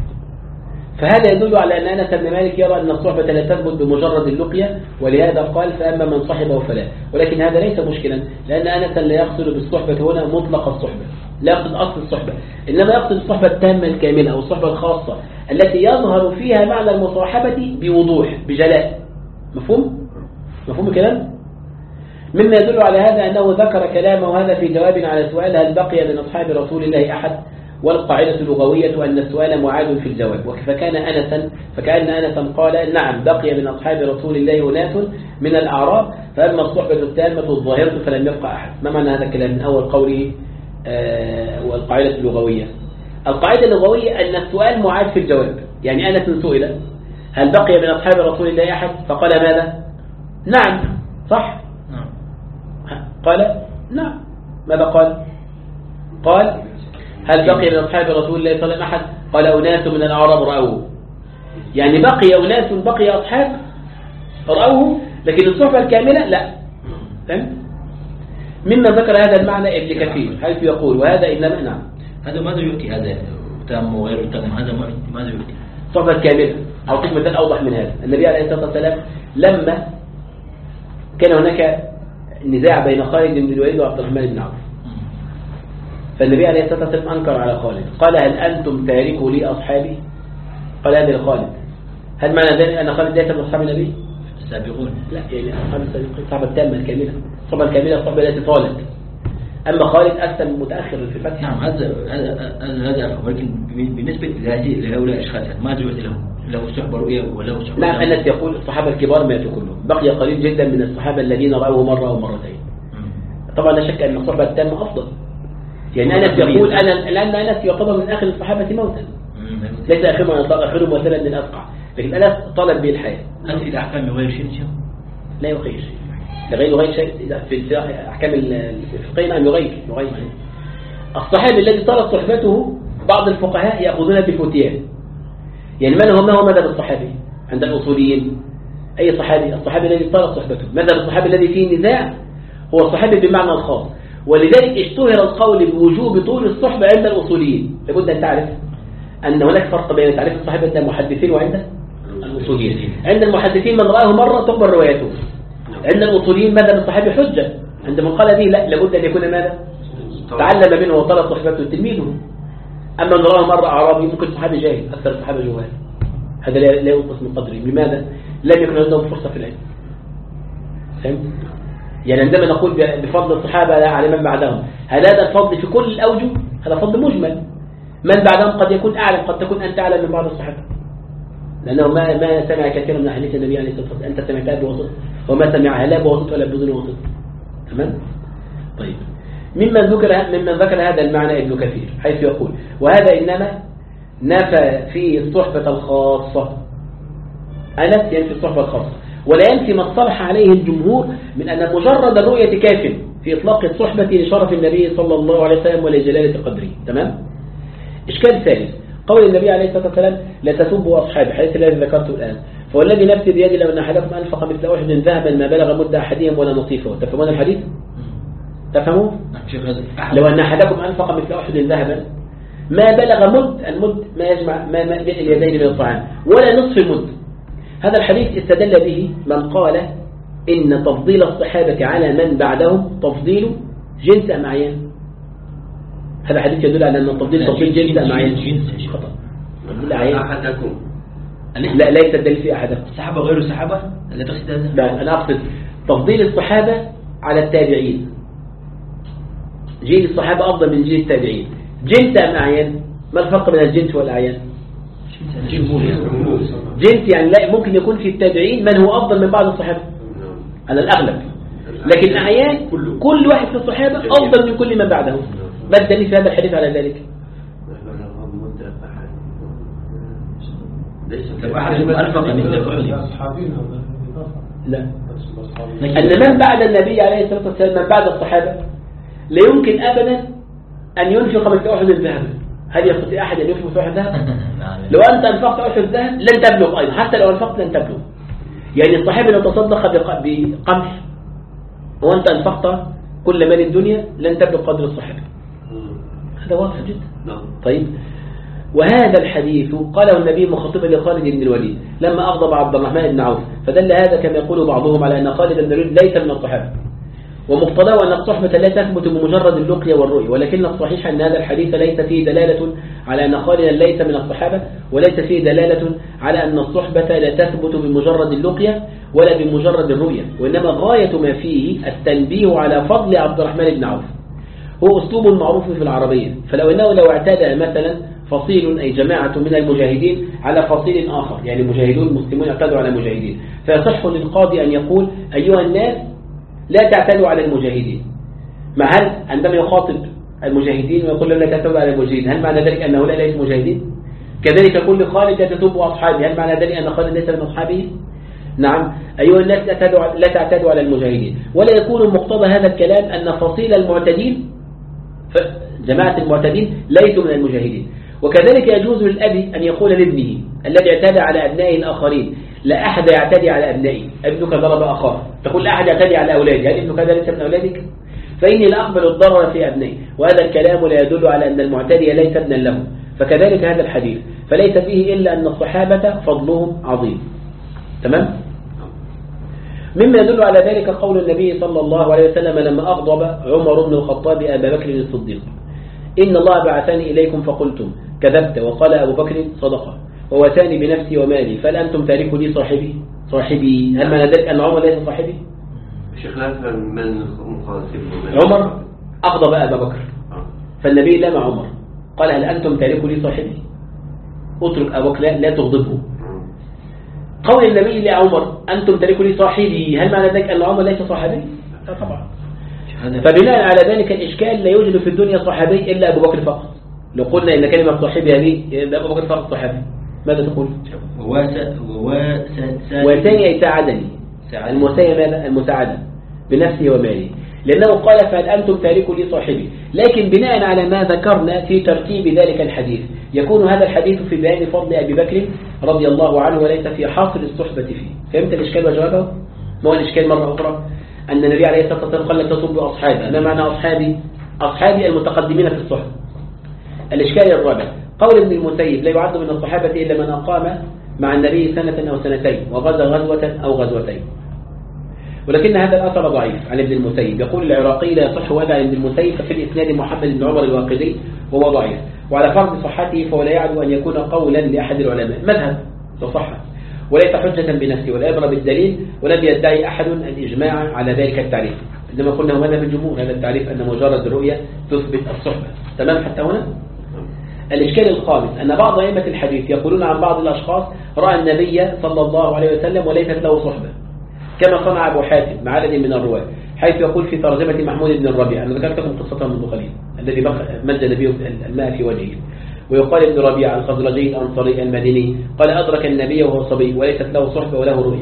فهذا يدل على أن أنس بن مالك يرى أن الصحبة لا تثبت بمجرد اللقية، ولهذا قال فأما من صحبه فلا. ولكن هذا ليس مشكلا، لأن أنس لا يقصد بالصحبة هنا مطلق الصحبة، لا يقصد أصل الصحبة، إنما يقصد الصحبة التامة الكاملة أو الصحبة الخاصة التي يظهر فيها معنى المصاحبة بوضوح بجلاء. مفهوم؟ مفهوم الكلام؟ مما يدل على هذا أنه ذكر كلامه هذا في جواب على سؤال هل بقي من أصحاب رسول الله أحد، والقاعدة اللغوية أن السؤال معاد في الجواب. فكان أنسا فكأن أنسا قال نعم بقي من أصحاب رسول الله أناس من الأعراب، فأما الصحبة التامة الظاهرة فلم يبقى أحد. ما معنى هذا الكلام من أول قوله آه والقاعدة اللغوية؟ القاعدة اللغوية أن السؤال معاد في الجواب. يعني أنس سئل هل بقي من أصحاب رسول الله أحد، فقال ماذا؟ نعم. صح؟ قال نعم. ماذا قال؟ قال هل بقي من أصحاب رسول الله صلى الله عليه وسلم أحد؟ قال أناس من الأعراب رأوه. يعني بقي أناس بقي أصحاب رأوه، لكن الصحبة الكاملة لا. فهمت؟ مما ذكر هذا المعنى ابن كثير حيث يقول وهذا إنما نعم. هذا ماذا يؤتي؟ هذا تام وغير تام، هذا ماذا يؤتي؟ الصحبة الكاملة. أعطيك مثال أوضح من هذا. النبي عليه الصلاة والسلام لما كان هناك نزاع بين خالد بن الوليد وعبد الرحمن بن عوف، فالنبي عليه الصلاة والسلام أنكر على خالد، قال هل أنتم تاركوا لي أصحابي؟ قال هذا لخالد. هل معنى ذلك أن خالد ليس من أصحاب النبي؟ السابقون؟ لا، يعني أصحاب السابقين الصحبة التامة الكاملة، الصحبة الكاملة الصحبة التي طالت. أما خالد أسلم متأخر في الفتح. نعم هذا هذا هذا ولكن بالنسبة لهؤلاء الأشخاص ماذا يؤتي لهم؟ له صحبة رؤية وله صحبة؟ نعم أنس يقول الصحابة الكبار ماتوا كلهم، بقي قليل جدا من الصحابة الذين رأوه مرة أو مرتين. طبعا لا شك أن الصحبة التامة أفضل. يعني أنس يقول أنا لأن أنس يعتبر من آخر الصحابة موتا، ليس آخرهم من الأطلاق، آخرهم مثلا من الأفقع، لكن أنس طلب به الحياة. هل في الأحكام يغير شيء؟ لا يغير شيء، لغير يغير شيء في أحكام الفقهية. أن يغير يغير الصحابي الذي طالت صحبته بعض الفقهاء يأخذون بالفتيان. يعني من هو ما هو مذهب الصحابي عند الأصوليين؟ أي صحابي؟ الصحابي الذي طالت صحبته. مذهب الصحابي الذي فيه نزاع هو الصحابي بمعنى الخاص، ولذلك اشتهر القول بوجوب طول الصحبة عند الأصوليين. لابد أن تعرف أن هناك فرق بين تعريف الصحابة عند المحدثين وعند الأصوليين. عند المحدثين من رآه مرة تقبل روايته، عند الأصوليين مذهب الصحابي حجة، عند من قال به لا، لابد أن يكون ماذا؟ تعلم منه وطلب صحبته تلميذه. أما من رآه مرة أعرابي ممكن صحابي جاهل، أكثر الصحابة جوال، هذا لا ينقص من قدره. لماذا؟ لم يكن عندهم فرصة في العلم. فهمت؟ يعني عندما نقول بفضل الصحابة على من بعدهم، هل هذا الفضل في كل الأوجه؟ هذا فضل مجمل. من بعدهم قد يكون أعلم، قد تكون أنت أعلم من بعض الصحابة، لأنه ما ما سمع كثيرا من حديث النبي عليه الصلاة والسلام، أنت سمعتها بواسطة وما سمعها لا بواسطة ولا بدون واسطة. تمام؟ طيب، ممن ذكر ممن ذكر هذا المعنى ابن كثير حيث يقول وهذا إنما نفى فيه الصحبة الخاصة. أنس ينفي الصحبة الخاصة، ولا ينفي ما اصطلح عليه الجمهور من أن مجرد الرؤية كاف في إطلاق الصحبة لشرف النبي صلى الله عليه وسلم ولجلالة قدره. تمام؟ إشكال ثالث قول النبي عليه الصلاة والسلام لا تسبوا أصحابي، حديث الذي ذكرته الآن، فوالذي نفسي بيدي لو أن أحدكم أنفق مثل أحد ذهبا ما بلغ مد أحدهم ولا نصيفه. تفهمون الحديث؟ تفهموا؟ لو أن أحدكم أنفق مثل أحد ذهبا ما بلغ مد، المد ما يجمع ما ما بين اليدين من الطعام، ولا نصف المد. هذا الحديث استدل به من قال إن تفضيل الصحابة على من بعدهم تفضيل جنس أم عيان. هذا حديث يدل على أن التفضيل تفضيل جنس أم عيان. خطأ. أحدكم لا لا يستدل في أحدكم. الصحابة غير الصحابة؟ لا تقصد هذا؟ لا، أنا أقصد تفضيل الصحابة على التابعين. جيل الصحابة أفضل من جيل التابعين. جنس أم عيان؟ ما الفرق بين الجنس والأعيان؟ جنس يعني لا، ممكن يكون في التابعين من هو أفضل من بعض الصحابة على الأغلب، لكن أعيان كل واحد في الصحابة أفضل من كل من بعدهم. ما الدليل في هذا الحديث على ذلك؟ لا، أن من بعد النبي عليه الصلاة والسلام من بعد الصحابة لا يمكن أبدا أن ينفق مثل أحد الذهب. هل يستطيع أحد أن ينفق مثل أحد الذهب؟ لو أنت أنفقت أحد الذهب لن تبلغ أيضا، حتى لو أنفقت لن تبلغ. يعني الصحابي لو تصدق بق- بقمح وأنت أنفقت كل مال الدنيا لن تبلغ قدر الصحابي. هذا واضح جدا. نعم. طيب، وهذا الحديث قاله النبي مخاطبا لخالد بن الوليد لما أغضب عبد الرحمن بن عوف، فدل هذا كما يقول بعضهم على أن خالد بن الوليد ليس من الصحابة، ومقتضاه أن الصحبة لا تثبت بمجرد اللقية والرؤية، ولكن الصحيح أن هذا الحديث ليس فيه دلالة على أن خالدا ليس من الصحابة، وليس فيه دلالة على أن الصحبة لا تثبت بمجرد اللقية ولا بمجرد الرؤية، وإنما غاية ما فيه التنبيه على فضل عبد الرحمن بن عوف. هو أسلوب معروف في العربية، فلو أنه لو اعتدى مثلا فصيل أي جماعة من المجاهدين على فصيل آخر، يعني مجاهدون مسلمون اعتدوا على مجاهدين، فيصح للقاضي أن يقول أيها الناس لا تعتدوا على المجاهدين. مع هل عندما يخاطب المجاهدين ويقول لهم لا تعتدوا على المجاهدين، هل معنى ذلك أن هؤلاء ليسوا مجاهدين؟ كذلك كل خالد لا تسبوا أصحابه، هل معنى ذلك أن خالد ليس من أصحابه؟ نعم. أيها الناس لا تعتدوا لا تعتدوا على المجاهدين، ولا يكون مقتضى هذا الكلام أن فصيل المعتدين جماعة المعتدين ليسوا من المجاهدين. وكذلك يجوز للأب أن يقول لابنه الذي اعتدى على أبنائه الآخرين لا أحد يعتدي على أبنائي، ابنك ضرب أخاه، تقول لا أحد يعتدي على أولادي، هل ابنك هذا ليس من أولادك؟ فإني لا أقبل الضرر في أبنائي، وهذا الكلام لا يدل على أن المعتدي ليس ابنا له. فكذلك هذا الحديث فليس فيه إلا أن الصحابة فضلهم عظيم. تمام؟ مما يدل على ذلك قول النبي صلى الله عليه وسلم لما أغضب عمر بن الخطاب أبا بكر الصديق: إن الله بعثني إليكم فقلتم كذبت، وقال أبو بكر صدقه، وواتاني بنفسي ومالي، فهل أنتم تاركوا لي صاحبي صاحبي هل معنى ذلك أن عمر ليس صاحبي؟ شيخ لا أفهم من مخاطب عمر أغضب أبا بكر، فالنبي لام عمر قال هل أنتم تاركوا لي صاحبي؟ اترك أبا بكر لا تغضبه. قول النبي لعمر أنتم تاركوا لي صاحبي، هل معنى ذلك أن عمر ليس صاحبي؟ لا طبعا. فبناء على ذلك الإشكال لا يوجد في الدنيا صحابي إلا أبو بكر فقط. لو قلنا إن كلمة صاحبي هذه يبقى أبو بكر فقط صحابي، ماذا تقول؟ وواساني أي ساعدني، المواساة ماذا؟ المساعدة بنفسه وماله، لأنه قال فهل أنتم تاركوا لي صاحبي. لكن بناء على ما ذكرنا في ترتيب ذلك الحديث يكون هذا الحديث في بيان فضل أبي بكر رضي الله عنه وليس في حاصل الصحبة فيه. فهمت الإشكال وجوابه؟ ما هو الإشكال مرة أخرى؟ أن النبي عليه الصلاة والسلام قال لا تسبوا أصحابي، ما معنى أصحابي؟ أصحابي المتقدمين في الصحبة. الإشكال الرابع قول ابن المسيب لا يعد من الصحابة إلا من أقام مع النبي سنة أو سنتين وغزا غزوة أو غزوتين، ولكن هذا الأثر ضعيف عن ابن المسيب. يقول العراقي لا يصح هذا عن ابن المسيب، ففي الإسناد محمد بن عمر الواقدي وهو ضعيف، وعلى فرض صحته فهو لا يعد أن يكون قولا لأحد العلماء مذهب صحة، وليس حجة بنفسه ولا يضرب الدليل، ولم يدعي أحد الإجماع على ذلك التعريف. عندما قلنا هو مذهب الجمهور هذا التعريف أن مجرد الرؤية تثبت الصحبة. تمام حتى هنا؟ الإشكال الخامس أن بعض أئمة الحديث يقولون عن بعض الأشخاص رأى النبي صلى الله عليه وسلم وليست له صحبة، كما صنع أبو حاتم مع عدد من الرواة، حيث يقول في ترجمة محمود بن الربيع، أنا ذكرت لكم قصته منذ قليل، الذي مد النبي الماء في وجهه. ويقال ابن ربيع الخزرجي الأنصاري المديني قال أدرك النبي وهو صبي وليست له صحبة وله رؤية.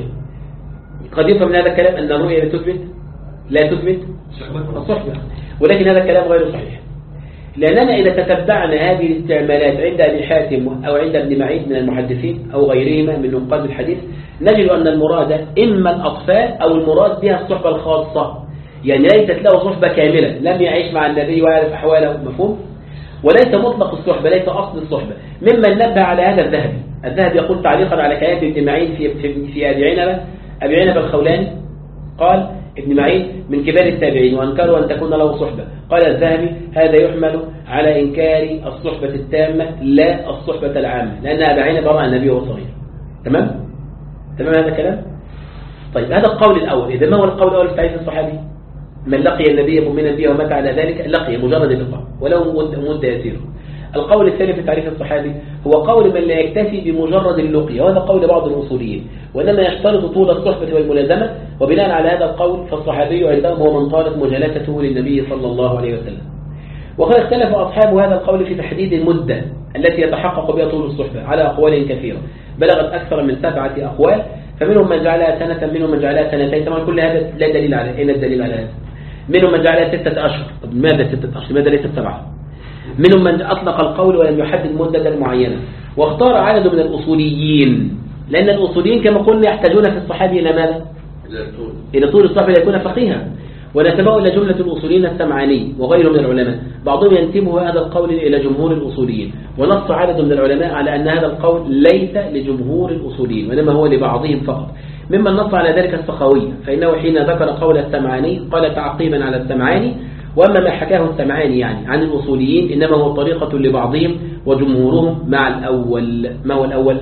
قد يفهم من هذا الكلام أن الرؤية لا تثبت لا تثبت الصحبة، ولكن هذا الكلام غير صحيح، لأننا إذا تتبعنا هذه الاستعمالات عند أبي حاتم أو عند ابن معين من المحدثين أو غيرهما من نقاد الحديث نجد أن المراد إما الأطفال أو المراد بها الصحبة الخاصة، يعني ليست له صحبة كاملة، لم يعيش مع النبي ويعرف أحواله، مفهوم؟ وليس مطلق الصحبة، ليس أصل الصحبة. ممن نبه على هذا الذهبي الذهبي يقول تعليقا على كلام ابن معين في في, في أبي عنبة أبي عنبة الخولاني قال ابن معين من كبار التابعين وأنكروا أن تكون له صحبة. قال الذهبي هذا يحمل على إنكار الصحبة التامة لا الصحبة العامة، لأن أبا عنبة رأى النبي وهو صغير. تمام؟ تمام هذا الكلام؟ طيب هذا القول الأول. إذا ما هو القول الأول في تعريف الصحابي؟ من لقي النبي مؤمنا به ومات على ذلك لقي مجرد اللقاء ولو مدة يسيرة. القول الثاني في تعريف الصحابي هو قول من لا يكتفي بمجرد اللقي، وهذا قول بعض الأصوليين، وإنما يشترط طول الصحبة والملازمة، وبناء على هذا القول فالصحابي عندهم هو من طالت مجالسته للنبي صلى الله عليه وسلم. وقد اختلف أصحاب هذا القول في تحديد المدة التي يتحقق بها طول الصحبة على أقوال كثيرة بلغت أكثر من سبعة أقوال، فمنهم من جعلها سنة، منهم من جعلها سنتين، طبعا كل هذا لا دليل على أين الدليل على هذا. منهم من جعلها ستة أشهر، طب لماذا ستة أشهر؟ لماذا ليست سبعة؟ منهم من أطلق القول ولم يحدد مدة معينة. واختار عدد من الأصوليين لأن الأصوليين كما قلنا يحتاجون في الصحابي إلى ماذا؟ إلى طول الصحبة ليكون فقيها. ونسبه إلى جملة الأصوليين السمعاني وغيره من العلماء، بعضهم ينسبه هذا القول إلى جمهور الأصوليين، ونص عدد من العلماء على أن هذا القول ليس لجمهور الأصوليين وإنما هو لبعضهم فقط، ممن نص على ذلك السخاوي، فإنه حين ذكر قول السمعاني قال تعقيبا على السمعاني: وأما ما حكاه السمعاني يعني عن الأصوليين إنما هو طريقة لبعضهم وجمهورهم مع الأول. ما هو الأول؟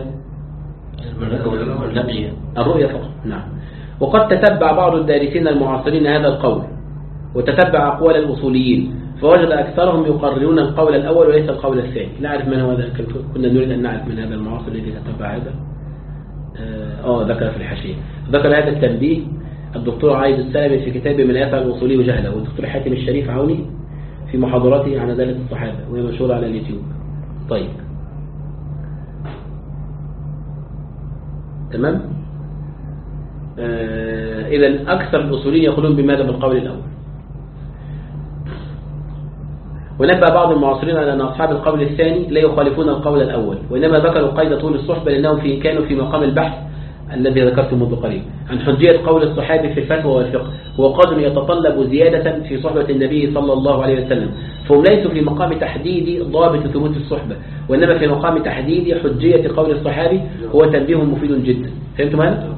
الرؤية فقط. نعم. وقد تتبع بعض الدارسين المعاصرين هذا القول وتتبع أقوال الأصوليين، فوجد أكثرهم يقررون القول الأول وليس القول الثاني. لا أعرف من هو هذا، كنا نريد أن نعرف من هذا المعاصر الذي تتبع هذا. آه ذكر في الحاشية، ذكر هذا التنبيه الدكتور عايد السلمي في كتابه من يفعل الأصولي وجهله، والدكتور حاتم الشريف عوني في محاضراته عن عدالة الصحابة وهي مشهورة على اليوتيوب. طيب تمام. آه إذا أكثر الأصوليين يقولون بماذا؟ بالقول الأول. ونبه بعض المعاصرين على أن أصحاب القول الثاني لا يخالفون القول الأول، وإنما ذكروا قيد طول الصحبة لأنهم في كانوا في مقام البحث الذي ذكرته منذ قليل عن حجية قول الصحابي في الفتوى والفقه، هو قول يتطلب زيادة في صحبة النبي صلى الله عليه وسلم، فهم ليسوا في مقام تحديد ضابط ثبوت الصحبة، وإنما في مقام تحديد حجية قول الصحابي، هو تنبيه مفيد جدا. فهمتم هذا؟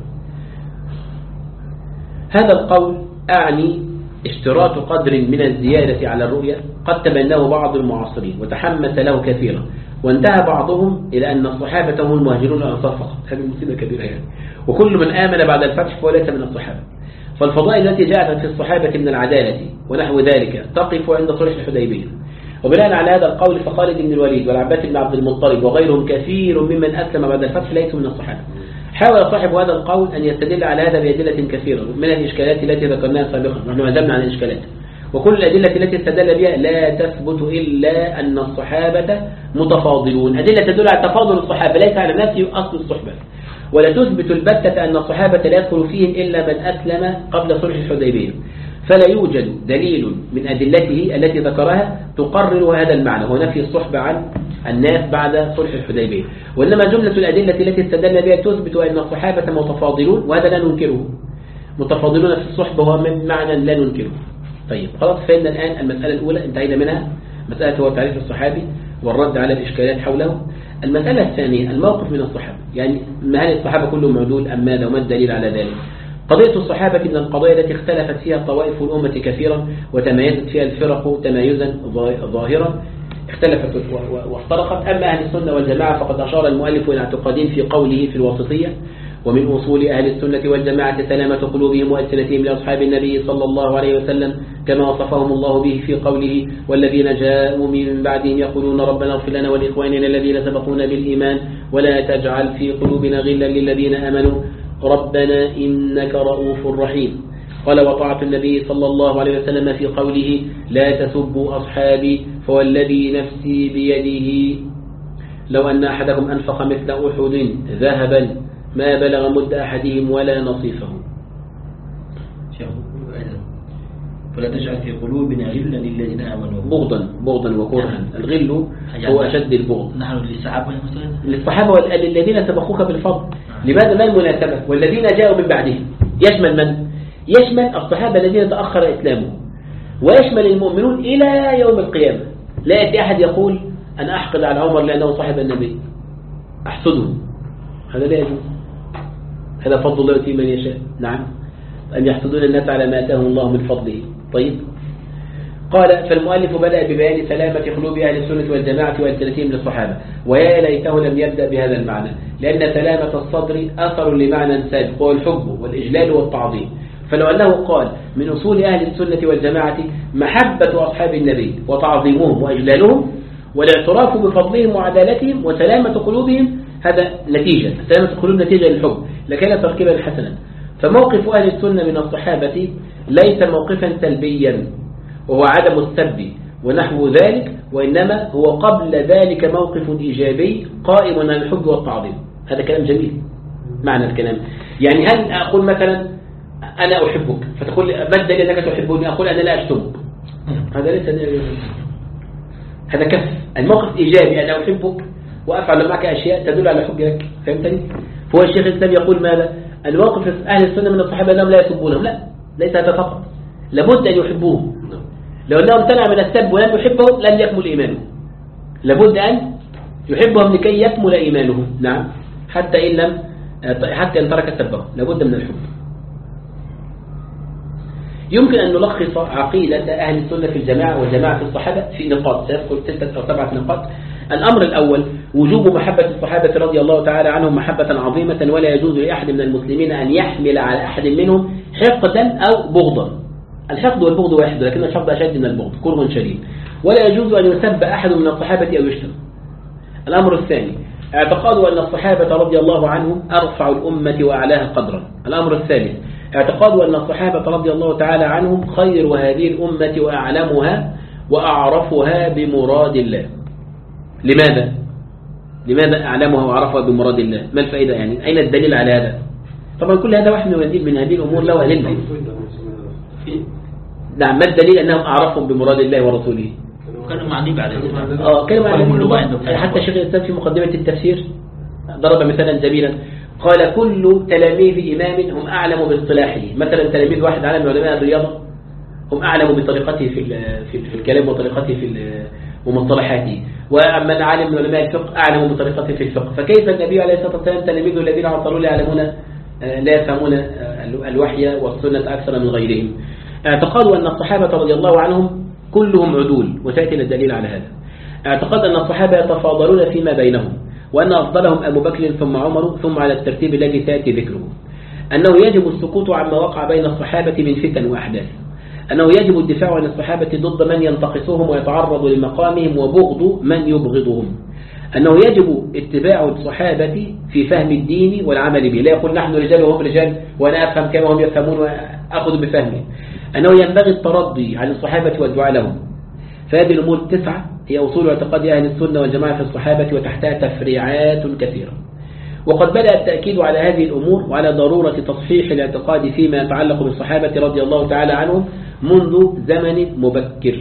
هذا القول أعني اشتراط قدر من الزيادة على الرؤية قد تبناه بعض المعاصرين وتحمس له كثيرا، وانتهى بعضهم إلى أن الصحابة هم المهاجرون الأنصار فقط. هذه مصيبة كبيرة يعني. وكل من آمن بعد الفتح فهو ليس من الصحابة. فالفضائل التي جاءت في الصحابة من العدالة ونحو ذلك تقف عند صلح الحديبية. وبناء على هذا القول فخالد بن الوليد والعباس بن عبد المطلب وغيرهم كثير ممن أسلم بعد الفتح ليسوا من الصحابة. حاول صاحب هذا القول أن يستدل على هذا بأدلة كثيرة من الإشكالات التي ذكرناها سابقا، نحن عزمنا عن الإشكالات، وكل الأدلة التي استدل بها لا تثبت إلا أن الصحابة متفاضلون. أدلة تدل على تفاضل الصحابة ليس على نفي أصل الصحبة، ولا تثبت البتة أن الصحابة لا يدخل فيهم إلا من أسلم قبل صلح الحديبية، فلا يوجد دليل من أدلته التي ذكرها تقرر هذا المعنى، هو نفي الصحبة عن الناس بعد صلح الحديبية، وإنما جملة الأدلة التي استدل بها تثبت أن الصحابة متفاضلون، وهذا لا ننكره. متفاضلون في الصحبة هو من معنى لا ننكره. طيب خلاص، فإن الآن المسألة الأولى انتهينا منها، مسألة هو تعريف الصحابي والرد على الإشكالات حوله. المسألة الثانية الموقف من الصحابة، يعني هل الصحابة كلهم عدول أم ماذا، وما الدليل على ذلك؟ قضية الصحابة من القضايا التي اختلفت فيها طوائف الأمة كثيرا وتميزت فيها الفرق تمايزا ظاهرا، اختلفت وافترقت. أما أهل السنة والجماعة فقد أشار المؤلف إلى اعتقادين في قوله في الوسطية: ومن أصول أهل السنة والجماعة سلامة قلوبهم وألسنتهم لأصحاب النبي صلى الله عليه وسلم كما وصفهم الله به في قوله: والذين جاءوا من بعدهم يقولون ربنا اغفر لنا ولإخواننا الذين سبقونا بالإيمان ولا تجعل في قلوبنا غلا للذين آمنوا ربنا إنك رؤوف رحيم. قال: وطاعة النبي صلى الله عليه وسلم في قوله: لا تسبوا أصحابي فوالذي نفسي بيده لو أن أحدكم أنفق مثل أحد ذهبا ما بلغ مد أحدهم ولا نصيفه. فلا تجعل في قلوبنا غلا للذين آمنوا بغضا بغضا وكرها. الغل هو أشد البغض. نحن للصحابة للصحابة والذين سبقوك بالفضل. لماذا؟ ما المناسبة؟ والذين جاءوا من بعدهم يشمل من؟ يشمل الصحابة الذين تأخر إسلامهم، ويشمل المؤمنون إلى يوم القيامة. لا يأتي أحد يقول أنا أحقد على عمر لأنه صاحب النبي، أحسده، هذا لا يجوز. هذا فضل الله يؤتيه من يشاء. نعم، أن يحسدون الناس على ما آتاهم الله من فضله. طيب، قال: فالمؤلف بدأ ببيان سلامة قلوب أهل السنة والجماعة والتلاتين للصحابة، ويا ليته لم يبدأ بهذا المعنى، لأن سلامة الصدر أثر لمعنى سابق هو الحب والإجلال والتعظيم. فلو أنه قال: من أصول أهل السنة والجماعة محبة أصحاب النبي وتعظيمهم وإجلالهم والاعتراف بفضلهم وعدالتهم وسلامة قلوبهم، هذا نتيجة، سلامة القلوب نتيجة للحب، لكان تركيبا حسنا. فموقف أهل السنة من الصحابة ليس موقفا سلبيا وهو عدم السب ونحو ذلك، وإنما هو قبل ذلك موقف إيجابي قائم على الحب والتعظيم. هذا كلام جميل. معنى الكلام يعني هل أقول مثلا أنا أحبك فتقول ما الدليل أنك تحبني؟ أقول أنا لا أشتمك، هذا ليس، هذا كف. الموقف إيجابي، أنا أحبك وأفعل معك أشياء تدل على حبي لك. فهمتني؟ فهو الشيخ الإسلام يقول ماذا؟ الموقف أهل السنة من الصحابة أنهم لا يسبونهم، لا ليس هذا فقط، لابد أن يحبوهم. لو أنه امتنع من السب ولم يحبهم لن يكمل إيمانه، لابد أن يحبهم لكي يكمل إيمانه. نعم، حتى إن لم حتى إن ترك سبهم لابد من الحب. يمكن أن نلخص عقيدة أهل السنة في الجماعة والجماعة في الصحابة في نقاط، سيذكر ستة أو سبعة نقاط. الأمر الأول وجوب محبة الصحابة رضي الله تعالى عنهم محبة عظيمة، ولا يجوز لأحد من المسلمين أن يحمل على أحد منهم حقدا أو بغضا. الحقد والبغض واحد، لكن الحقد أشد من البغض، كره شديد. ولا يجوز أن يسب أحد من الصحابة أو يشتم. الأمر الثاني اعتقاد أن الصحابة رضي الله عنهم أرفع الأمة وأعلاها قدرا. الأمر الثالث اعتقاد أن الصحابة رضي الله تعالى عنهم خير هذه الأمة وأعلمها وأعرفها بمراد الله. لماذا؟ لماذا أعلمها وأعرفها بمراد الله؟ ما الفائدة يعني؟ أين الدليل على هذا؟ طبعا كل هذا واحد من هذه الأمور له أدلة. نعم، ما الدليل أنهم أعرفهم بمراد الله ورسوله؟ كانوا معنين بعد الإسلام. آه كانوا معنين. حتى شيخ الإسلام في مقدمة التفسير ضرب مثلا جميلا، قال كل تلاميذ إمام هم أعلم باصطلاحه. مثلا تلاميذ واحد عالم من علماء الرياضة هم أعلم بطريقته في في الكلام وطريقته في ومصطلحاته، ومن عالم من علماء الفقه أعلم بطريقته في الفقه. فكيف النبي عليه الصلاة والسلام تلاميذه الذين عصروا لا يعلمون لا يفهمون الوحي والسنة أكثر من غيرهم؟ اعتقادوا أن الصحابة رضي الله عنهم كلهم عدول، وسيأتي الدليل على هذا. اعتقاد أن الصحابة يتفاضلون فيما بينهم، وأن أفضلهم أبو بكر ثم عمر ثم على الترتيب الذي سيأتي ذكره. أنه يجب السكوت عما وقع بين الصحابة من فتن وأحداث. أنه يجب الدفاع عن الصحابة ضد من ينتقصهم ويتعرض لمقامهم وبغض من يبغضهم. أنه يجب اتباع الصحابة في فهم الدين والعمل به، لا يقول نحن رجال وهم رجال وأنا أفهم كما هم يفهمون وأخذ بفهمه. أنه ينبغي الترضي عن الصحابة والدعاء لهم. فهذه الأمور التسعة هي أصول اعتقاد أهل السنة والجماعة في الصحابة، وتحتها تفريعات كثيرة. وقد بدأ التأكيد على هذه الأمور وعلى ضرورة تصحيح الاعتقاد فيما يتعلق بالصحابة رضي الله تعالى عنهم منذ زمن مبكر.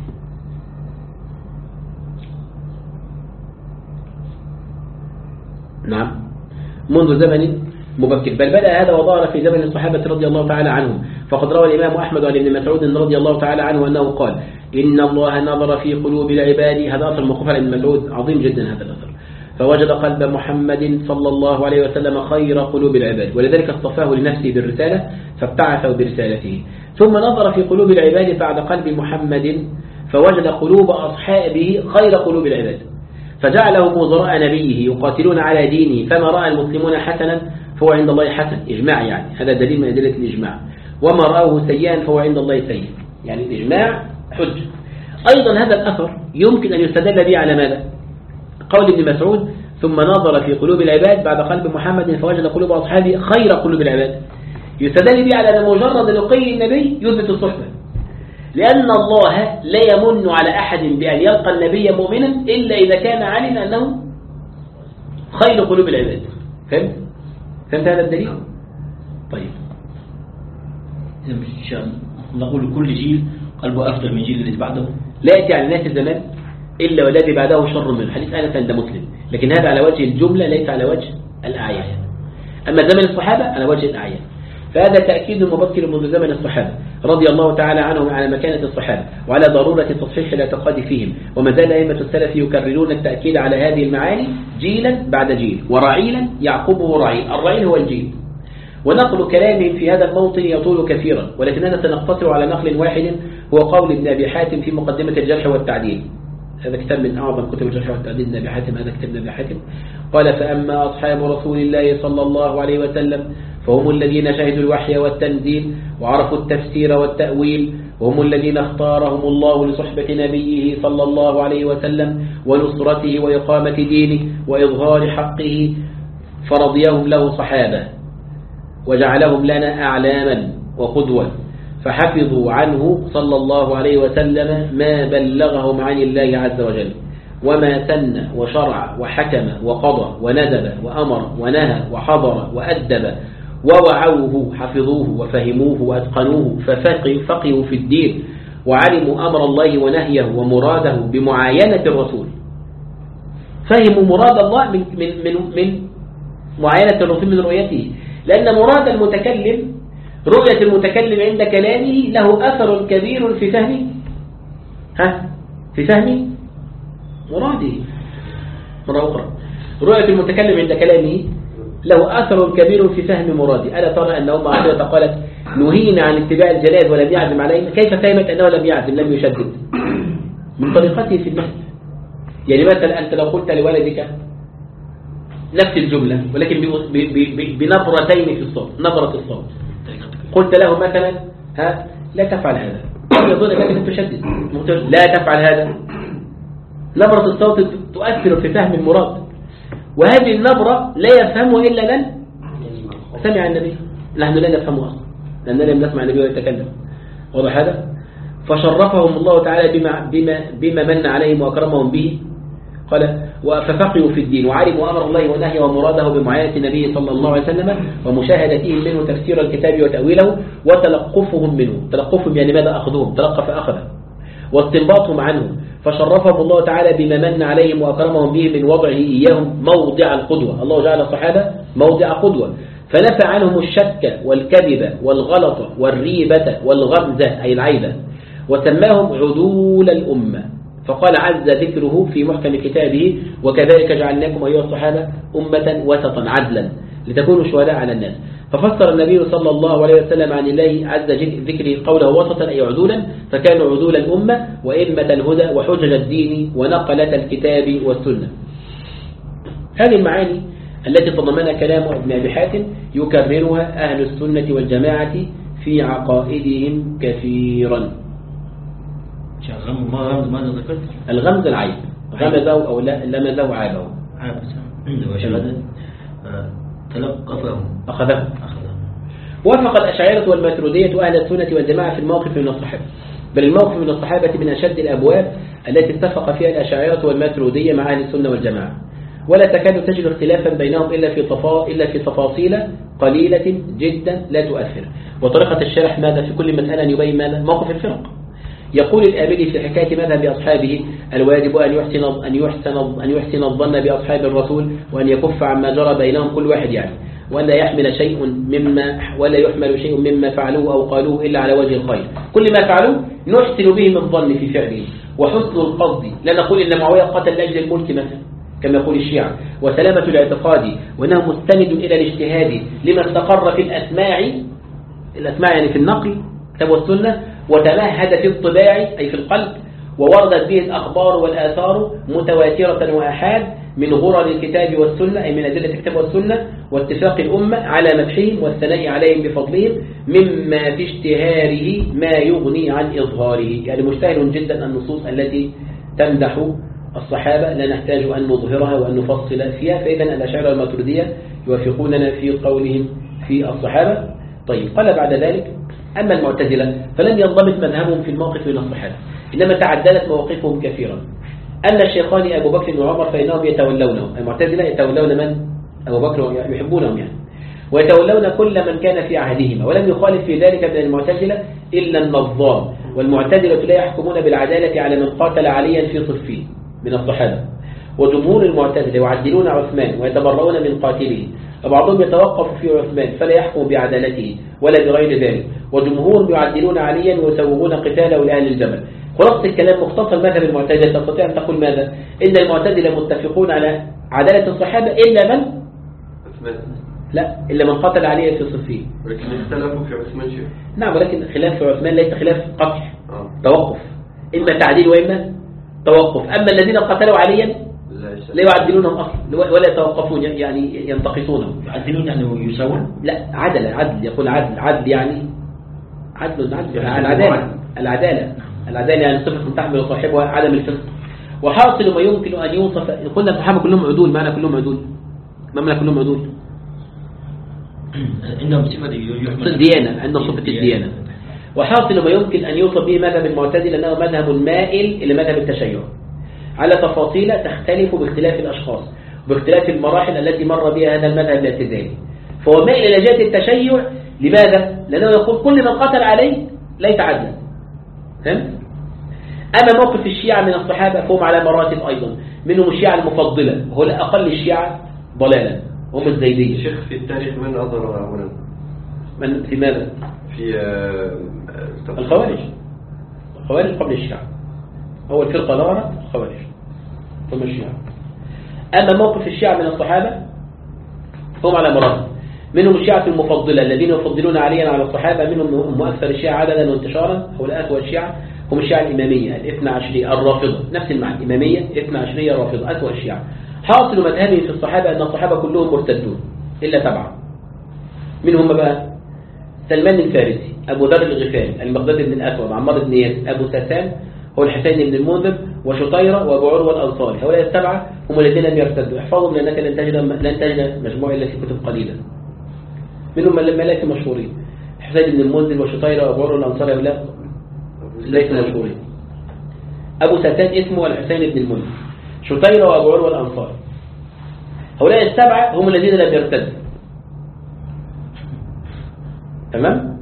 نعم، منذ زمن مبكر، بل بدأ هذا وظهر في زمن الصحابة رضي الله تعالى عنهم. فقد روى الإمام أحمد عن ابن مسعود رضي الله تعالى عنه أنه قال إن الله نظر في قلوب العباد. هذا أثر موقوف على ابن مسعود، عظيم جدا هذا الأثر. فوجد قلب محمد صلى الله عليه وسلم خير قلوب العباد، ولذلك اصطفاه لنفسه بالرسالة فابتعثه برسالته. ثم نظر في قلوب العباد بعد قلب محمد فوجد قلوب أصحابه خير قلوب العباد، فجعلهم وزراء نبيه يقاتلون على دينه. فما رأى المسلمون حسنا فهو عند الله حسن، إجماع يعني، هذا دليل من أدلة الإجماع. وما رأوه سيئا فهو عند الله سيء، يعني الإجماع حج. أيضا هذا الأثر يمكن أن يستدل به على ماذا؟ قول ابن مسعود ثم نظر في قلوب العباد بعد قلب محمد فوجد قلوب أصحابه خير قلوب العباد. يستدل به على أن مجرد لقي النبي يثبت الصحبة، لأن الله لا يمن على أحد بأن يلقى النبي مؤمنا إلا إذا كان علم أنه خير قلوب العباد. فهمت؟ فهمت هذا الدليل؟ طيب، إذا مش نقول كل جيل قلبه أفضل من جيل الذي بعده. لا يأتي على الناس الزمان إلا والذي بعده شر منه. حديث أنس عند مسلم، لكن هذا على وجه الجملة ليس على وجه الأعيان. أما زمن الصحابة على وجه الأعيان. فهذا تأكيد مبكر منذ زمن الصحابة رضي الله تعالى عنهم على مكانة الصحابة وعلى ضرورة تصحيح الاعتقاد فيهم. وما زال أئمة السلف يكررون التأكيد على هذه المعاني جيلا بعد جيل، ورعيلا يعقبه رعيل. الرعيل هو الجيل. ونقل كلامهم في هذا الموطن يطول كثيرا، ولكننا سنقتصر على نقل واحد هو قول ابن أبي حاتم في مقدمة الجرح والتعديل. هذا كتاب من أعظم كتب الجرح والتعديل ابن أبي حاتم، هذا كتاب ابن أبي حاتم. قال فأما أصحاب رسول الله صلى الله عليه وسلم فهم الذين شهدوا الوحي والتنزيل وعرفوا التفسير والتأويل، وهم الذين اختارهم الله لصحبة نبيه صلى الله عليه وسلم ونصرته وإقامة دينه وإظهار حقه، فرضيهم له صحابة وجعلهم لنا أعلاما وقدوة، فحفظوا عنه صلى الله عليه وسلم ما بلغهم عن الله عز وجل، وما سن وشرع وحكم وقضى وندب وأمر ونهى وحضر وأدب، ووعوه حفظوه وفهموه وأتقنوه، ففقهوا في الدين وعلموا أمر الله ونهيه ومراده بمعاينة الرسول. فهموا مراد الله من من من من معاينة الرسول من رؤيته، لأن مراد المتكلم رؤية المتكلم عند كلامه له أثر كبير في فهم ها في فهم مراده. مرة أخرى، رؤية المتكلم عند كلامه له أثر كبير في فهم مراده. ألا ترى أن أم عائشة قالت نهينا عن اتباع الجنائز ولم يعزم علينا؟ كيف فهمت أنه لم يعزم لم يشدد؟ من طريقته في النهي. يعني مثلا أنت لو قلت لولدك نفس الجملة ولكن بنبرتين في الصوت، نبرة الصوت، قلت له مثلا ها لا تفعل هذا، يظن أنك تشدد، لا تفعل هذا. نبرة الصوت تؤثر في فهم المراد، وهذه النبرة لا يفهمها إلا من سمع النبي. نحن لا نفهمها أصلا لأننا لم نسمع النبي ويتكلم. واضح هذا؟ فشرفهم الله تعالى بما, بما, بما من عليهم وأكرمهم به. قال ففقهوا في الدين وعلموا أمر الله ونهيه ومراده بمعاينة النبي صلى الله عليه وسلم ومشاهدتهم منه تفسير الكتاب وتأويله وتلقفهم منه. تلقفهم يعني ماذا؟ أخذهم، تلقف أخذ، واستنباطهم عنه. فشرفهم الله تعالى بما من عليهم وأكرمهم به من وضعه إياهم موضع القدوة. الله جعل الصحابة موضع قدوة، فنفى عنهم الشك والكذب والغلط والريبة والغمزة أي العيبة، وسماهم عدول الأمة. فقال عز ذكره في محكم كتابه وكذلك جعلناكم أيها الصحابة أمة وسطا عدلا لتكونوا شهداء على الناس. ففسر النبي صلى الله عليه وسلم عن الله عز ذكره قوله وسطا أي عدولا، فكانوا عدول الأمة وإمة الهدى وحجج الدين ونقلة الكتاب والسنة. هذه المعاني التي تضمنها كلام ابن أبي حاتم يكررها أهل السنة والجماعة في عقائدهم كثيرا. الغمز ماذا ذكرت؟ الغمز العيب، غمزه أو لمزه عابه، عنده شهادة تلقفه أخذه. وافق الأشاعرة والماتريدية أهل السنة والجماعة في الموقف من الصحابة، بل الموقف من الصحابة من أشد الأبواب التي اتفق فيها الأشاعرة والماتريدية مع أهل السنة والجماعة، ولا تكاد تجد اختلافا بينهم إلا في تفا... إلا في تفاصيل قليلة جدا لا تؤثر. وطريقة الشرح ماذا في كل مسألة يبين ماذا؟ موقف الفرق. يقول الآبدي في حكاية مذهب أصحابه الواجب أن يحسن أن يحسن أن يحسن الظن بأصحاب الرسول وأن يكف عما جرى بينهم كل واحد يعني، وأن لا يحمل شيء مما ولا يحمل شيء مما فعلوه أو قالوه إلا على وجه الخير. كل ما فعلوه نحسن به من ظن في فعله وحسن القصد، لا نقول إن معاوية قتل لأجل الملك مثلا كما يقول الشيعة، وسلامة الاعتقاد وأنه مستند إلى الاجتهاد لما استقر في الأسماع، الأسماع يعني في النقل كتاب والسنة، وتمهد في الطباع أي في القلب، ووردت به الأخبار والآثار متواترة وأحاد من غرر الكتاب والسنة أي من أدلة الكتاب والسنة، واتفاق الأمة على مدحهم والثناء عليهم بفضلهم مما في اشتهاره ما يغني عن إظهاره. يعني مشتهر جدا النصوص التي تمدح الصحابة لا نحتاج أن نظهرها وأن نفصل فيها. فإذا الأشاعرة والماتريدية يوافقوننا في قولهم في الصحابة. طيب قال بعد ذلك أما المعتزلة فلم ينضبط مذهبهم في الموقف من الصحابة، إنما تعددت مواقفهم كثيرا. أما الشيخان أبو بكر وعمر فإنهم يتولونهم، المعتزلة يتولون من؟ أبو بكر يحبونهم يعني، ويتولون كل من كان في عهدهما، ولم يخالف في ذلك من المعتزلة إلا النظام. والمعتزلة لا يحكمون بالعدالة على من قاتل عليا في صفين من الصحابة، وجمهور المعتزلة يعدلون عثمان ويتبرؤون من قاتله، وبعضهم يتوقف في عثمان فلا يحكم بعدالته ولا بغير ذلك، وجمهور يعدلون عليا ويسوغون قتاله لأهل الجبل. خلاصة الكلام مختصر مذهب المعتزلة تستطيع أن تقول ماذا؟ إن المعتزلة متفقون على عدالة الصحابة إلا من؟ عثمان. لا، إلا من قتل عليه في صفين. ولكن اختلفوا في عثمان شيء. نعم، ولكن خلاف في عثمان ليس خلاف قطع، آه. توقف، إما تعديل وإما توقف. أما الذين قتلوا عليا لا يعدلونهم أصلا ولا يتوقفون، يعني ينتقصونهم. يعدلون يعني يساوون؟ لا، عدل عدل يقول عدل عدل يعني عدل عدل العدالة العدالة العدالة يعني صفة تحمل صاحبها عدم الفسق. وحاصل ما يمكن أن يوصف، قلنا الصحابة كلهم عدول، معنى كلهم عدول، ما معنى كلهم عدول؟ عندهم صفة الديانة، عندهم صفة الديانة. وحاصل ما يمكن أن يوصف به مذهب المعتزلة أنه مذهب مائل إلى مذهب التشيع على تفاصيل تختلف باختلاف الأشخاص باختلاف المراحل التي مر بها هذا المذهب الاعتزالي. فهو مائل إلى جهة التشيع. لماذا؟ لأنه يقول كل من قتل عليه ليس عدلا. فهمت؟ أما موقف الشيعة من الصحابة فهم على مراتب أيضا، منهم الشيعة المفضلة وهو أقل الشيعة ضلالا، هم الزيدية. شيخ في التاريخ من أظهر هؤلاء؟ من في ماذا؟ في الخوارج. الخوارج قبل الشيعة. أول فرقة ظهرت الخوارج ثم الشيعة. أما موقف الشيعة من الصحابة هم على مراتب، منهم الشيعة المفضلة الذين يفضلون عليا على الصحابة، منهم هم أكثر الشيعة عددا وانتشارا، هؤلاء أسوأ الشيعة هم الشيعة الإمامية الاثنى عشرية الرافضة، نفس المعنى الإمامية الاثنى عشرية الرافضة أسوأ الشيعة. حاصل مذهبهم في الصحابة أن الصحابة كلهم مرتدون إلا سبعة. منهم بقى سلمان الفارسي، أبو ذر الغفاري، المقداد بن الأسود، عمار بن ياسر، أبو ساسان، هو الحسين بن المنذر، وشطيرة، وأبو عروة الأنصاري. هؤلاء السبعة هم الذين لم يرتدوا. احفظهم لأنك لن تجد لن تجد مجموعة إلا في كتب قليلة. منهم من لم ليسوا مشهورين، حسين بن المنذر وشطيرة وأبو عروة الأنصاري هؤلاء ليسوا مشهورين. أبو ساسان اسمه الحسين بن المنذر، شطيرة وأبو عروة الأنصاري. هؤلاء السبعة هم الذين لم يرتدوا. تمام؟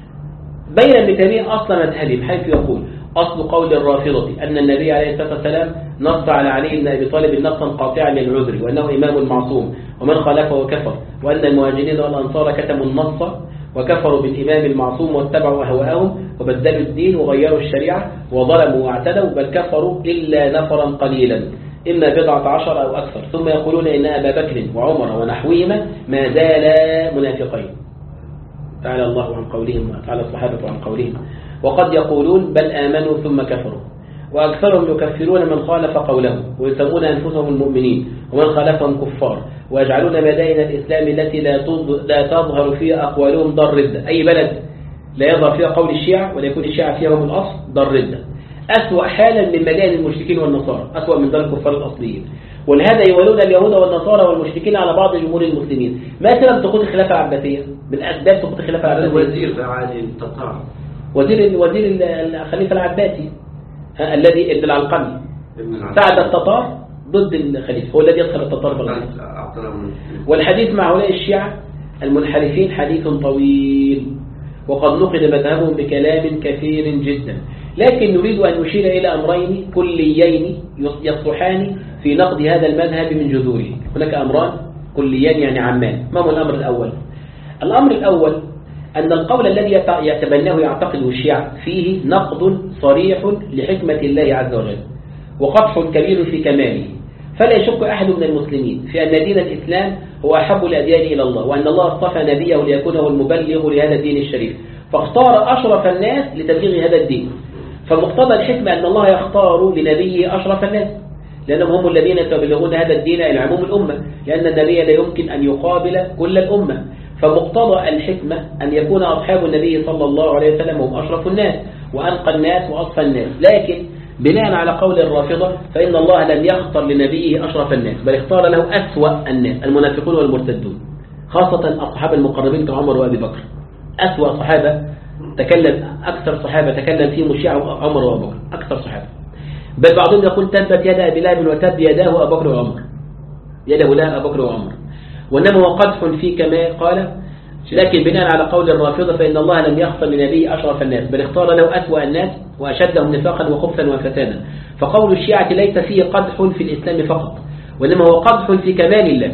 بين ابن تيمية أصل مذهبهم حيث يقول: أصل قول الرافضة أن النبي عليه الصلاة والسلام نص على علي بن أبي طالب نصا قاطعا للعذر، وأنه إمام معصوم ومن خالفه كفر، وأن المهاجرين والأنصار كتموا النص وكفروا بالإمام المعصوم واتبعوا أهواءهم وبدلوا الدين وغيروا الشريعة وظلموا واعتدوا، بل كفروا إلا نفرا قليلا إما بضعة عشر أو أكثر، ثم يقولون إن أبا بكر وعمر ونحوهما ما زالا منافقين. تعالى الله عن قولهم وتعالى الصحابة عن قولهم. وقد يقولون بل آمنوا ثم كفروا، وأكثرهم يكفرون من خالف قولهم ويسمون أنفسهم المؤمنين ومن خالفهم كفار، ويجعلون مدائن الإسلام التي لا تظهر فيها أقوالهم دار ردة. أي بلد لا يظهر فيها قول الشيعة ولا يكون الشيعة فيها هم الأصل دار ردة. أسوأ حالا من مدائن المشركين والنصارى، أسوأ من دار الكفار الأصليين. ولهذا يولون اليهود والنصارى والمشركين على بعض جمهور المسلمين. ما سبب سقوط الخلافة العباسية؟ من أسباب سقوط الخلافة العباسية وزير عادي التتار، وزير وزير الخليفة العباسي الذي ابن العلقمي ساعد التتار ضد الخليفة، هو الذي يدخل التتار بالغرب. والحديث مع هؤلاء الشيعة المنحرفين حديث طويل، وقد نقد مذهبهم بكلام كثير جدا، لكن نريد أن نشير إلى أمرين كليين يصلحان في نقد هذا المذهب من جذوره. هناك أمران كليان يعني عمان. ما هو الأمر الأول؟ الأمر الأول أن القول الذي يتبناه يعتقده الشيعة فيه نقد صريح لحكمة الله عز وجل وقدح كبير في كماله، فلا يشك أحد من المسلمين في أن دين الإسلام هو أحب الأديان إلى الله، وأن الله اصطفى نبيه ليكون هو المبلغ لهذا الدين الشريف، فاختار أشرف الناس لتبليغ هذا الدين. فمقتضى الحكمة أن الله يختار لنبيه أشرف الناس، لأنهم هم الذين يبلغون هذا الدين إلى عموم الأمة، لأن النبي لا يمكن أن يقابل كل الأمة. فمقتضى الحكمة أن يكون أصحاب النبي صلى الله عليه وسلم هم أشرف الناس وأنقى الناس وأصفى الناس. لكن بناء على قول الرافضة فإن الله لم يختار لنبيه أشرف الناس، بل اختار له أسوأ الناس، المنافقون والمرتدون، خاصة الصحابة المقربين كعمر وأبي بكر. أسوأ صحابة تكلم، أكثر صحابة تكلم فيهم الشيعة عمر وأبي بكر، أكثر صحابة. بل بعضهم يقول تبت يد أبي لهب وتب يداه أبو بكر وعمر، يده لها أبو بكر وعمر، وإنما هو قدح في كما قال. لكن بناء على قول الرافضة فإن الله لم يختار لنبيه أشرف الناس، بل اختار له أسوأ الناس وأشدهم نفاقا وخبثا وفسادا. فقول الشيعة ليس فيه قدح في الإسلام فقط، وإنما هو قدح في كمال الله،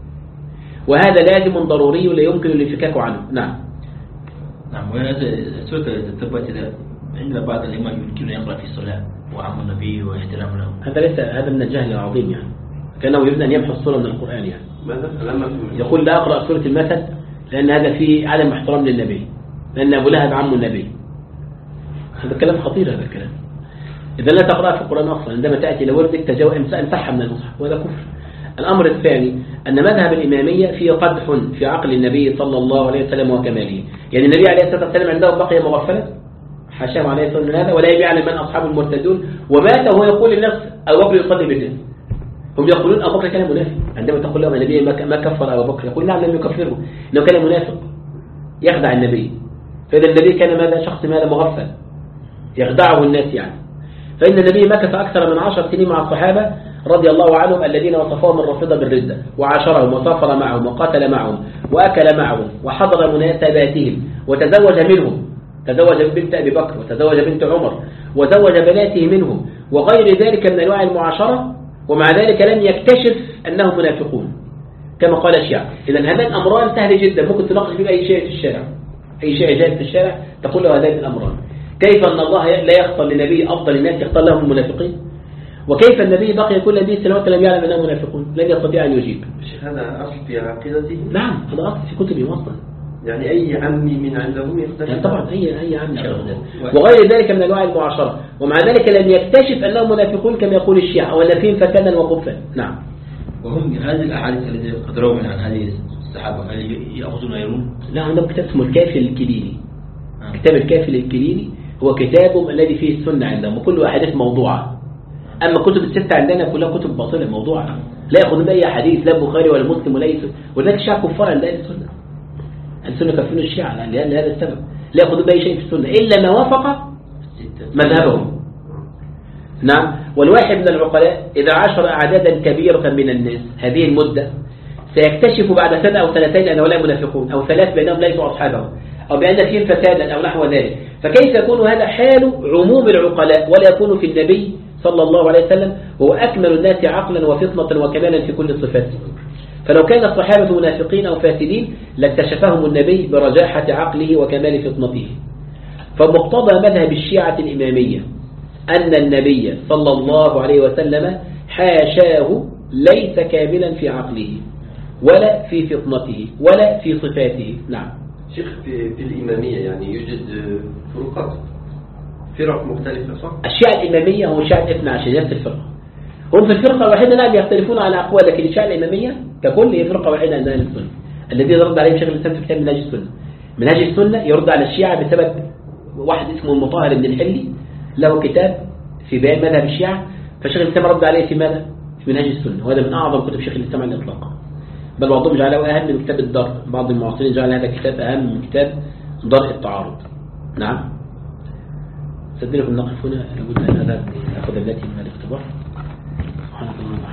وهذا لازم ضروري لا يمكن الانفكاك عنه. نعم نعم. وهذا سورة التبت إذا عندنا بعض الإمام يمكن أن يقرأ في الصلاة وعم النبي واحترام له، هذا ليس هذا من الجهل العظيم، يعني كأنه يريد أن يمحو الصورة من القرآن. يعني ماذا؟ يقول لا أقرأ سورة المثل لأن هذا فيه عدم احترام للنبي، لأن أبو لهب عم النبي. هذا كلام خطير، هذا الكلام. إذا لا تقرأ في القرآن أصلا، عندما تأتي لوردك تجاوز امسحها من المصحف، وهذا كفر. الأمر الثاني أن مذهب الإمامية فيه قدح في عقل النبي صلى الله عليه وسلم وكماله. يعني النبي عليه الصلاة والسلام عنده بقي مغفلة، حاشاه عليه الصلاة والسلام هذا، ولا يعلم من أصحاب المرتدون، ومات وهو يقول للناس أبو بكر يصلي بالناس. هم يقولون أبو بكر كان منافق، عندما تقول لهم النبي ما كفر أبو بكر يقول نعم لم يكفره، إنه كان منافق يخدع النبي. فإذا النبي كان ماذا؟ شخص ماذا؟ مغفل يخدعه الناس يعني. فإن النبي مكث أكثر من عشر سنين مع الصحابة رضي الله عنهم الذين وصفوهم الرافضة بالردة، وعاشرهم وسافر معهم وقاتل معهم وأكل معهم وحضر مناسباتهم وتزوج منهم، تزوج بنت أبي بكر وتزوج بنت عمر وزوج بناته منهم وغير ذلك من أنواع المعاشرة، ومع ذلك لم يكتشف أنهم منافقون. كما قال الشيعة. إذا هذان أمران سهل جدا ممكن تناقش فيه أي شيء في الشارع، أي شيء جاي في الشارع تقول له هذان الأمران. كيف أن الله لا يختار لنبي أفضل الناس يختار لهم المنافقين، وكيف النبي بقي كل نبي سنوات لم يعلم أنهم منافقون، لن يستطيع أن يجيب. هذا أصل في عقيدته؟ نعم هذا أصل في كتبه أصلا. يعني أي عمي من عندهم يختلف؟ يعني طبعا أي أي عمي وغير ذلك من أنواع المعاشرة، ومع ذلك لم يكتشف أنهم منافقون كما يقول الشيعة ولا فيهم فتنا وقفا. نعم. وهم هذه الأحاديث التي قد رووا عن هذه الصحابة هل يأخذون ويرون؟ لا عندهم كتاب اسمه الكافي للكليني. آه. كتاب الكافي للكليني هو كتاب الذي فيه السنة عندهم وكله أحاديث موضوعة. أما كتب الستة عندنا كلها كتب باطلة موضوعة لا يأخذون بأي حديث لا البخاري ولا مسلم ولا يسوع، ولذلك الشيعة كفار عند أهل السنة. السنة كفرون الشيعة لهذا السبب لا يأخذون بأي شيء في السنة إلا ما وافق مذهبهم. نعم. والواحد من العقلاء إذا عاشر أعدادا كبيرة من الناس هذه المدة سيكتشف بعد سنة أو سنتين أن هؤلاء منافقون أو ثلاث بأنهم ليسوا أصحابهم أو بأن فيهم فسادا أو نحو ذلك. فكيف يكون هذا حال عموم العقلاء ولا يكون في النبي صلى الله عليه وسلم وهو أكمل الناس عقلا وفطنة وكمالا في كل الصفات؟ فلو كان الصحابة منافقين أو فاسدين لاكتشفهم النبي برجاحة عقله وكمال فطنته. فمقتضى مذهب الشيعة الإمامية أن النبي صلى الله عليه وسلم حاشاه ليس كاملا في عقله ولا في فطنته ولا في صفاته. نعم. شيخ في, في الإمامية يعني يوجد فروقات فرق مختلفة صح؟ الشيعة الإمامية هو الشيعة الاثنى عشر نفس الفرقة. هم في الفرقة الواحدة نعم يختلفون على أقوال، لكن الشيعة الإمامية ككل هي فرقة واحدة عند أهل السنة. الذي يرد عليه شيخ الإسلام في كتاب منهاج السنة. منهاج السنة يرد على الشيعة بسبب واحد اسمه المطهر بن الحلي له كتاب في بيان مذهب الشيعة، فشيخ الإسلام رد عليه في ماذا؟ في منهاج السنة، وهذا من أعظم كتب شيخ الإسلام على الإطلاق، بل بعضهم جعله أهم من كتاب الدار. بعض المعاصرين جعل هذا الكتاب أهم من كتاب درء التعارض. نعم. صدقني كنا نقف هنا لابد أن هذا نأخذ التي من الاختبار. سبحانك اللهم